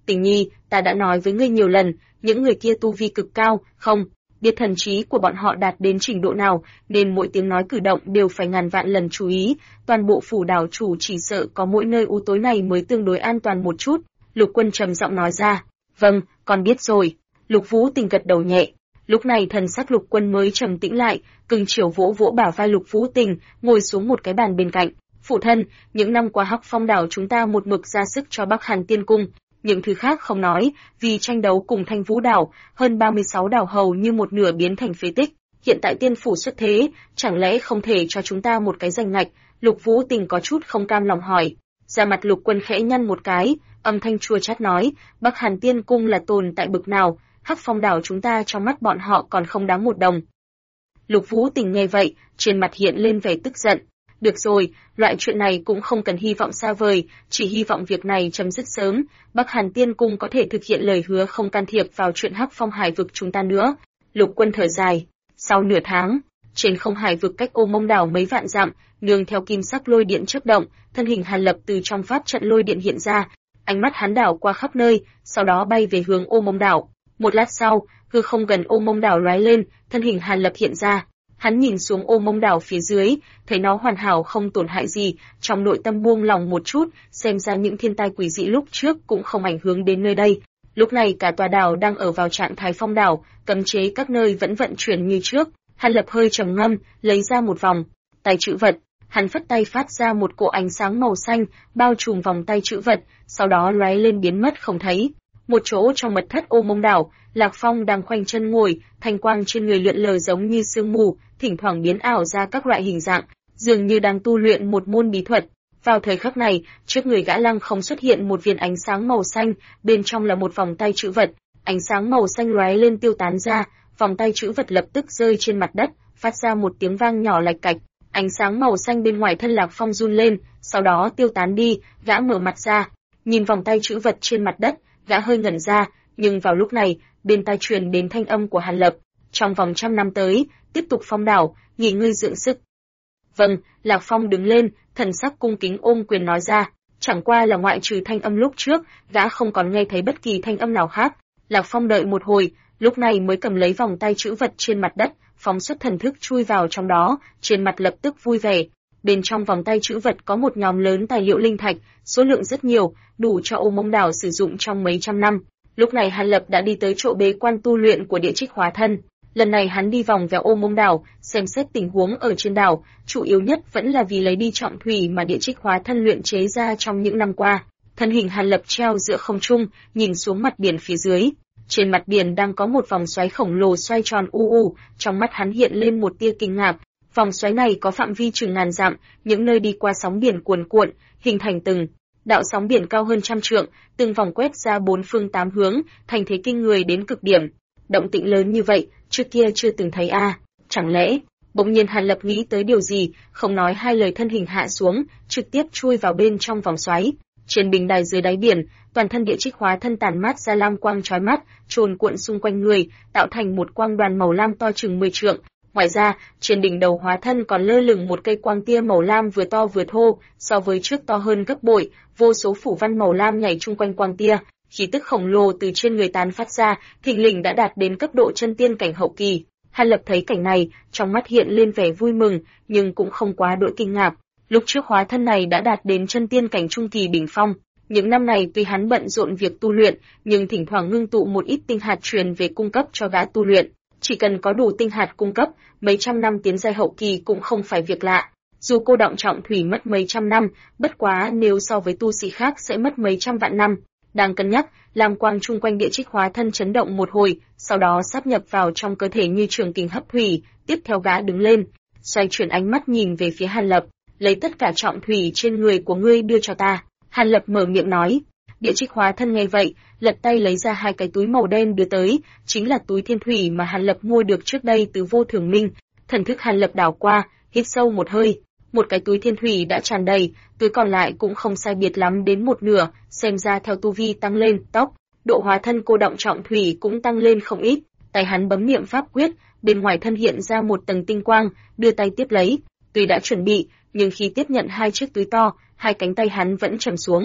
Tình nhi, ta đã nói với ngươi nhiều lần, những người kia tu vi cực cao, không biết thần trí của bọn họ đạt đến trình độ nào, nên mỗi tiếng nói cử động đều phải ngàn vạn lần chú ý, toàn bộ phủ đảo chủ chỉ sợ có mỗi nơi u tối này mới tương đối an toàn một chút. Lục Quân trầm giọng nói ra. Vâng, con biết rồi. Lục Vũ Tình gật đầu nhẹ. Lúc này thần sắc Lục Quân mới trầm tĩnh lại, cưng chiều vỗ vỗ bả vai Lục Vũ Tình, ngồi xuống một cái bàn bên cạnh. Phụ thân, những năm qua Hắc Phong đảo chúng ta một mực ra sức cho Bắc Hàn Tiên cung, những thứ khác không nói, vì tranh đấu cùng Thanh Vũ đảo, hơn 36 đảo hầu như một nửa biến thành phế tích. Hiện tại tiên phủ xuất thế, chẳng lẽ không thể cho chúng ta một cái danh ngạch? Lục Vũ Tình có chút không cam lòng hỏi. Da mặt Lục Quân khẽ nhăn một cái, âm thanh chua chát nói, Bắc Hàn Tiên cung là tồn tại bực nào, Hắc Phong đảo chúng ta trong mắt bọn họ còn không đáng một đồng. Lục Vũ Tình nghe vậy, trên mặt hiện lên vẻ tức giận. Được rồi, loại chuyện này cũng không cần hy vọng xa vời, chỉ hy vọng việc này chấm dứt sớm, Bắc Hàn Tiên cung có thể thực hiện lời hứa không can thiệp vào chuyện Hắc Phong hải vực chúng ta nữa. Lục Quân thở dài. Sau nửa tháng, trên không hải vực cách Ô Mông đảo mấy vạn dặm, nương theo kim sắc lôi điện chớp động, thân hình Hàn Lập từ trong pháp trận lôi điện hiện ra, ánh mắt hắn đảo qua khắp nơi, sau đó bay về hướng Ô Mông đảo. Một lát sau, hư không gần Ô Mông đảo lóe lên, thân hình Hàn Lập hiện ra. Hắn nhìn xuống Ô Mông đảo phía dưới, thấy nó hoàn hảo không tổn hại gì, trong nội tâm buông lòng một chút, xem ra những thiên tai quỷ dị lúc trước cũng không ảnh hưởng đến nơi đây. Lúc này cả tòa đảo đang ở vào trạng thái phong đảo, cấm chế các nơi vẫn vận chuyển như trước. Hàn Lập hơi trầm ngâm, lấy ra một vòng tay chữ vật, hắn phất tay phát ra một cỗ ánh sáng màu xanh, bao trùm vòng tay chữ vật, sau đó lóe lên biến mất không thấy. Một chỗ trong mật thất Ô Mông đảo, Lạc Phong đang khoanh chân ngồi, thanh quang trên người lượn lờ giống như sương mù, thỉnh thoảng biến ảo ra các loại hình dạng, dường như đang tu luyện một môn bí thuật. Vào thời khắc này, trước người gã Lăng Không xuất hiện một viên ánh sáng màu xanh, bên trong là một vòng tay chữ vật, ánh sáng màu xanh lóe lên tiêu tán ra, vòng tay chữ vật lập tức rơi trên mặt đất, phát ra một tiếng vang nhỏ lạch cạch. Ánh sáng màu xanh bên ngoài thân Lạc Phong run lên, sau đó tiêu tán đi, gã mở mặt ra, nhìn vòng tay chữ vật trên mặt đất, gã hơi ngẩn ra, nhưng vào lúc này, bên tai truyền đến thanh âm của Hàn Lập, trong vòng 100 năm tới, tiếp tục phong đảo, nghỉ ngơi dưỡng sức. Vâng, Lạc Phong đứng lên, thần sắc cung kính ôm quyền nói ra, chẳng qua là ngoại trừ thanh âm lúc trước, gã không còn nghe thấy bất kỳ thanh âm nào khác. Lạc Phong đợi một hồi, lúc này mới cầm lấy vòng tay chữ vật trên mặt đất, phóng xuất thần thức chui vào trong đó, trên mặt lập tức vui vẻ. Bên trong vòng tay chữ vật có một nhóm lớn tài liệu linh thạch, số lượng rất nhiều, đủ cho Ô Mông đảo sử dụng trong mấy trăm năm. Lúc này Hàn Lập đã đi tới chỗ bế quan tu luyện của Địa Trích Hóa Thân. Lần này hắn đi vòng vèo Ô Mông đảo, xem xét tình huống ở trên đảo, chủ yếu nhất vẫn là vì lấy đi trọng thủy mà Địa Trích Hóa Thân luyện chế ra trong những năm qua. Thân hình Hàn Lập treo giữa không trung, nhìn xuống mặt biển phía dưới. Trên mặt biển đang có một vòng xoáy khổng lồ xoay tròn u u, trong mắt hắn hiện lên một tia kinh ngạc. Vòng xoáy này có phạm vi chừng ngàn dặm, những nơi đi qua sóng biển cuồn cuộn, hình thành từng đạo sóng biển cao hơn 100 trượng, từng vòng quét ra bốn phương tám hướng, thành thế kinh người đến cực điểm. Động tĩnh lớn như vậy, trước kia chưa từng thấy a. Chẳng lẽ? Bỗng nhiên Hàn Lập nghĩ tới điều gì, không nói hai lời thân hình hạ xuống, trực tiếp chui vào bên trong vòng xoáy. Trên bình đài dưới đáy biển, toàn thân Địa Trích Hóa Thân tản mát ra lam quang chói mắt, trồn cuộn xung quanh người, tạo thành một quang đoàn màu lam to chừng 10 trượng. Ngoài ra, trên đỉnh đầu Hóa Thân còn lơ lửng một cây quang tia màu lam vừa to vừa thô, so với trước to hơn gấp bội, vô số phủ văn màu lam nhảy chung quanh quang tia, khí tức khổng lồ từ trên người tán phát ra, thình lình đã đạt đến cấp độ chân tiên cảnh hậu kỳ. Hàn Lập thấy cảnh này, trong mắt hiện lên vẻ vui mừng, nhưng cũng không quá đỗi kinh ngạc. Lúc trước Hóa Thân này đã đạt đến chân tiên cảnh trung kỳ đỉnh phong. Những năm này tuy hắn bận rộn việc tu luyện, nhưng thỉnh thoảng ngưng tụ một ít tinh hạt truyền về cung cấp cho gã tu luyện. Chỉ cần có đủ tinh hạt cung cấp, mấy trăm năm tiến giai hậu kỳ cũng không phải việc lạ. Dù cô đọng trọng thủy mất mấy trăm năm, bất quá nếu so với tu sĩ khác sẽ mất mấy trăm vạn năm. Đang cân nhắc, lam quang chung quanh Địa Trích Hóa Thân chấn động một hồi, sau đó sáp nhập vào trong cơ thể như trường kình hấp thủy. Tiếp theo gã đứng lên, xoay chuyển ánh mắt nhìn về phía Hàn Lập, lấy tất cả trọng thủy trên người của ngươi đưa cho ta. Hàn Lập mở miệng nói. Địa Trích Hóa Thân nghe vậy, lật tay lấy ra hai cái túi màu đen đưa tới, chính là túi thiên thủy mà Hàn Lập mua được trước đây từ Vô Thường Minh. Thần thức Hàn Lập đảo qua, hít sâu một hơi, một cái túi thiên thủy đã tràn đầy, túi còn lại cũng không sai biệt lắm đến một nửa, xem ra theo tu vi tăng lên, độ Hóa Thân cô đọng trọng thủy cũng tăng lên không ít. Tay hắn bấm niệm pháp quyết, bên ngoài thân hiện ra một tầng tinh quang, đưa tay tiếp lấy. Tuy đã chuẩn bị, nhưng khi tiếp nhận hai chiếc túi to, hai cánh tay hắn vẫn trầm xuống.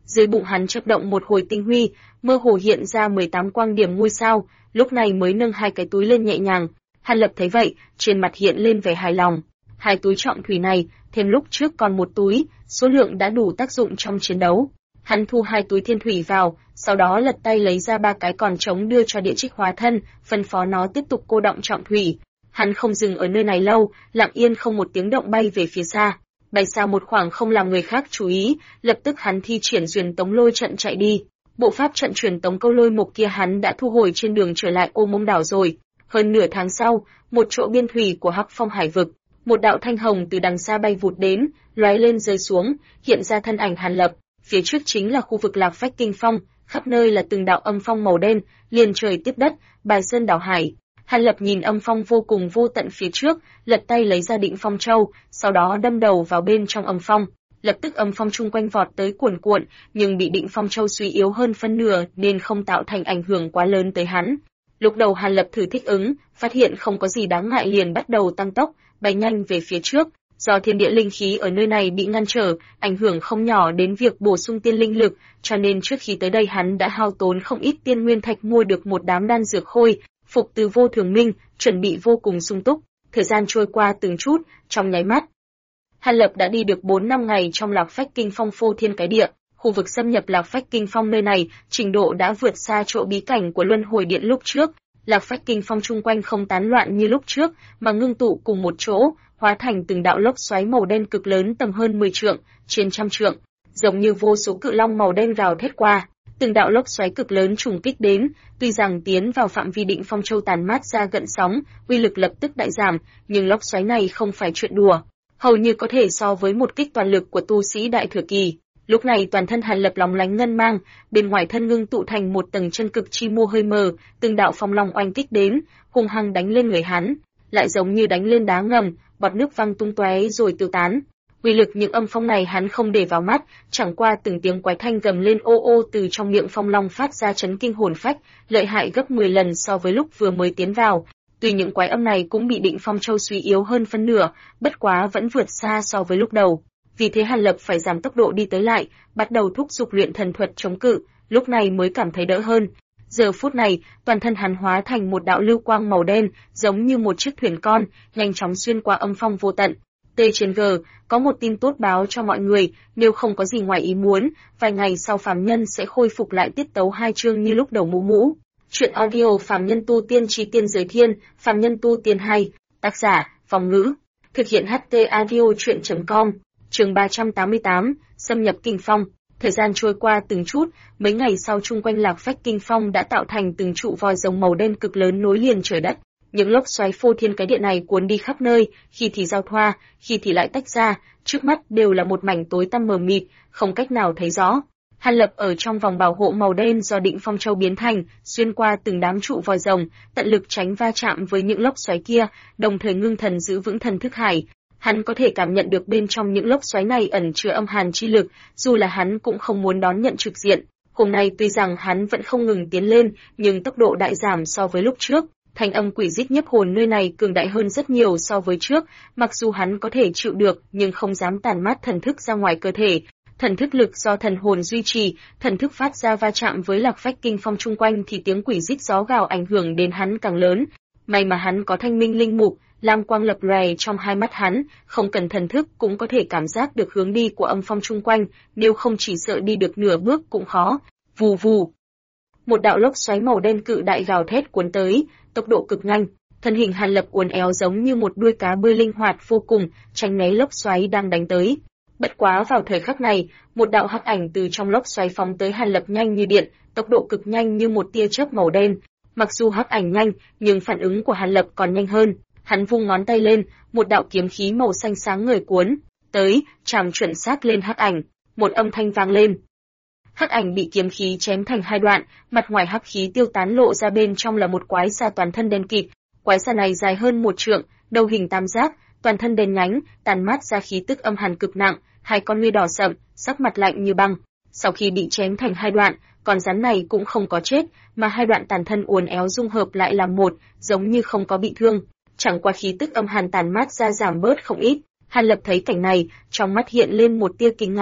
Dưới bụng hắn chớp động một hồi tinh huy, mơ hồ hiện ra 18 quang điểm ngôi sao, lúc này mới nâng hai cái túi lên nhẹ nhàng. Hàn Lập thấy vậy, trên mặt hiện lên vẻ hài lòng. Hai túi trọng thủy này, thêm lúc trước còn một túi, số lượng đã đủ tác dụng trong chiến đấu. Hắn thu hai túi thiên thủy vào, sau đó lật tay lấy ra ba cái còn trống đưa cho Địa Trích hóa thân, phân phó nó tiếp tục cô đọng trọng thủy. Hắn không dừng ở nơi này lâu, lặng yên không một tiếng động bay về phía xa. Bay xa một khoảng không làm người khác chú ý, lập tức hắn thi triển Truyền Tống Lôi trận chạy đi. Bộ pháp trận truyền tống câu lôi mục kia hắn đã thu hồi trên đường trở lại Ô Mông đảo rồi. Hơn nửa tháng sau, một chỗ biên thủy của Hắc Phong hải vực, một đạo thanh hồng từ đằng xa bay vụt đến, lóe lên rơi xuống, hiện ra thân ảnh Hàn Lập. Phía trước chính là khu vực Lạc Phách Kinh Phong, khắp nơi là từng đạo âm phong màu đen, liền trời tiếp đất, bài sơn đảo hải. Hàn Lập nhìn âm phong vô cùng vô tận phía trước, lật tay lấy ra Định Phong Châu, sau đó đâm đầu vào bên trong âm phong. Lập tức âm phong chung quanh vọt tới cuồn cuộn, nhưng bị Định Phong Châu suy yếu hơn phân nửa nên không tạo thành ảnh hưởng quá lớn tới hắn. Lúc đầu Hàn Lập thử thích ứng, phát hiện không có gì đáng ngại liền bắt đầu tăng tốc, bay nhanh về phía trước. Do thiên địa linh khí ở nơi này bị ngăn trở, ảnh hưởng không nhỏ đến việc bổ sung tiên linh lực, cho nên trước khi tới đây hắn đã hao tốn không ít tiên nguyên thạch mua được một đám đan dược khôi, phục từ Vô Thường Minh, chuẩn bị vô cùng sung túc. Thời gian trôi qua từng chút, trong nháy mắt, Hàn Lập đã đi được 4-5 ngày trong Lạc Phách Kinh Phong phô thiên cái địa. Khu vực xâm nhập Lạc Phách Kinh Phong nơi này, trình độ đã vượt xa chỗ bí cảnh của Luân Hồi Điện lúc trước. Lạc Phách Kinh Phong chung quanh không tán loạn như lúc trước, mà ngưng tụ cùng một chỗ, hóa thành từng đạo lốc xoáy màu đen cực lớn tầm hơn 10 trượng, trên trăm trượng, giống như vô số cự long màu đen gào thét qua. Từng đạo lốc xoáy cực lớn trùng kích đến, tuy rằng tiến vào phạm vi Định Phong Châu tàn mát ra gợn sóng, uy lực lập tức đại giảm, nhưng lốc xoáy này không phải chuyện đùa, hầu như có thể so với một kích toàn lực của tu sĩ đại thừa kỳ. Lúc này toàn thân Hàn Lập lóng lánh ngân mang, bên ngoài thân ngưng tụ thành một tầng chân cực chi mô hơi mờ, từng đạo phong long oanh kích đến, hung hăng đánh lên người hắn, lại giống như đánh lên đá ngầm, bọt nước văng tung tóe rồi tiêu tán. Uy lực những âm phong này hắn không để vào mắt, chẳng qua từng tiếng quái thanh gầm lên ô ô từ trong miệng phong long phát ra chấn kinh hồn phách, lợi hại gấp 10 lần so với lúc vừa mới tiến vào. Tuy những quái âm này cũng bị Định Phong Châu suy yếu hơn phân nửa, bất quá vẫn vượt xa so với lúc đầu. Vì thế Hàn Lập phải giảm tốc độ đi tới lại, bắt đầu thúc giục luyện thần thuật chống cự, lúc này mới cảm thấy đỡ hơn. Giờ phút này, toàn thân hắn hóa thành một đạo lưu quang màu đen, giống như một chiếc thuyền con, nhanh chóng xuyên qua âm phong vô tận. T trên G, có một tin tốt báo cho mọi người, nếu không có gì ngoài ý muốn, vài ngày sau phàm nhân sẽ khôi phục lại tiết tấu 2 chương như lúc đầu mũ mũ. Chuyện audio phàm nhân tu tiên chi tiên giới thiên, phàm nhân tu tiên 2, tác giả, Phòng Ngữ, thực hiện HT audio chuyện.com, chương 388, xâm nhập Kinh Phong. Thời gian trôi qua từng chút, mấy ngày sau chung quanh Lạc Phách Kinh Phong đã tạo thành từng trụ vòi rồng màu đen cực lớn nối liền trời đất. Những lốc xoáy phô thiên cái địa này cuốn đi khắp nơi, khi thì giao thoa, khi thì lại tách ra, trước mắt đều là một mảnh tối tăm mờ mịt, không cách nào thấy rõ. Hàn Lập ở trong vòng bảo hộ màu đen do Định Phong Châu biến thành, xuyên qua từng đám trụ vòi rồng, tận lực tránh va chạm với những lốc xoáy kia, đồng thời ngưng thần giữ vững thần thức hải. Hắn có thể cảm nhận được bên trong những lốc xoáy này ẩn chứa âm hàn chi lực, dù là hắn cũng không muốn đón nhận trực diện. Hôm nay tuy rằng hắn vẫn không ngừng tiến lên, nhưng tốc độ đại giảm so với lúc trước. Thanh âm quỷ rít nhiếp hồn nơi này cường đại hơn rất nhiều so với trước, mặc dù hắn có thể chịu được nhưng không dám tản mát thần thức ra ngoài cơ thể. Thần thức lực do thần hồn duy trì, thần thức phát ra va chạm với Lạc Phách Kinh Phong chung quanh thì tiếng quỷ rít gió gào ảnh hưởng đến hắn càng lớn. May mà hắn có thanh minh linh mục, lam quang lập lòe trong hai mắt hắn, không cần thần thức cũng có thể cảm giác được hướng đi của âm phong chung quanh, nếu không chỉ sợ đi được nửa bước cũng khó. Vù vù. Một đạo lốc xoáy màu đen cự đại gào thét cuốn tới, tốc độ cực nhanh, thân hình Hàn Lập uốn éo giống như một đuôi cá bơi linh hoạt vô cùng, tránh né lốc xoáy đang đánh tới. Bất quá vào thời khắc này, một đạo hắc ảnh từ trong lốc xoáy phóng tới Hàn Lập nhanh như điện, tốc độ cực nhanh như một tia chớp màu đen. Mặc dù hắc ảnh nhanh, nhưng phản ứng của Hàn Lập còn nhanh hơn. Hắn vung ngón tay lên, một đạo kiếm khí màu xanh sáng ngời cuốn tới, chạm chuẩn xác lên hắc ảnh. Một âm thanh vang lên. Hắc ảnh bị kiếm khí chém thành hai đoạn, mặt ngoài hắc khí tiêu tán lộ ra bên trong là một quái xà toàn thân đen kịt. Quái xà này dài hơn 1 trượng, đầu hình tam giác, toàn thân đen nhánh, tàn mát ra khí tức âm hàn cực nặng, hai con ngươi đỏ sậm, sắc mặt lạnh như băng. Sau khi bị chém thành hai đoạn, con rắn này cũng không có chết, mà hai đoạn tàn thân uốn éo dung hợp lại làm một, giống như không có bị thương. Chẳng qua khí tức âm hàn tàn mát ra giảm bớt không ít. Hàn Lập thấy cảnh này, trong mắt hiện lên một tia kinh ngạc.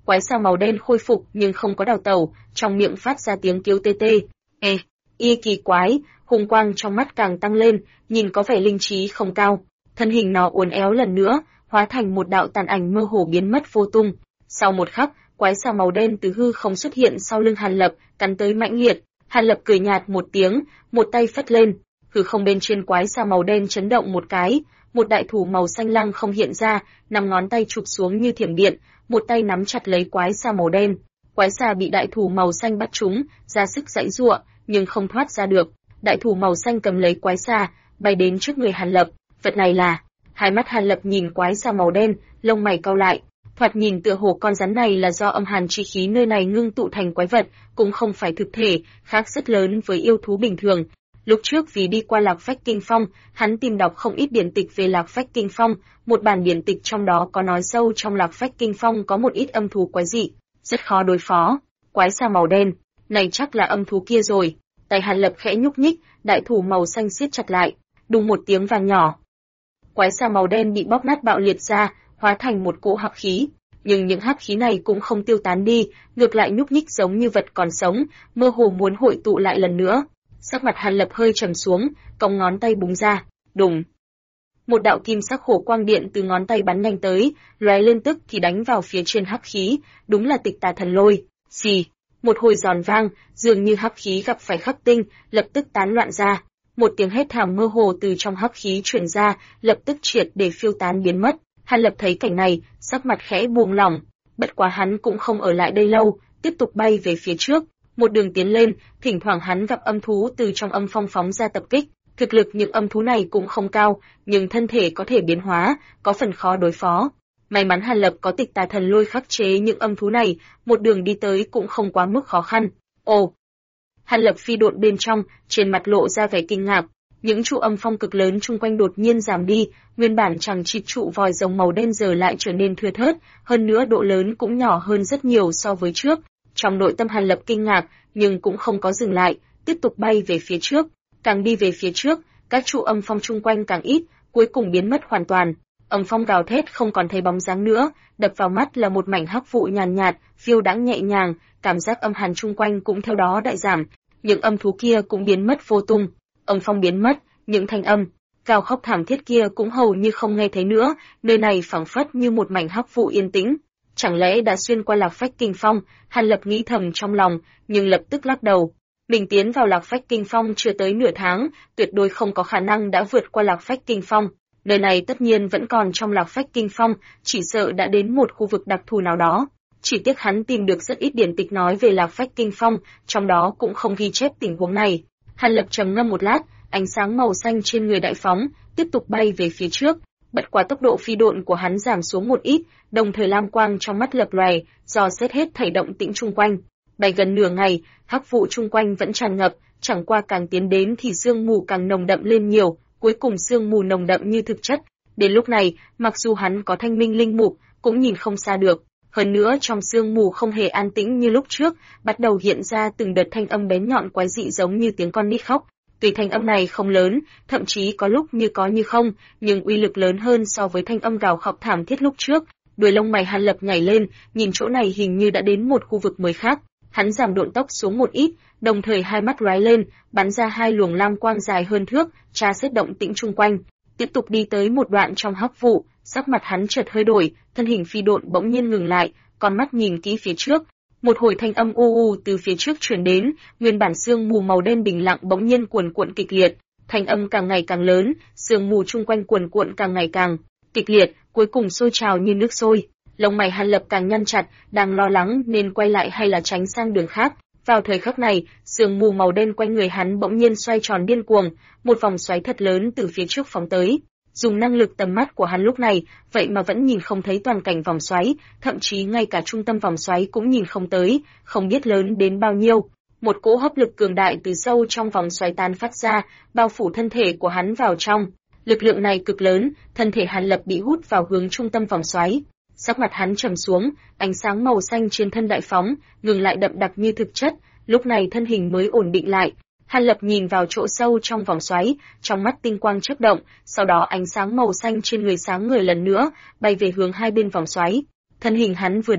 Quái xà màu đen khôi phục nhưng không có đào tẩu, trong miệng phát ra tiếng kêu tê tê. Kỳ quái, hung quang trong mắt càng tăng lên, nhìn có vẻ linh trí không cao. Thân hình nó uốn éo lần nữa, hóa thành một đạo tàn ảnh mơ hồ biến mất vô tung. Sau một khắc, quái xà màu đen từ hư không xuất hiện sau lưng Hàn Lập, cắn tới mãnh liệt. Hàn Lập cười nhạt một tiếng, một tay phất lên, hư không bên trên quái xà màu đen chấn động một cái, một đại thủ màu xanh lăng không hiện ra, 5 ngón tay chụp xuống như thiểm điện, một tay nắm chặt lấy quái xà màu đen. Quái xà bị đại thủ màu xanh bắt trúng, ra sức giãy giụa, nhưng không thoát ra được. Đại thủ màu xanh cầm lấy quái xà, bay đến trước người Hàn Lập. Vật này là? Hai mắt Hàn Lập nhìn quái xà màu đen, lông mày cau lại. Thoạt nhìn tựa hồ con rắn này là do âm hàn chi khí nơi này ngưng tụ thành quái vật, cũng không phải thực thể, khác rất lớn với yêu thú bình thường. Lúc trước vì đi qua Lạc Phách Kinh Phong, hắn tìm đọc không ít điển tịch về Lạc Phách Kinh Phong, một bản điển tịch trong đó có nói sâu trong Lạc Phách Kinh Phong có một ít âm thú quái dị, rất khó đối phó. Quái xà màu đen, này chắc là âm thú kia rồi. Tay Hàn Lập khẽ nhúc nhích, đại thủ màu xanh siết chặt lại, đùng một tiếng vang nhỏ. Quái xà màu đen bị bóp nát bạo liệt ra, hóa thành một cỗ hắc khí, nhưng những hắc khí này cũng không tiêu tán đi, ngược lại nhúc nhích giống như vật còn sống, mơ hồ muốn hội tụ lại lần nữa. Sắc mặt Hàn Lập hơi trầm xuống, cong ngón tay búng ra, đùng. Một đạo kim sắc hổ quang điện từ ngón tay bắn nhanh tới, lóe lên tức thì đánh vào phía trên hắc khí, đúng là Tịch Tà Thần Lôi. Xì, một hồi giòn vang, dường như hắc khí gặp phải khắc tinh, lập tức tán loạn ra. Một tiếng hét thảm mơ hồ từ trong hắc khí truyền ra, lập tức triệt để phiêu tán biến mất. Hàn Lập thấy cảnh này, sắc mặt khẽ buông lỏng, bất quá hắn cũng không ở lại đây lâu, tiếp tục bay về phía trước, một đường tiến lên, thỉnh thoảng hắn gặp âm thú từ trong âm phong phóng ra tập kích. Thực lực những âm thú này cũng không cao, nhưng thân thể có thể biến hóa, có phần khó đối phó. May mắn Hàn Lập có Tịch Tà Thần Lôi khắc chế những âm thú này, một đường đi tới cũng không quá mức khó khăn. Ồ! Hàn Lập phi độn bên trong, trên mặt lộ ra vẻ kinh ngạc. Những trụ âm phong cực lớn chung quanh đột nhiên giảm đi, nguyên bản chằng chịt trụ vòi rồng màu đen giờ lại trở nên thưa thớt, hơn nữa độ lớn cũng nhỏ hơn rất nhiều so với trước. Trong nội tâm Hàn Lập kinh ngạc, nhưng cũng không có dừng lại, tiếp tục bay về phía trước. Càng đi về phía trước, các trụ âm phong chung quanh càng ít, cuối cùng biến mất hoàn toàn. Âm phong gào thét không còn thấy bóng dáng nữa, đập vào mắt là một mảnh hắc vụ nhàn nhạt, phiêu đãng nhẹ nhàng, cảm giác âm hàn chung quanh cũng theo đó đại giảm. Những âm thú kia cũng biến mất vô tung. Âm phong biến mất, những thanh âm gào khóc thảm thiết kia cũng hầu như không nghe thấy nữa, nơi này phảng phất như một mảnh hắc vụ yên tĩnh. Chẳng lẽ đã xuyên qua Lạc Phách Kinh Phong? Hàn Lập nghĩ thầm trong lòng, nhưng lập tức lắc đầu. Mình tiến vào Lạc Phách Kinh Phong chưa tới nửa tháng, tuyệt đối không có khả năng đã vượt qua Lạc Phách Kinh Phong. Nơi này tất nhiên vẫn còn trong Lạc Phách Kinh Phong, chỉ sợ đã đến một khu vực đặc thù nào đó. Chỉ tiếc hắn tìm được rất ít điển tịch nói về Lạc Phách Kinh Phong, trong đó cũng không ghi chép tình huống này. Hàn Lập trầm ngâm một lát, ánh sáng màu xanh trên người đại phóng, tiếp tục bay về phía trước. Bất quá tốc độ phi độn của hắn giảm xuống một ít, đồng thời lam quang trong mắt lập lòe, dò xét hết thảy động tĩnh chung quanh. Bay gần nửa ngày, hắc vụ chung quanh vẫn tràn ngập, chẳng qua càng tiến đến thì sương mù càng nồng đậm lên nhiều, cuối cùng sương mù nồng đậm như thực chất. Đến lúc này, mặc dù hắn có thanh minh linh mục, cũng nhìn không xa được. Hơn nữa trong sương mù không hề an tĩnh như lúc trước, bắt đầu hiện ra từng đợt thanh âm bén nhọn quái dị giống như tiếng con nít khóc. Tuy thanh âm này không lớn, thậm chí có lúc như có như không, nhưng uy lực lớn hơn so với thanh âm gào khóc thảm thiết lúc trước. Đuôi lông mày Hàn Lập nhảy lên, nhìn chỗ này hình như đã đến một khu vực mới khác. Hắn giảm độn tốc xuống một ít, đồng thời hai mắt lóe lên, bắn ra hai luồng lam quang dài hơn thước, tra xét động tĩnh chung quanh. Tiếp tục đi tới một đoạn trong hắc vụ, sắc mặt hắn chợt hơi đổi, thân hình phi độn bỗng nhiên ngừng lại, con mắt nhìn kỹ phía trước. Một hồi thanh âm u u từ phía trước truyền đến, nguyên bản sương mù màu đen bình lặng bỗng nhiên cuồn cuộn kịch liệt, thanh âm càng ngày càng lớn, sương mù chung quanh cuồn cuộn càng ngày càng kịch liệt, cuối cùng sôi trào như nước sôi. Lông mày Hàn Lập càng nhăn chặt, đang lo lắng nên quay lại hay là tránh sang đường khác. Vào thời khắc này, sương mù màu đen quanh người hắn bỗng nhiên xoay tròn điên cuồng, một vòng xoáy thật lớn từ phía trước phóng tới. Dùng năng lực tầm mắt của hắn lúc này, vậy mà vẫn nhìn không thấy toàn cảnh vòng xoáy, thậm chí ngay cả trung tâm vòng xoáy cũng nhìn không tới, không biết lớn đến bao nhiêu. Một cỗ hấp lực cường đại từ sâu trong vòng xoáy tán phát ra, bao phủ thân thể của hắn vào trong. Lực lượng này cực lớn, thân thể Hàn Lập bị hút vào hướng trung tâm vòng xoáy. Sắc mặt hắn trầm xuống, ánh sáng màu xanh trên thân đại phóng, ngừng lại đậm đặc như thực chất, lúc này thân hình mới ổn định lại. Hàn Lập nhìn vào chỗ sâu trong vòng xoáy, trong mắt tinh quang chớp động, sau đó ánh sáng màu xanh trên người sáng ngời lần nữa, bay về hướng hai bên vòng xoáy. Thân hình hắn vừa động,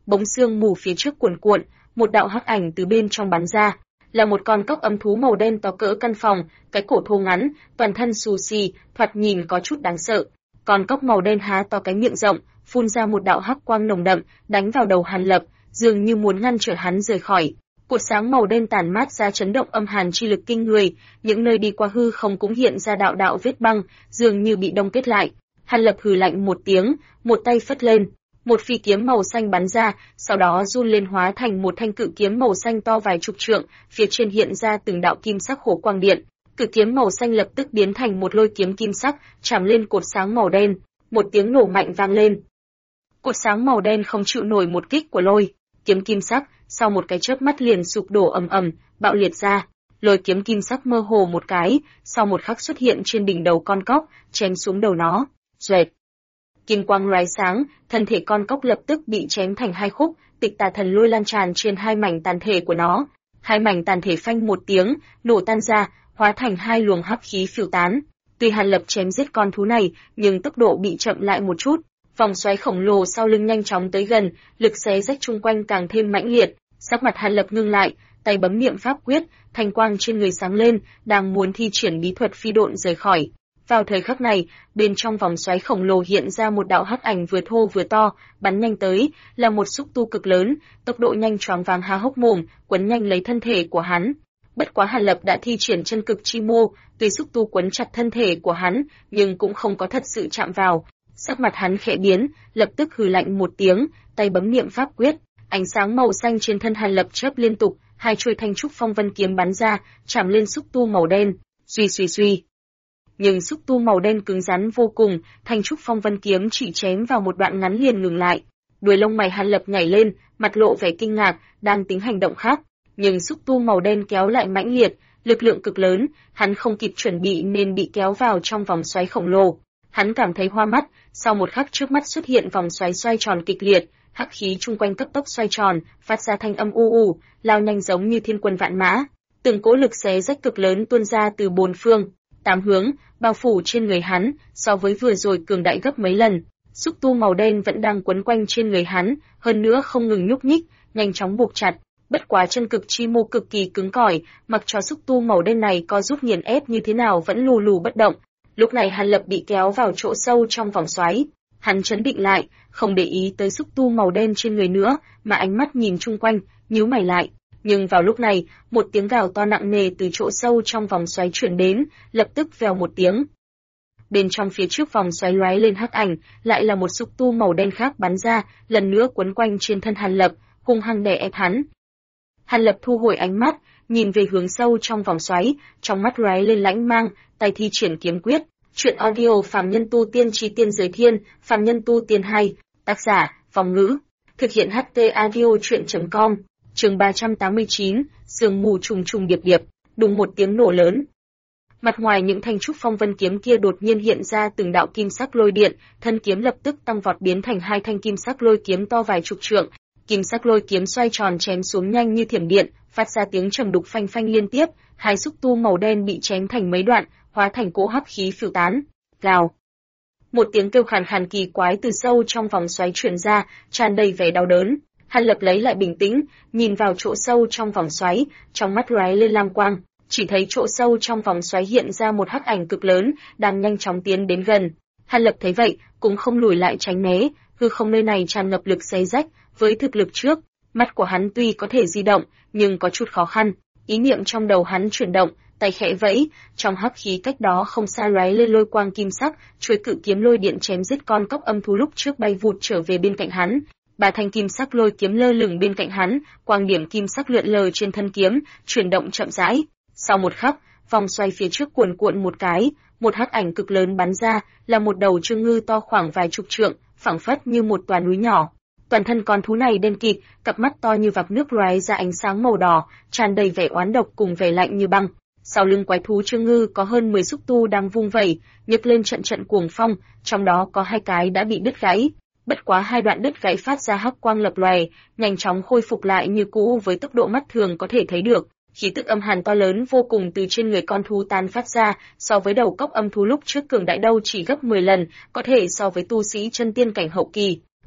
bóng sương mù phía trước cuồn cuộn, một đạo hắc ảnh từ bên trong bắn ra, là một con cóc âm thú màu đen to cỡ căn phòng, cái cổ thô ngắn, toàn thân xù xì, thoạt nhìn có chút đáng sợ. Con cóc màu đen há to cái miệng rộng, phun ra một đạo hắc quang nồng đậm, đánh vào đầu Hàn Lập, dường như muốn ngăn trở hắn rời khỏi. Cột sáng màu đen tản mát ra chấn động âm hàn chi lực kinh người, những nơi đi qua hư không cũng hiện ra đạo đạo vết băng, dường như bị đông kết lại. Hàn Lập hừ lạnh một tiếng, một tay phất lên, một phi kiếm màu xanh bắn ra, sau đó run lên hóa thành một thanh cự kiếm màu xanh to vài chục trượng, phía trên hiện ra từng đạo kim sắc hổ quang điện. Cự kiếm màu xanh lập tức biến thành một lôi kiếm kim sắc, chạm lên cột sáng màu đen, một tiếng nổ mạnh vang lên. Cột sáng màu đen không chịu nổi một kích của lôi kiếm kim sắc, sau một cái chớp mắt liền sụp đổ ầm ầm, bạo liệt ra. Lôi kiếm kim sắc mơ hồ một cái, sau một khắc xuất hiện trên đỉnh đầu con cóc, chém xuống đầu nó. Xoẹt. Kim quang lóe sáng, thân thể con cóc lập tức bị chém thành hai khúc, tịch tà thần lôi lan tràn trên hai mảnh tàn thể của nó. Hai mảnh tàn thể phanh một tiếng, nổ tan ra, hóa thành hai luồng hắc khí phiêu tán. Tuy Hàn Lập chém giết con thú này, nhưng tốc độ bị chậm lại một chút. Vòng xoáy khổng lồ sau lưng nhanh chóng tới gần, lực xé rách chung quanh càng thêm mãnh liệt. Sắc mặt Hàn Lập ngưng lại, tay bấm niệm pháp quyết, thanh quang trên người sáng lên, đang muốn thi triển bí thuật phi độn rời khỏi. Vào thời khắc này, bên trong vòng xoáy khổng lồ hiện ra một đạo hắc ảnh vừa thô vừa to, bắn nhanh tới, là một xúc tu cực lớn, tốc độ nhanh choáng váng há hốc mồm, quấn nhanh lấy thân thể của hắn. Bất quá Hàn Lập đã thi triển chân cực chi mô, tuy xúc tu quấn chặt thân thể của hắn, nhưng cũng không có thật sự chạm vào. Sắc mặt hắn khẽ biến, lập tức hừ lạnh một tiếng, tay bấm niệm pháp quyết, ánh sáng màu xanh trên thân Hàn Lập chớp liên tục, hai chuôi thanh trúc phong vân kiếm bắn ra, chạm lên xúc tu màu đen, suy suy suy. Nhưng xúc tu màu đen cứng rắn vô cùng, thanh trúc phong vân kiếm chỉ chém vào một đoạn ngắn liền ngừng lại. Đuôi lông mày Hàn Lập nhảy lên, mặt lộ vẻ kinh ngạc, đang tính hành động khác, nhưng xúc tu màu đen kéo lại mãnh liệt, lực lượng cực lớn, hắn không kịp chuẩn bị nên bị kéo vào trong vòng xoáy khổng lồ. Hắn cảm thấy hoa mắt, sau một khắc trước mắt xuất hiện vòng xoáy xoay tròn kịch liệt, hắc khí chung quanh cấp tốc xoay tròn, phát ra thanh âm u u, lao nhanh giống như thiên quân vạn mã. Từng cỗ lực xé rách cực lớn tuôn ra từ bốn phương, tám hướng, bao phủ trên người hắn, so với vừa rồi cường đại gấp mấy lần. Xúc tu màu đen vẫn đang quấn quanh trên người hắn, hơn nữa không ngừng nhúc nhích, nhanh chóng buộc chặt. Bất quá chân cực chi mô cực kỳ cứng cỏi, mặc cho xúc tu màu đen này có rút nghiền ép như thế nào vẫn lù lù bất động. Lúc này Hàn Lập bị kéo vào chỗ sâu trong vòng xoáy, hắn trấn định lại, không để ý tới xúc tu màu đen trên người nữa, mà ánh mắt nhìn chung quanh, nhíu mày lại. Nhưng vào lúc này, một tiếng gào to nặng nề từ chỗ sâu trong vòng xoáy truyền đến, lập tức vèo một tiếng. Bên trong phía trước vòng xoáy lóe lên hắc ảnh, lại là một xúc tu màu đen khác bắn ra, lần nữa quấn quanh trên thân Hàn Lập, hung hăng đè ép hắn. Hàn Lập thu hồi ánh mắt, nhìn về hướng sâu trong vòng xoáy, trong mắt lóe lên lãnh mang, tay thi triển kiếm quyết. Truyện audio Phàm Nhân Tu Tiên Chi Tiên Giới Thiên, Phàm Nhân Tu Tiên 2, tác giả, Vong Ngữ, thực hiện HT audio truyện.com, chương 389, sương mù trùng trùng điệp điệp, đùng một tiếng nổ lớn. Mặt ngoài những thanh trúc phong vân kiếm kia đột nhiên hiện ra từng đạo kim sắc lôi điện, thân kiếm lập tức tăng vọt biến thành hai thanh kim sắc lôi kiếm to vài chục trượng. Kim sắc lôi kiếm xoay tròn chém xuống nhanh như thiểm điện, phát ra tiếng trầm đục phanh phanh liên tiếp, hai xúc tu màu đen bị chém thành mấy đoạn, hóa thành cỗ hắc khí phiêu tán. Gào. Một tiếng kêu khàn khàn kỳ quái từ sâu trong vòng xoáy truyền ra, tràn đầy vẻ đau đớn. Hàn Lập lấy lại bình tĩnh, nhìn vào chỗ sâu trong vòng xoáy, trong mắt lóe lên lam quang, chỉ thấy chỗ sâu trong vòng xoáy hiện ra một hắc ảnh cực lớn, đang nhanh chóng tiến đến gần. Hàn Lập thấy vậy, cũng không lùi lại tránh né, hư không nơi này tràn ngập lực xé rách, với thực lực trước, mắt của hắn tuy có thể di động, nhưng có chút khó khăn. Ý niệm trong đầu hắn chuyển động, tay khẽ vẫy, trong hắc khí cách đó không xa lóe lên lôi quang kim sắc, chuôi cự kiếm lôi điện chém giết con cóc âm thú lúc trước bay vụt trở về bên cạnh hắn. Ba thanh kim sắc lôi kiếm lơ lửng bên cạnh hắn, quang điểm kim sắc lượn lờ trên thân kiếm, chuyển động chậm rãi. Sau một khắc, vòng xoay phía trước cuồn cuộn một cái, một hắc ảnh cực lớn bắn ra, là một đầu trương ngư to khoảng vài chục trượng, phảng phất như một toà núi nhỏ. Toàn thân con thú này đen kịt, cặp mắt to như vạc nước lóe ra ánh sáng màu đỏ, tràn đầy vẻ oán độc cùng vẻ lạnh như băng. Sau lưng quái thú trương ngư có hơn 10 xúc tu đang vung vẩy, nhấc lên trận trận cuồng phong, trong đó có 2 cái đã bị đứt gãy. Bất quá 2 đoạn đứt gãy phát ra hắc quang lập lòe, nhanh chóng khôi phục lại như cũ với tốc độ mắt thường có thể thấy được. Khí tức âm hàn to lớn vô cùng từ trên người con thú tán phát ra, so với đầu cóc âm thú lúc trước cường đại đâu chỉ gấp 10 lần, có thể so với tu sĩ chân tiên cảnh hậu kỳ.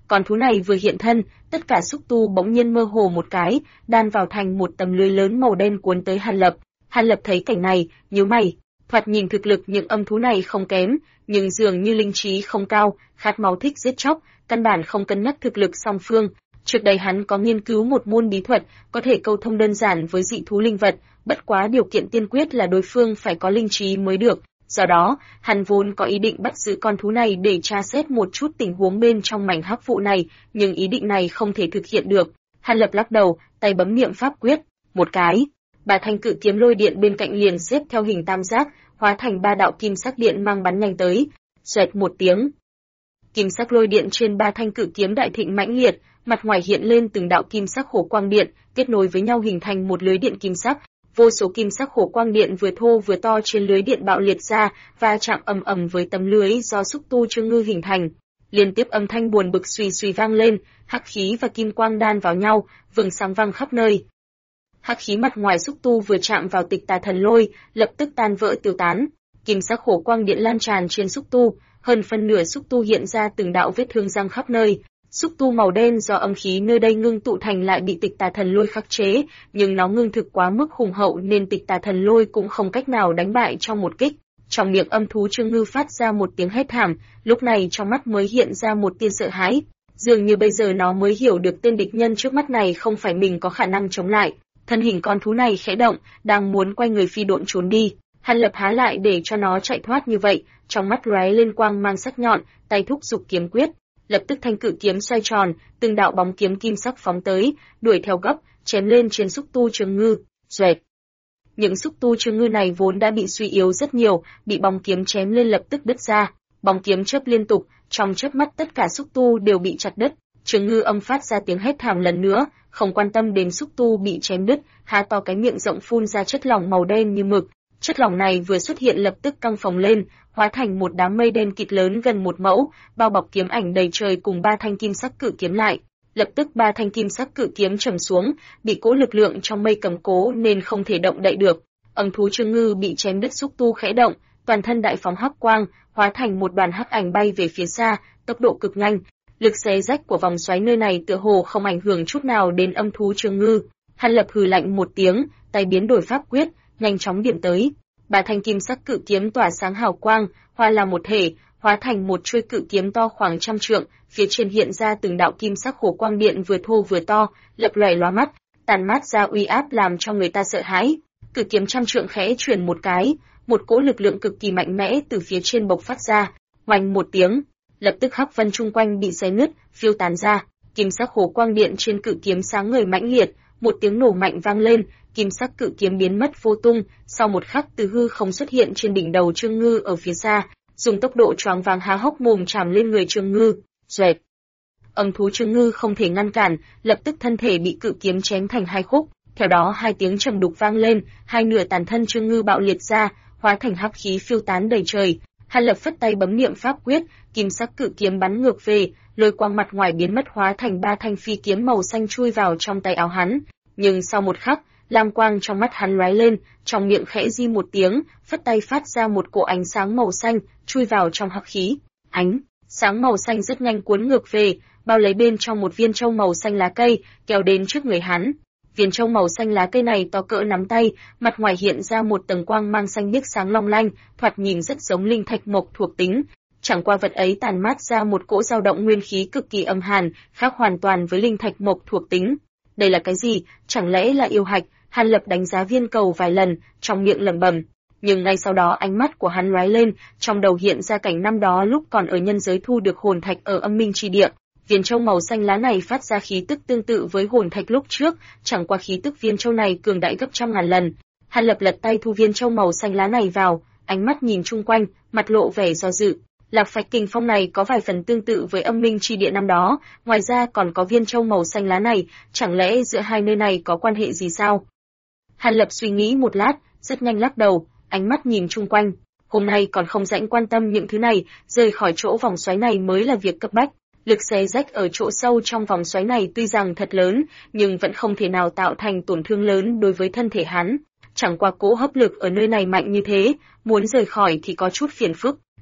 Con thú này vừa hiện thân, tất cả xúc tu bỗng nhiên mơ hồ một cái, đan vào thành một tấm lưới lớn màu đen cuốn tới Hàn Lập. Hàn Lập thấy cảnh này, nhíu mày, thoạt nhìn thực lực những âm thú này không kém, nhưng dường như linh trí không cao, khát máu thích giết chóc, căn bản không cân nhắc thực lực song phương. Trước đây hắn có nghiên cứu một môn bí thuật, có thể câu thông đơn giản với dị thú linh vật, bất quá điều kiện tiên quyết là đối phương phải có linh trí mới được. Do đó, hắn vốn có ý định bắt giữ con thú này để tra xét một chút tình huống bên trong mảnh hắc vụ này, nhưng ý định này không thể thực hiện được. Hàn Lập lắc đầu, tay bấm niệm pháp quyết, một cái, ba thanh cự kiếm lôi điện bên cạnh liền xếp theo hình tam giác, hóa thành ba đạo kim sắc điện mang bắn nhanh tới. Xoẹt một tiếng, kim sắc lôi điện trên ba thanh cự kiếm đại thịnh mãnh liệt, mặt ngoài hiện lên từng đạo kim sắc hổ quang điện, kết nối với nhau hình thành một lưới điện kim sắc. Vô số kim sắc hổ quang điện vừa thô vừa to trên lưới điện bạo liệt ra, và chạm ầm ầm với tấm lưới do xúc tu Trương Ngư hình thành. Liên tiếp âm thanh buồn bực suy suy vang lên, hắc khí và kim quang đan vào nhau, vầng sáng vang khắp nơi. Hắc khí mặt ngoài xúc tu vừa chạm vào Tịch Tà Thần Lôi, lập tức tan vỡ tiêu tán. Kim sắc hổ quang điện lan tràn trên xúc tu, hơn phân nửa xúc tu hiện ra từng đạo vết thương răng khắp nơi. Xúc tu màu đen do âm khí nơi đây ngưng tụ thành lại bị Tịch Tà Thần Lôi khắc chế, nhưng nó ngưng thực quá mức hùng hậu nên Tịch Tà Thần Lôi cũng không cách nào đánh bại trong một kích. Trong miệng âm thú Trương Ngư phát ra một tiếng hét thảm, lúc này trong mắt mới hiện ra một tia sợ hãi. Dường như bây giờ nó mới hiểu được tên địch nhân trước mắt này không phải mình có khả năng chống lại. Thân hình con thú này khẽ động, đang muốn quay người phi độn trốn đi. Hàn Lập há lại để cho nó chạy thoát như vậy, trong mắt lóe lên quang mang sắc nhọn, tay thúc giục kiếm quyết. Lập tức thanh cự kiếm xoay tròn, từng đạo bóng kiếm kim sắc phóng tới, đuổi theo gấp, chém lên trên xúc tu Trương Ngư. Xoẹt. Những xúc tu Trương Ngư này vốn đã bị suy yếu rất nhiều, bị bóng kiếm chém lên lập tức đứt ra. Bóng kiếm chớp liên tục, trong chớp mắt tất cả xúc tu đều bị chặt đứt. Trương Ngư âm phát ra tiếng hét thảm lần nữa, không quan tâm đến xúc tu bị chém đứt, há to cái miệng rộng phun ra chất lỏng màu đen như mực. Chất lỏng này vừa xuất hiện lập tức căng phồng lên, hóa thành một đám mây đen kịt lớn gần một mẫu, bao bọc kiếm ảnh đầy trời cùng ba thanh kim sắc cự kiếm lại. Lập tức ba thanh kim sắc cự kiếm trầm xuống, bị cỗ lực lượng trong mây cầm cố nên không thể động đậy được. Âm thú Trương Ngư bị chém đứt xúc tu khẽ động, toàn thân đại phóng hắc quang, hóa thành một đoàn hắc ảnh bay về phía xa, tốc độ cực nhanh. Lực xé rách của vòng xoáy nơi này tựa hồ không ảnh hưởng chút nào đến âm thú Trương Ngư. Hàn Lập hừ lạnh một tiếng, tay biến đổi pháp quyết, nhanh chóng điểm tới. Ba thanh kim sắc cự kiếm tỏa sáng hào quang, hòa làm một thể, hóa thành một chuôi cự kiếm to khoảng 100 trượng, phía trên hiện ra từng đạo kim sắc hổ quang điện vừa thô vừa to, lập lòe lóa mắt, tàn mát ra uy áp làm cho người ta sợ hãi. Cự kiếm 100 trượng khẽ chuyển một cái, một cỗ lực lượng cực kỳ mạnh mẽ từ phía trên bộc phát ra, oanh một tiếng, lập tức hắc vân chung quanh bị xé nứt, phiêu tán ra. Kim sắc hổ quang điện trên cự kiếm sáng ngời mãnh liệt, một tiếng nổ mạnh vang lên, kim sắc cự kiếm biến mất vô tung, sau một khắc từ hư không xuất hiện trên đỉnh đầu Trương Ngư ở phía xa, dùng tốc độ choáng váng há hốc mồm chạm lên người Trương Ngư. Xoẹt. Âm thú Trương Ngư không thể ngăn cản, lập tức thân thể bị cự kiếm chém thành hai khúc, theo đó hai tiếng trầm đục vang lên, hai nửa tàn thân Trương Ngư bạo liệt ra, hóa thành hắc khí phiêu tán đầy trời. Hàn Lập phất tay bấm niệm pháp quyết, kim sắc cự kiếm bắn ngược về, lôi quang mặt ngoài biến mất hóa thành ba thanh phi kiếm màu xanh chui vào trong tay áo hắn. Nhưng sau một khắc, lam quang trong mắt hắn lóe lên, trong miệng khẽ di một tiếng, phất tay phát ra một cỗ ánh sáng màu xanh, chui vào trong hắc khí. Ánh sáng màu xanh rất nhanh cuốn ngược về, bao lấy bên trong một viên châu màu xanh lá cây, kéo đến trước người hắn. Viên châu màu xanh lá cây này to cỡ nắm tay, mặt ngoài hiện ra một tầng quang mang xanh biếc sáng long lanh, thoạt nhìn rất giống linh thạch mộc thuộc tính. Chẳng qua vật ấy tàn mát ra một cỗ dao động nguyên khí cực kỳ âm hàn, khác hoàn toàn với linh thạch mộc thuộc tính. Đây là cái gì? Chẳng lẽ là yêu hạch? Hàn Lập đánh giá viên cầu vài lần, trong miệng lẩm bẩm. Nhưng ngay sau đó ánh mắt của hắn lóe lên, trong đầu hiện ra cảnh năm đó lúc còn ở nhân giới thu được hồn thạch ở âm minh chi địa. Viên châu màu xanh lá này phát ra khí tức tương tự với hồn thạch lúc trước, chẳng qua khí tức viên châu này cường đại gấp trăm ngàn lần. Hàn Lập lật tay thu viên châu màu xanh lá này vào, ánh mắt nhìn chung quanh, mặt lộ vẻ do dự. Lạc Phách Kình Phong này có vài phần tương tự với âm minh chi địa năm đó, ngoài ra còn có viên châu màu xanh lá này, chẳng lẽ giữa hai nơi này có quan hệ gì sao? Hàn Lập suy nghĩ một lát, rất nhanh lắc đầu, ánh mắt nhìn chung quanh. Hôm nay còn không rảnh quan tâm những thứ này, rời khỏi chỗ vòng xoáy này mới là việc cấp bách. Lực xé rách ở chỗ sâu trong vòng xoáy này tuy rằng thật lớn, nhưng vẫn không thể nào tạo thành tổn thương lớn đối với thân thể hắn. Chẳng qua cỗ hấp lực ở nơi này mạnh như thế, muốn rời khỏi thì có chút phiền phức.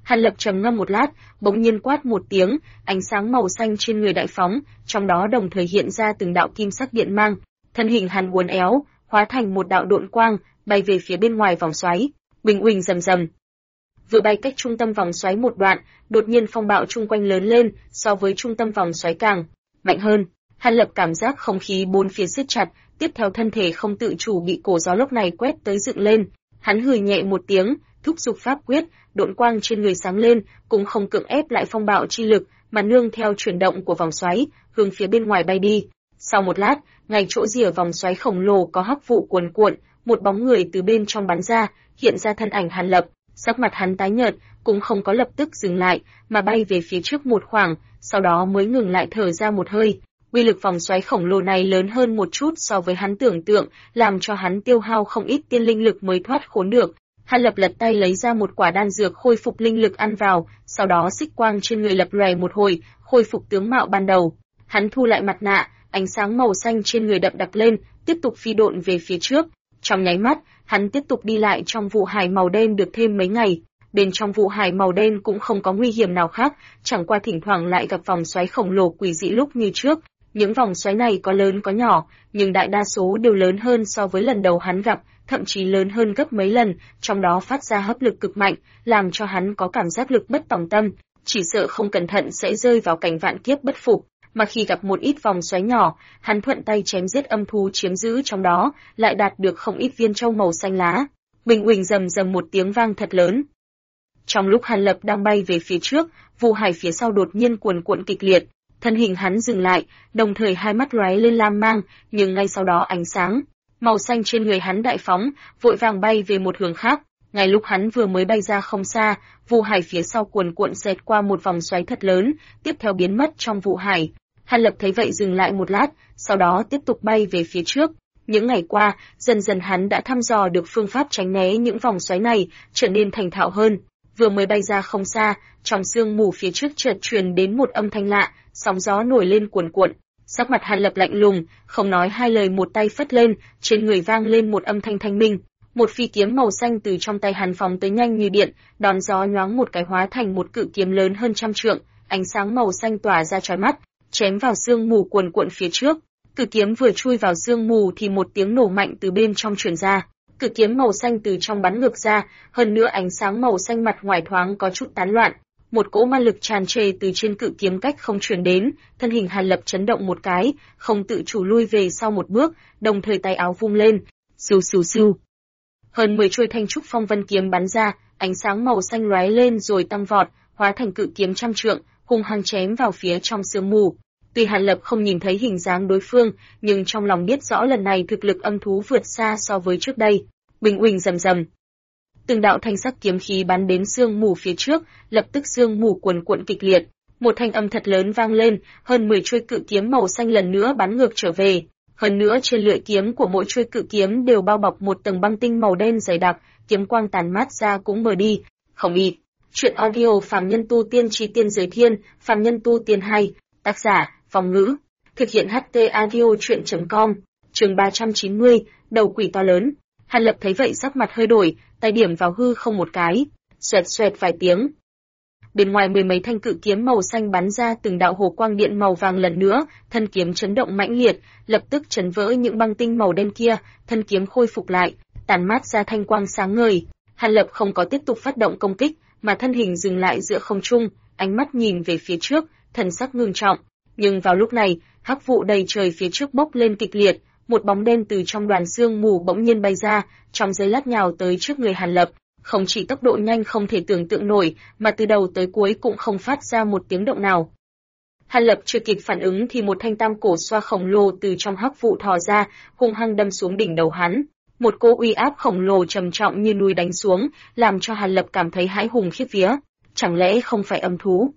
Hàn Lập trầm ngâm một lát, bỗng nhiên quát một tiếng, ánh sáng màu xanh trên người đại phóng, trong đó đồng thời hiện ra từng đạo kim sắc điện mang, thân hình hắn uốn éo, hóa thành một đạo độn quang, bay về phía bên ngoài vòng xoáy. Bình uỳnh rầm rầm. Vừa bay cách trung tâm vòng xoáy một đoạn, đột nhiên phong bạo chung quanh lớn lên, so với trung tâm vòng xoáy càng mạnh hơn. Hàn Lập cảm giác không khí bốn phía siết chặt, tiếp theo thân thể không tự chủ bị cổ gió lốc này quét tới dựng lên. Hắn hừ nhẹ một tiếng, thúc giục pháp quyết, độn quang trên người sáng lên, cũng không cưỡng ép lại phong bạo chi lực, mà nương theo chuyển động của vòng xoáy, hướng phía bên ngoài bay đi. Sau một lát, ngay chỗ rìa vòng xoáy khổng lồ có hắc vụ cuồn cuộn, một bóng người từ bên trong bắn ra, hiện ra thân ảnh Hàn Lập. Sắc mặt hắn tái nhợt, cũng không có lập tức dừng lại, mà bay về phía trước một khoảng, sau đó mới ngừng lại thở ra một hơi. Uy lực vòng xoáy khổng lồ này lớn hơn một chút so với hắn tưởng tượng, làm cho hắn tiêu hao không ít tiên linh lực mới thoát khốn được. Hàn Lập lật tay lấy ra một quả đan dược khôi phục linh lực ăn vào, sau đó xích quang trên người lập lòe một hồi, khôi phục tướng mạo ban đầu. Hắn thu lại mặt nạ, ánh sáng màu xanh trên người đậm đặc lên, tiếp tục phi độn về phía trước. Trong nháy mắt, hắn tiếp tục đi lại trong vụ hải màu đen được thêm mấy ngày. Bên trong vụ hải màu đen cũng không có nguy hiểm nào khác, chẳng qua thỉnh thoảng lại gặp vòng xoáy khổng lồ quỷ dị lúc như trước. Những vòng xoáy này có lớn có nhỏ, nhưng đại đa số đều lớn hơn so với lần đầu hắn gặp, thậm chí lớn hơn gấp mấy lần, trong đó phát ra hấp lực cực mạnh, làm cho hắn có cảm giác lực bất tòng tâm, chỉ sợ không cẩn thận sẽ rơi vào cảnh vạn kiếp bất phục. Mà khi gặp một ít vòng xoáy nhỏ, hắn thuận tay chém giết âm thú chiếm giữ trong đó, lại đạt được không ít viên châu màu xanh lá. Bình uỳnh rầm rầm một tiếng vang thật lớn. Trong lúc Hàn Lập đang bay về phía trước, vụ hải phía sau đột nhiên cuồn cuộn kịch liệt, thân hình hắn dừng lại, đồng thời hai mắt lóe lên lam mang, nhưng ngay sau đó ánh sáng màu xanh trên người hắn đại phóng, vội vàng bay về một hướng khác. Ngay lúc hắn vừa mới bay ra không xa, vụ hải phía sau cuồn cuộn xẹt qua một vòng xoáy thật lớn, tiếp theo biến mất trong vụ hải. Hàn Lập thấy vậy dừng lại một lát, sau đó tiếp tục bay về phía trước. Những ngày qua, dần dần hắn đã thăm dò được phương pháp tránh né những vòng xoáy này, trở nên thành thạo hơn. Vừa mới bay ra không xa, trong sương mù phía trước chợt truyền đến một âm thanh lạ, sóng gió nổi lên cuồn cuộn. Sắc mặt Hàn Lập lạnh lùng, không nói hai lời một tay phất lên, trên người vang lên một âm thanh thanh minh. Một phi kiếm màu xanh từ trong tay hắn phóng tới nhanh như điện, đón gió nhoáng một cái hóa thành một cự kiếm lớn hơn 100 trượng, ánh sáng màu xanh tỏa ra chói mắt, chém vào sương mù cuồn cuộn phía trước. Cự kiếm vừa chui vào sương mù thì một tiếng nổ mạnh từ bên trong truyền ra. Cự kiếm màu xanh từ trong bắn ngược ra, hơn nữa ánh sáng màu xanh mặt ngoài thoáng có chút tán loạn. Một cỗ ma lực tràn trề từ trên cự kiếm cách không truyền đến, thân hình Hàn Lập chấn động một cái, không tự chủ lui về sau một bước, đồng thời tay áo vung lên, xù xù xù. Hơn 10 chuôi thanh trúc phong vân kiếm bắn ra, ánh sáng màu xanh lóe lên rồi tăng vọt, hóa thành cự kiếm 100 trượng, hung hăng chém vào phía trong sương mù. Tuy Hàn Lập không nhìn thấy hình dáng đối phương, nhưng trong lòng biết rõ lần này thực lực âm thú vượt xa so với trước đây. Bình uỳnh rầm rầm. Từng đạo thanh sắc kiếm khí bắn đến sương mù phía trước, lập tức sương mù cuồn cuộn kịch liệt. Một thanh âm thật lớn vang lên, hơn 10 chuôi cự kiếm màu xanh lần nữa bắn ngược trở về. Hơn nữa trên lưỡi kiếm của mỗi chuôi cự kiếm đều bao bọc một tầng băng tinh màu đen dày đặc, kiếm quang tàn mát ra cũng mờ đi, không ít. Chuyện audio Phàm Nhân Tu Tiên Chí Tiên Giới Thiên, Phàm Nhân Tu Tiên 2, tác giả, Phong Ngữ. Thực hiện HT audio chuyện.com, chương 390, đầu quỷ to lớn. Hàn Lập thấy vậy sắc mặt hơi đổi, tay điểm vào hư không một cái, xoẹt xoẹt vài tiếng. Bên ngoài 10 mấy thanh cự kiếm màu xanh bắn ra từng đạo hồ quang điện màu vàng lần nữa, thân kiếm chấn động mãnh liệt, lập tức chấn vỡ những băng tinh màu đen kia, thân kiếm khôi phục lại, tản mát ra thanh quang sáng ngời. Hàn Lập không có tiếp tục phát động công kích, mà thân hình dừng lại giữa không trung, ánh mắt nhìn về phía trước, thần sắc ngưng trọng. Nhưng vào lúc này, hắc vụ đầy trời phía trước bốc lên kịch liệt, một bóng đen từ trong đoàn sương mù bỗng nhiên bay ra, trong giây lát nhào tới trước người Hàn Lập. Không chỉ tốc độ nhanh không thể tưởng tượng nổi, mà từ đầu tới cuối cũng không phát ra một tiếng động nào. Hàn Lập chưa kịp phản ứng thì một thanh tam cổ xoa khổng lồ từ trong hắc vụ thò ra, hung hăng đâm xuống đỉnh đầu hắn. Một cỗ uy áp khổng lồ trầm trọng như núi đánh xuống, làm cho Hàn Lập cảm thấy hãi hùng khiếp vía. Chẳng lẽ không phải âm thú?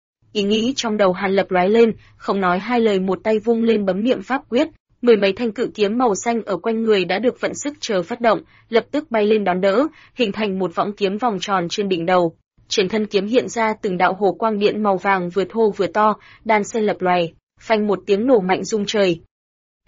Ý nghĩ trong đầu Hàn Lập lóe lên, không nói hai lời một tay vung lên bấm niệm pháp quyết. 10 mấy thanh cự kiếm màu xanh ở quanh người đã được vận sức chờ phát động, lập tức bay lên đón đỡ, hình thành một võng kiếm vòng tròn trên đỉnh đầu. Trên thân kiếm hiện ra từng đạo hồ quang điện màu vàng vừa thô vừa to, đan xen lập lòe, phanh một tiếng nổ mạnh rung trời.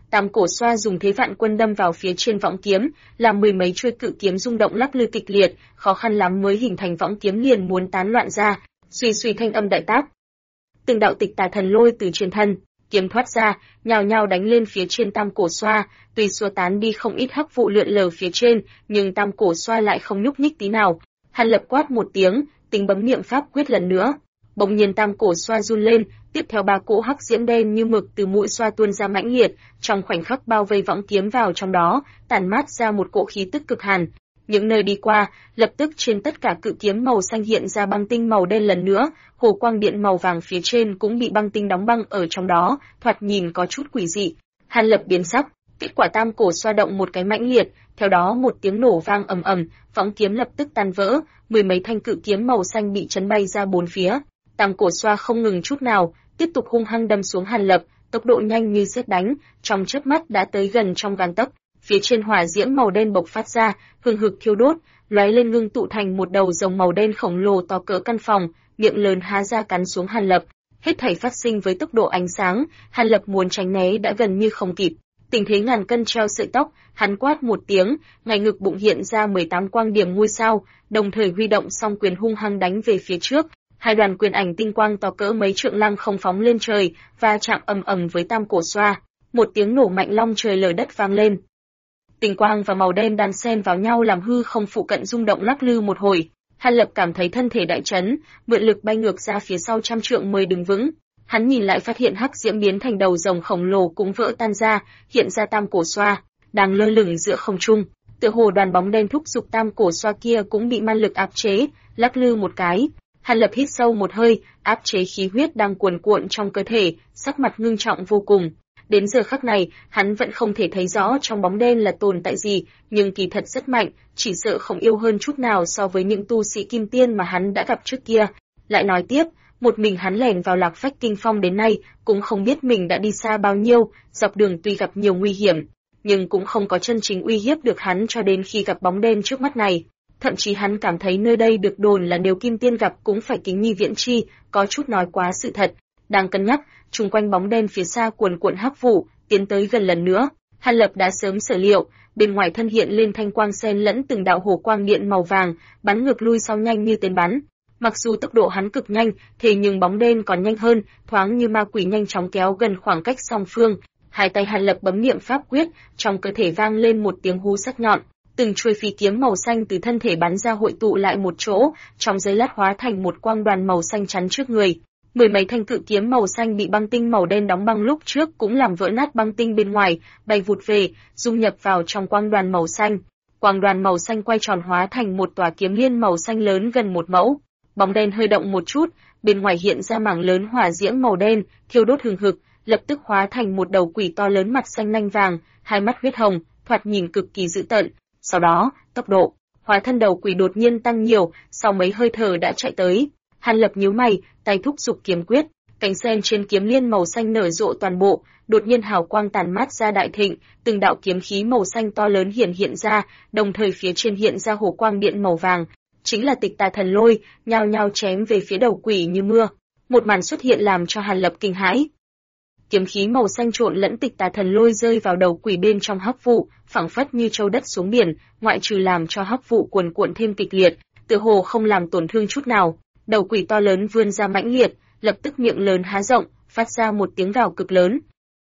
Tam cổ xoa dùng thế vạn quân đâm vào phía trên võng kiếm, làm mười mấy chuôi cự kiếm rung động lắc lư kịch liệt, khó khăn lắm mới hình thành võng kiếm liền muốn tán loạn ra, suy suy thanh âm đại tác. Từng đạo tịch tà thần lôi từ trên thân kiếm thoát ra, nhào nhào đánh lên phía trên tam cổ xoa, tuy xua tán đi không ít hắc vụ lượn lờ phía trên, nhưng tam cổ xoa lại không nhúc nhích tí nào. Hàn Lập quát một tiếng, tính bấm niệm pháp quyết lần nữa. Bỗng nhiên tam cổ xoa run lên, tiếp theo ba cỗ hắc diễm đen như mực từ mũi xoa tuôn ra mãnh liệt, trong khoảnh khắc bao vây võng kiếm vào trong đó, tản mát ra một cỗ khí tức cực hàn. Những nơi đi qua, lập tức trên tất cả cự kiếm màu xanh hiện ra băng tinh màu đen lần nữa, hồ quang điện màu vàng phía trên cũng bị băng tinh đóng băng ở trong đó, thoạt nhìn có chút quỷ dị. Hàn Lập biến sắc, kết quả tam cổ xoa động một cái mãnh liệt, theo đó một tiếng nổ vang ầm ầm, võng kiếm lập tức tan vỡ, mười mấy thanh cự kiếm màu xanh bị chấn bay ra bốn phía. Tam cổ xoa không ngừng chút nào, tiếp tục hung hăng đâm xuống Hàn Lập, tốc độ nhanh như sét đánh, trong chớp mắt đã tới gần trong gang tấc. Phía trên hỏa diễm màu đen bộc phát ra, hừng hực thiêu đốt, lóe lên ngưng tụ thành một đầu rồng màu đen khổng lồ to cỡ căn phòng, miệng lớn há ra cắn xuống Hàn Lập. Hết thảy phát sinh với tốc độ ánh sáng, Hàn Lập muốn tránh né đã gần như không kịp. Tình thế ngàn cân treo sợi tóc, hắn quát một tiếng, ngay ngực bụng hiện ra 18 quang điểm ngôi sao, đồng thời huy động song quyền hung hăng đánh về phía trước. Hai đoàn quyền ảnh tinh quang to cỡ mấy trượng lăng không phóng lên trời, và chạm ầm ầm với tam cổ xoa. Một tiếng nổ mạnh long trời lở đất vang lên. Tinh quang và màu đen đan xen vào nhau làm hư không phụ cận rung động lắc lư một hồi. Hàn Lập cảm thấy thân thể đại chấn, mượn lực bay ngược ra phía sau trăm trượng mới đứng vững. Hắn nhìn lại phát hiện hắc diễm biến thành đầu rồng khổng lồ cũng vỡ tan ra, hiện ra tam cổ xoa, đang lơ lửng giữa không trung. Tựa hồ đoàn bóng đen thúc giục tam cổ xoa kia cũng bị man lực áp chế, lắc lư một cái. Hàn Lập hít sâu một hơi, áp chế khí huyết đang cuồn cuộn trong cơ thể, sắc mặt ngưng trọng vô cùng. Đến giờ khắc này, hắn vẫn không thể thấy rõ trong bóng đen là tồn tại gì, nhưng kỳ thật rất mạnh, chỉ sợ không yếu hơn chút nào so với những tu sĩ kim tiên mà hắn đã gặp trước kia. Lại nói tiếp, một mình hắn lẻn vào Lạc Phách Kinh Phong đến nay, cũng không biết mình đã đi xa bao nhiêu, dọc đường tuy gặp nhiều nguy hiểm, nhưng cũng không có chân chính uy hiếp được hắn cho đến khi gặp bóng đen trước mắt này. Thậm chí hắn cảm thấy nơi đây được đồn là nếu kim tiên gặp cũng phải kính nhi viễn chi, có chút nói quá sự thật. Đang cân nhắc, chung quanh bóng đen phía xa cuồn cuộn hắc vụ, tiến tới gần lần nữa. Hàn Lập đã sớm sở liệu, bên ngoài thân hiện lên thanh quang xen lẫn từng đạo hồ quang điện màu vàng, bắn ngược lui sau nhanh như tên bắn. Mặc dù tốc độ hắn cực nhanh, thế nhưng bóng đen còn nhanh hơn, thoáng như ma quỷ nhanh chóng kéo gần khoảng cách song phương. Hai tay Hàn Lập bấm niệm pháp quyết, trong cơ thể vang lên một tiếng hú sắc nhọn. Từng chuôi phi kiếm màu xanh từ thân thể bắn ra hội tụ lại một chỗ, trong giây lát hóa thành một quang đoàn màu xanh chắn trước người. Mười mấy thanh cự kiếm màu xanh bị băng tinh màu đen đóng băng lúc trước cũng làm vỡ nát băng tinh bên ngoài, bay vụt về, dung nhập vào trong quang đoàn màu xanh. Quang đoàn màu xanh quay tròn hóa thành một tòa kiếm liên màu xanh lớn gần một mẫu. Bóng đen hơi động một chút, bên ngoài hiện ra mảng lớn hỏa diễm màu đen, thiêu đốt hừng hực, lập tức hóa thành một đầu quỷ to lớn mặt xanh lanh vàng, hai mắt huyết hồng, thoạt nhìn cực kỳ dữ tợn. Sau đó, tốc độ hóa thân đầu quỷ đột nhiên tăng nhiều, sau mấy hơi thở đã chạy tới. Hàn Lập nhíu mày, tay thúc giục kiếm quyết, cánh sen trên kiếm liên màu xanh nở rộ toàn bộ, đột nhiên hào quang tàn mát ra đại thịnh, từng đạo kiếm khí màu xanh to lớn hiện ra, đồng thời phía trên hiện ra hồ quang điện màu vàng, chính là Tịch Tà Thần Lôi, nhao nhao chém về phía đầu quỷ như mưa. Một màn xuất hiện làm cho Hàn Lập kinh hãi. Kiếm khí màu xanh trộn lẫn Tịch Tà Thần Lôi rơi vào đầu quỷ bên trong hắc vụ, phảng phất như châu đất xuống biển, ngoại trừ làm cho hắc vụ cuồn cuộn thêm kịch liệt, tựa hồ không làm tổn thương chút nào. Đầu quỷ to lớn vươn ra mãnh liệt, lập tức miệng lớn há rộng, phát ra một tiếng gào cực lớn.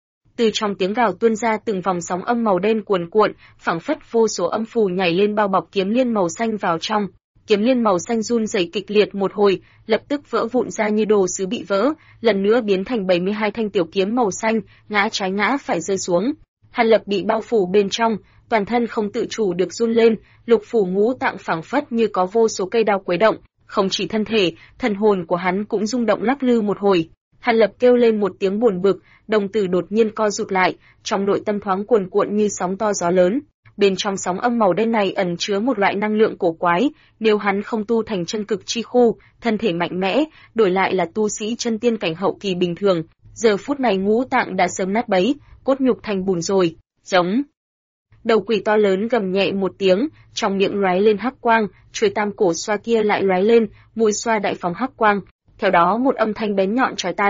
Từ trong tiếng gào tuôn ra từng vòng sóng âm màu đen cuồn cuộn, phảng phất vô số âm phù nhảy lên bao bọc kiếm liên màu xanh vào trong. Kiếm liên màu xanh run rẩy kịch liệt một hồi, lập tức vỡ vụn ra như đồ sứ bị vỡ, lần nữa biến thành 72 thanh tiểu kiếm màu xanh, ngã trái ngã phải rơi xuống. Hàn Lập bị bao phủ bên trong, toàn thân không tự chủ được run lên, lục phủ ngũ tạng phảng phất như có vô số cây đao quấy động. Không chỉ thân thể, thần hồn của hắn cũng rung động lắc lư một hồi. Hàn Lập kêu lên một tiếng buồn bực, đồng tử đột nhiên co rụt lại, trong nội tâm thoáng cuồn cuộn như sóng to gió lớn. Bên trong sóng âm màu đen này ẩn chứa một loại năng lượng cổ quái, nếu hắn không tu thành chân cực chi khu, thân thể mạnh mẽ, đổi lại là tu sĩ chân tiên cảnh hậu kỳ bình thường, giờ phút này ngũ tạng đã sớm nát bấy, cốt nhục thành bùn rồi. Giống. Đầu quỷ to lớn gầm nhẹ một tiếng, trong miệng lóe lên hắc quang, chuôi tam cổ xoa kia lại lóe lên, mũi xoa đại phóng hắc quang. Theo đó một âm thanh bén nhọn chói tai,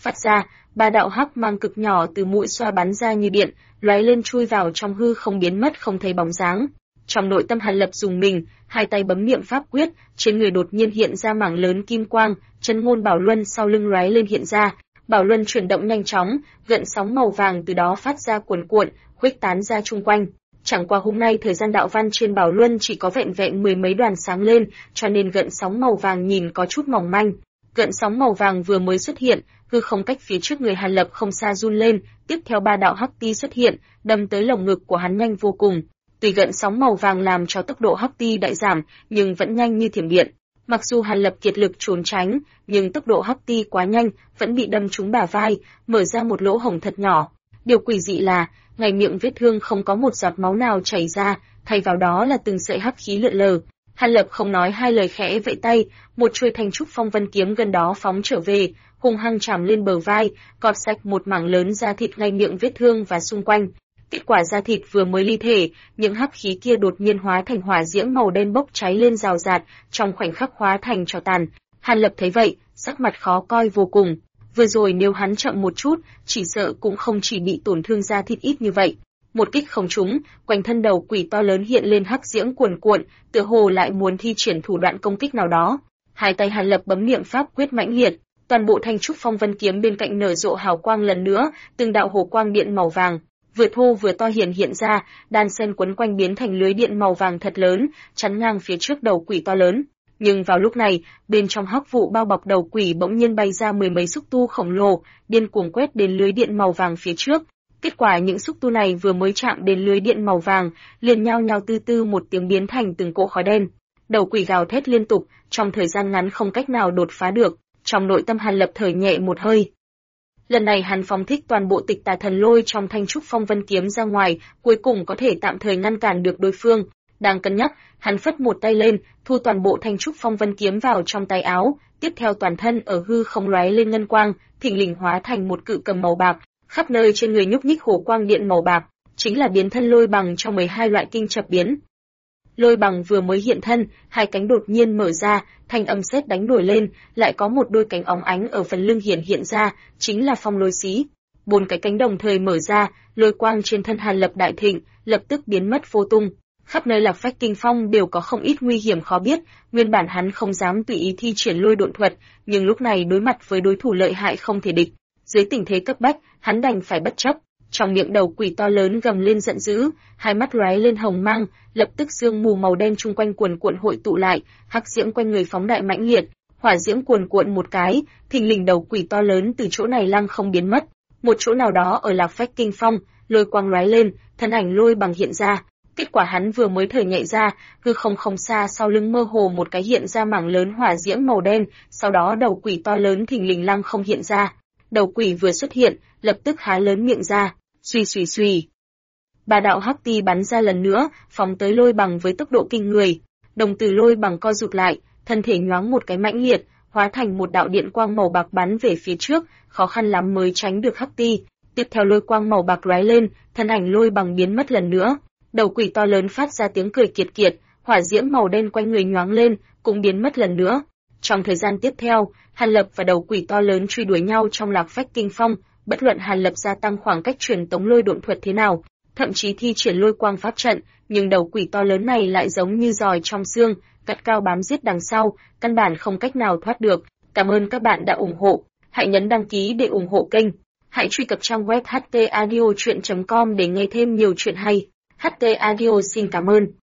phát ra, ba đạo hắc mang cực nhỏ từ mũi xoa bắn ra như điện, lóe lên chui vào trong hư không biến mất không thấy bóng dáng. Trong nội tâm Hàn Lập dùng mình, hai tay bấm niệm pháp quyết, trên người đột nhiên hiện ra mảng lớn kim quang, chân ngôn bảo luân sau lưng lóe lên hiện ra, bảo luân chuyển động nhanh chóng, gợn sóng màu vàng từ đó phát ra cuồn cuộn, khuếch tán ra chung quanh. Chẳng qua hôm nay thời gian đạo văn trên bảo luân chỉ có vẹn vẹn mười mấy đoàn sáng lên, cho nên gợn sóng màu vàng nhìn có chút mỏng manh. Gợn sóng màu vàng vừa mới xuất hiện, hư không cách phía trước người Hàn Lập không xa run lên, tiếp theo ba đạo hắc ti xuất hiện, đâm tới lồng ngực của hắn nhanh vô cùng. Tuy gợn sóng màu vàng làm cho tốc độ hắc ti đại giảm, nhưng vẫn nhanh như thiểm điện. Mặc dù Hàn Lập kiệt lực trốn tránh, nhưng tốc độ hắc ti quá nhanh, vẫn bị đâm trúng bả vai, mở ra một lỗ hổng thật nhỏ. Điều quỷ dị là, ngay miệng vết thương không có một giọt máu nào chảy ra, thay vào đó là từng sợi hắc khí lượn lờ. Hàn Lập không nói hai lời khẽ vẫy tay, một chuôi thanh trúc phong vân kiếm gần đó phóng trở về, hung hăng chạm lên bờ vai, cọt sạch một mảng lớn da thịt ngay miệng vết thương và xung quanh. Kết quả da thịt vừa mới ly thể, những hắc khí kia đột nhiên hóa thành hỏa diễm màu đen bốc cháy lên rào rạt, trong khoảnh khắc hóa thành tro tàn. Hàn Lập thấy vậy, sắc mặt khó coi vô cùng. Vừa rồi nếu hắn chậm một chút, chỉ sợ cũng không chỉ bị tổn thương da thịt ít như vậy. Một kích không trúng, quanh thân đầu quỷ to lớn hiện lên hắc diễm cuồn cuộn, tựa hồ lại muốn thi triển thủ đoạn công kích nào đó. Hai tay Hàn Lập bấm niệm pháp quyết mãnh liệt, toàn bộ thanh trúc phong vân kiếm bên cạnh nở rộ hào quang lần nữa, từng đạo hồ quang điện màu vàng, vừa thô vừa to hiện ra, đan xen quấn quanh biến thành lưới điện màu vàng thật lớn, chắn ngang phía trước đầu quỷ to lớn. Nhưng vào lúc này, bên trong hắc vụ bao bọc đầu quỷ bỗng nhiên bay ra mười mấy xúc tu khổng lồ, điên cuồng quét đến lưới điện màu vàng phía trước. Kết quả những xúc tu này vừa mới chạm đến lưới điện màu vàng, liền nhao nhao tư tư một tiếng biến thành từng cỗ khói đen. Đầu quỷ gào thét liên tục, trong thời gian ngắn không cách nào đột phá được, trong nội tâm Hàn Lập thở nhẹ một hơi. Lần này hắn phóng thích toàn bộ tịch tà thần lôi trong thanh trúc phong vân kiếm ra ngoài, cuối cùng có thể tạm thời ngăn cản được đối phương. Đang cân nhắc, hắn phất một tay lên, thu toàn bộ thanh trúc phong vân kiếm vào trong tay áo, tiếp theo toàn thân ở hư không lóe lên ngân quang, thình lình hóa thành một cự cầm màu bạc, khắp nơi trên người nhúc nhích hồ quang điện màu bạc, chính là biến thân lôi bằng trong 12 loại kinh chập biến. Lôi bằng vừa mới hiện thân, hai cánh đột nhiên mở ra, thanh âm sét đánh nổi lên, lại có một đôi cánh óng ánh ở phần lưng hiện ra, chính là phong lôi xí. Bốn cái cánh đồng thời mở ra, lôi quang trên thân Hàn Lập đại thịnh, lập tức biến mất vô tung. Khắp nơi lạc phách kinh phong đều có không ít nguy hiểm khó biết, nguyên bản hắn không dám tùy ý thi triển lôi độn thuật, nhưng lúc này đối mặt với đối thủ lợi hại không thể địch, dưới tình thế cấp bách, hắn đành phải bất chấp. Trong miệng đầu quỷ to lớn gầm lên giận dữ, hai mắt lóe lên hồng mang, lập tức sương mù màu đen chung quanh cuồn cuộn hội tụ lại, hắc diễm quanh người phóng đại mãnh liệt, hỏa diễm cuồn cuộn một cái, thình lình đầu quỷ to lớn từ chỗ này lăng không biến mất. Một chỗ nào đó ở lạc phách kinh phong, lôi quang lóe lên, thân ảnh lôi bằng hiện ra. Kết quả hắn vừa mới thở nhảy ra, hư không xa sau lưng mơ hồ một cái hiện ra mảng lớn hỏa diễm màu đen, sau đó đầu quỷ to lớn thình lình lăng không hiện ra. Đầu quỷ vừa xuất hiện, lập tức há lớn miệng ra, suy suy suy. Ba đạo hắc ti bắn ra lần nữa, phóng tới lôi bằng với tốc độ kinh người. Đồng tử lôi bằng co rụt lại, thân thể nhoáng một cái mãnh liệt, hóa thành một đạo điện quang màu bạc bắn về phía trước, khó khăn lắm mới tránh được hắc ti. Tiếp theo lôi quang màu bạc lóe lên, thân ảnh lôi bằng biến mất lần nữa. Đầu quỷ to lớn phát ra tiếng cười kiệt kiệt, hỏa diễm màu đen quanh người nhoáng lên, cũng biến mất lần nữa. Trong thời gian tiếp theo, Hàn Lập và đầu quỷ to lớn truy đuổi nhau trong lạc phách kinh phong, bất luận Hàn Lập gia tăng khoảng cách truyền tống lôi độn thuật thế nào, thậm chí thi triển lôi quang pháp trận, nhưng đầu quỷ to lớn này lại giống như giòi trong xương, gắt cao bám giết đằng sau, căn bản không cách nào thoát được. Cảm ơn các bạn đã ủng hộ, hãy nhấn đăng ký để ủng hộ kênh. Hãy truy cập trang web htaudio.com để nghe thêm nhiều chuyện hay. HT Audio xin cảm ơn.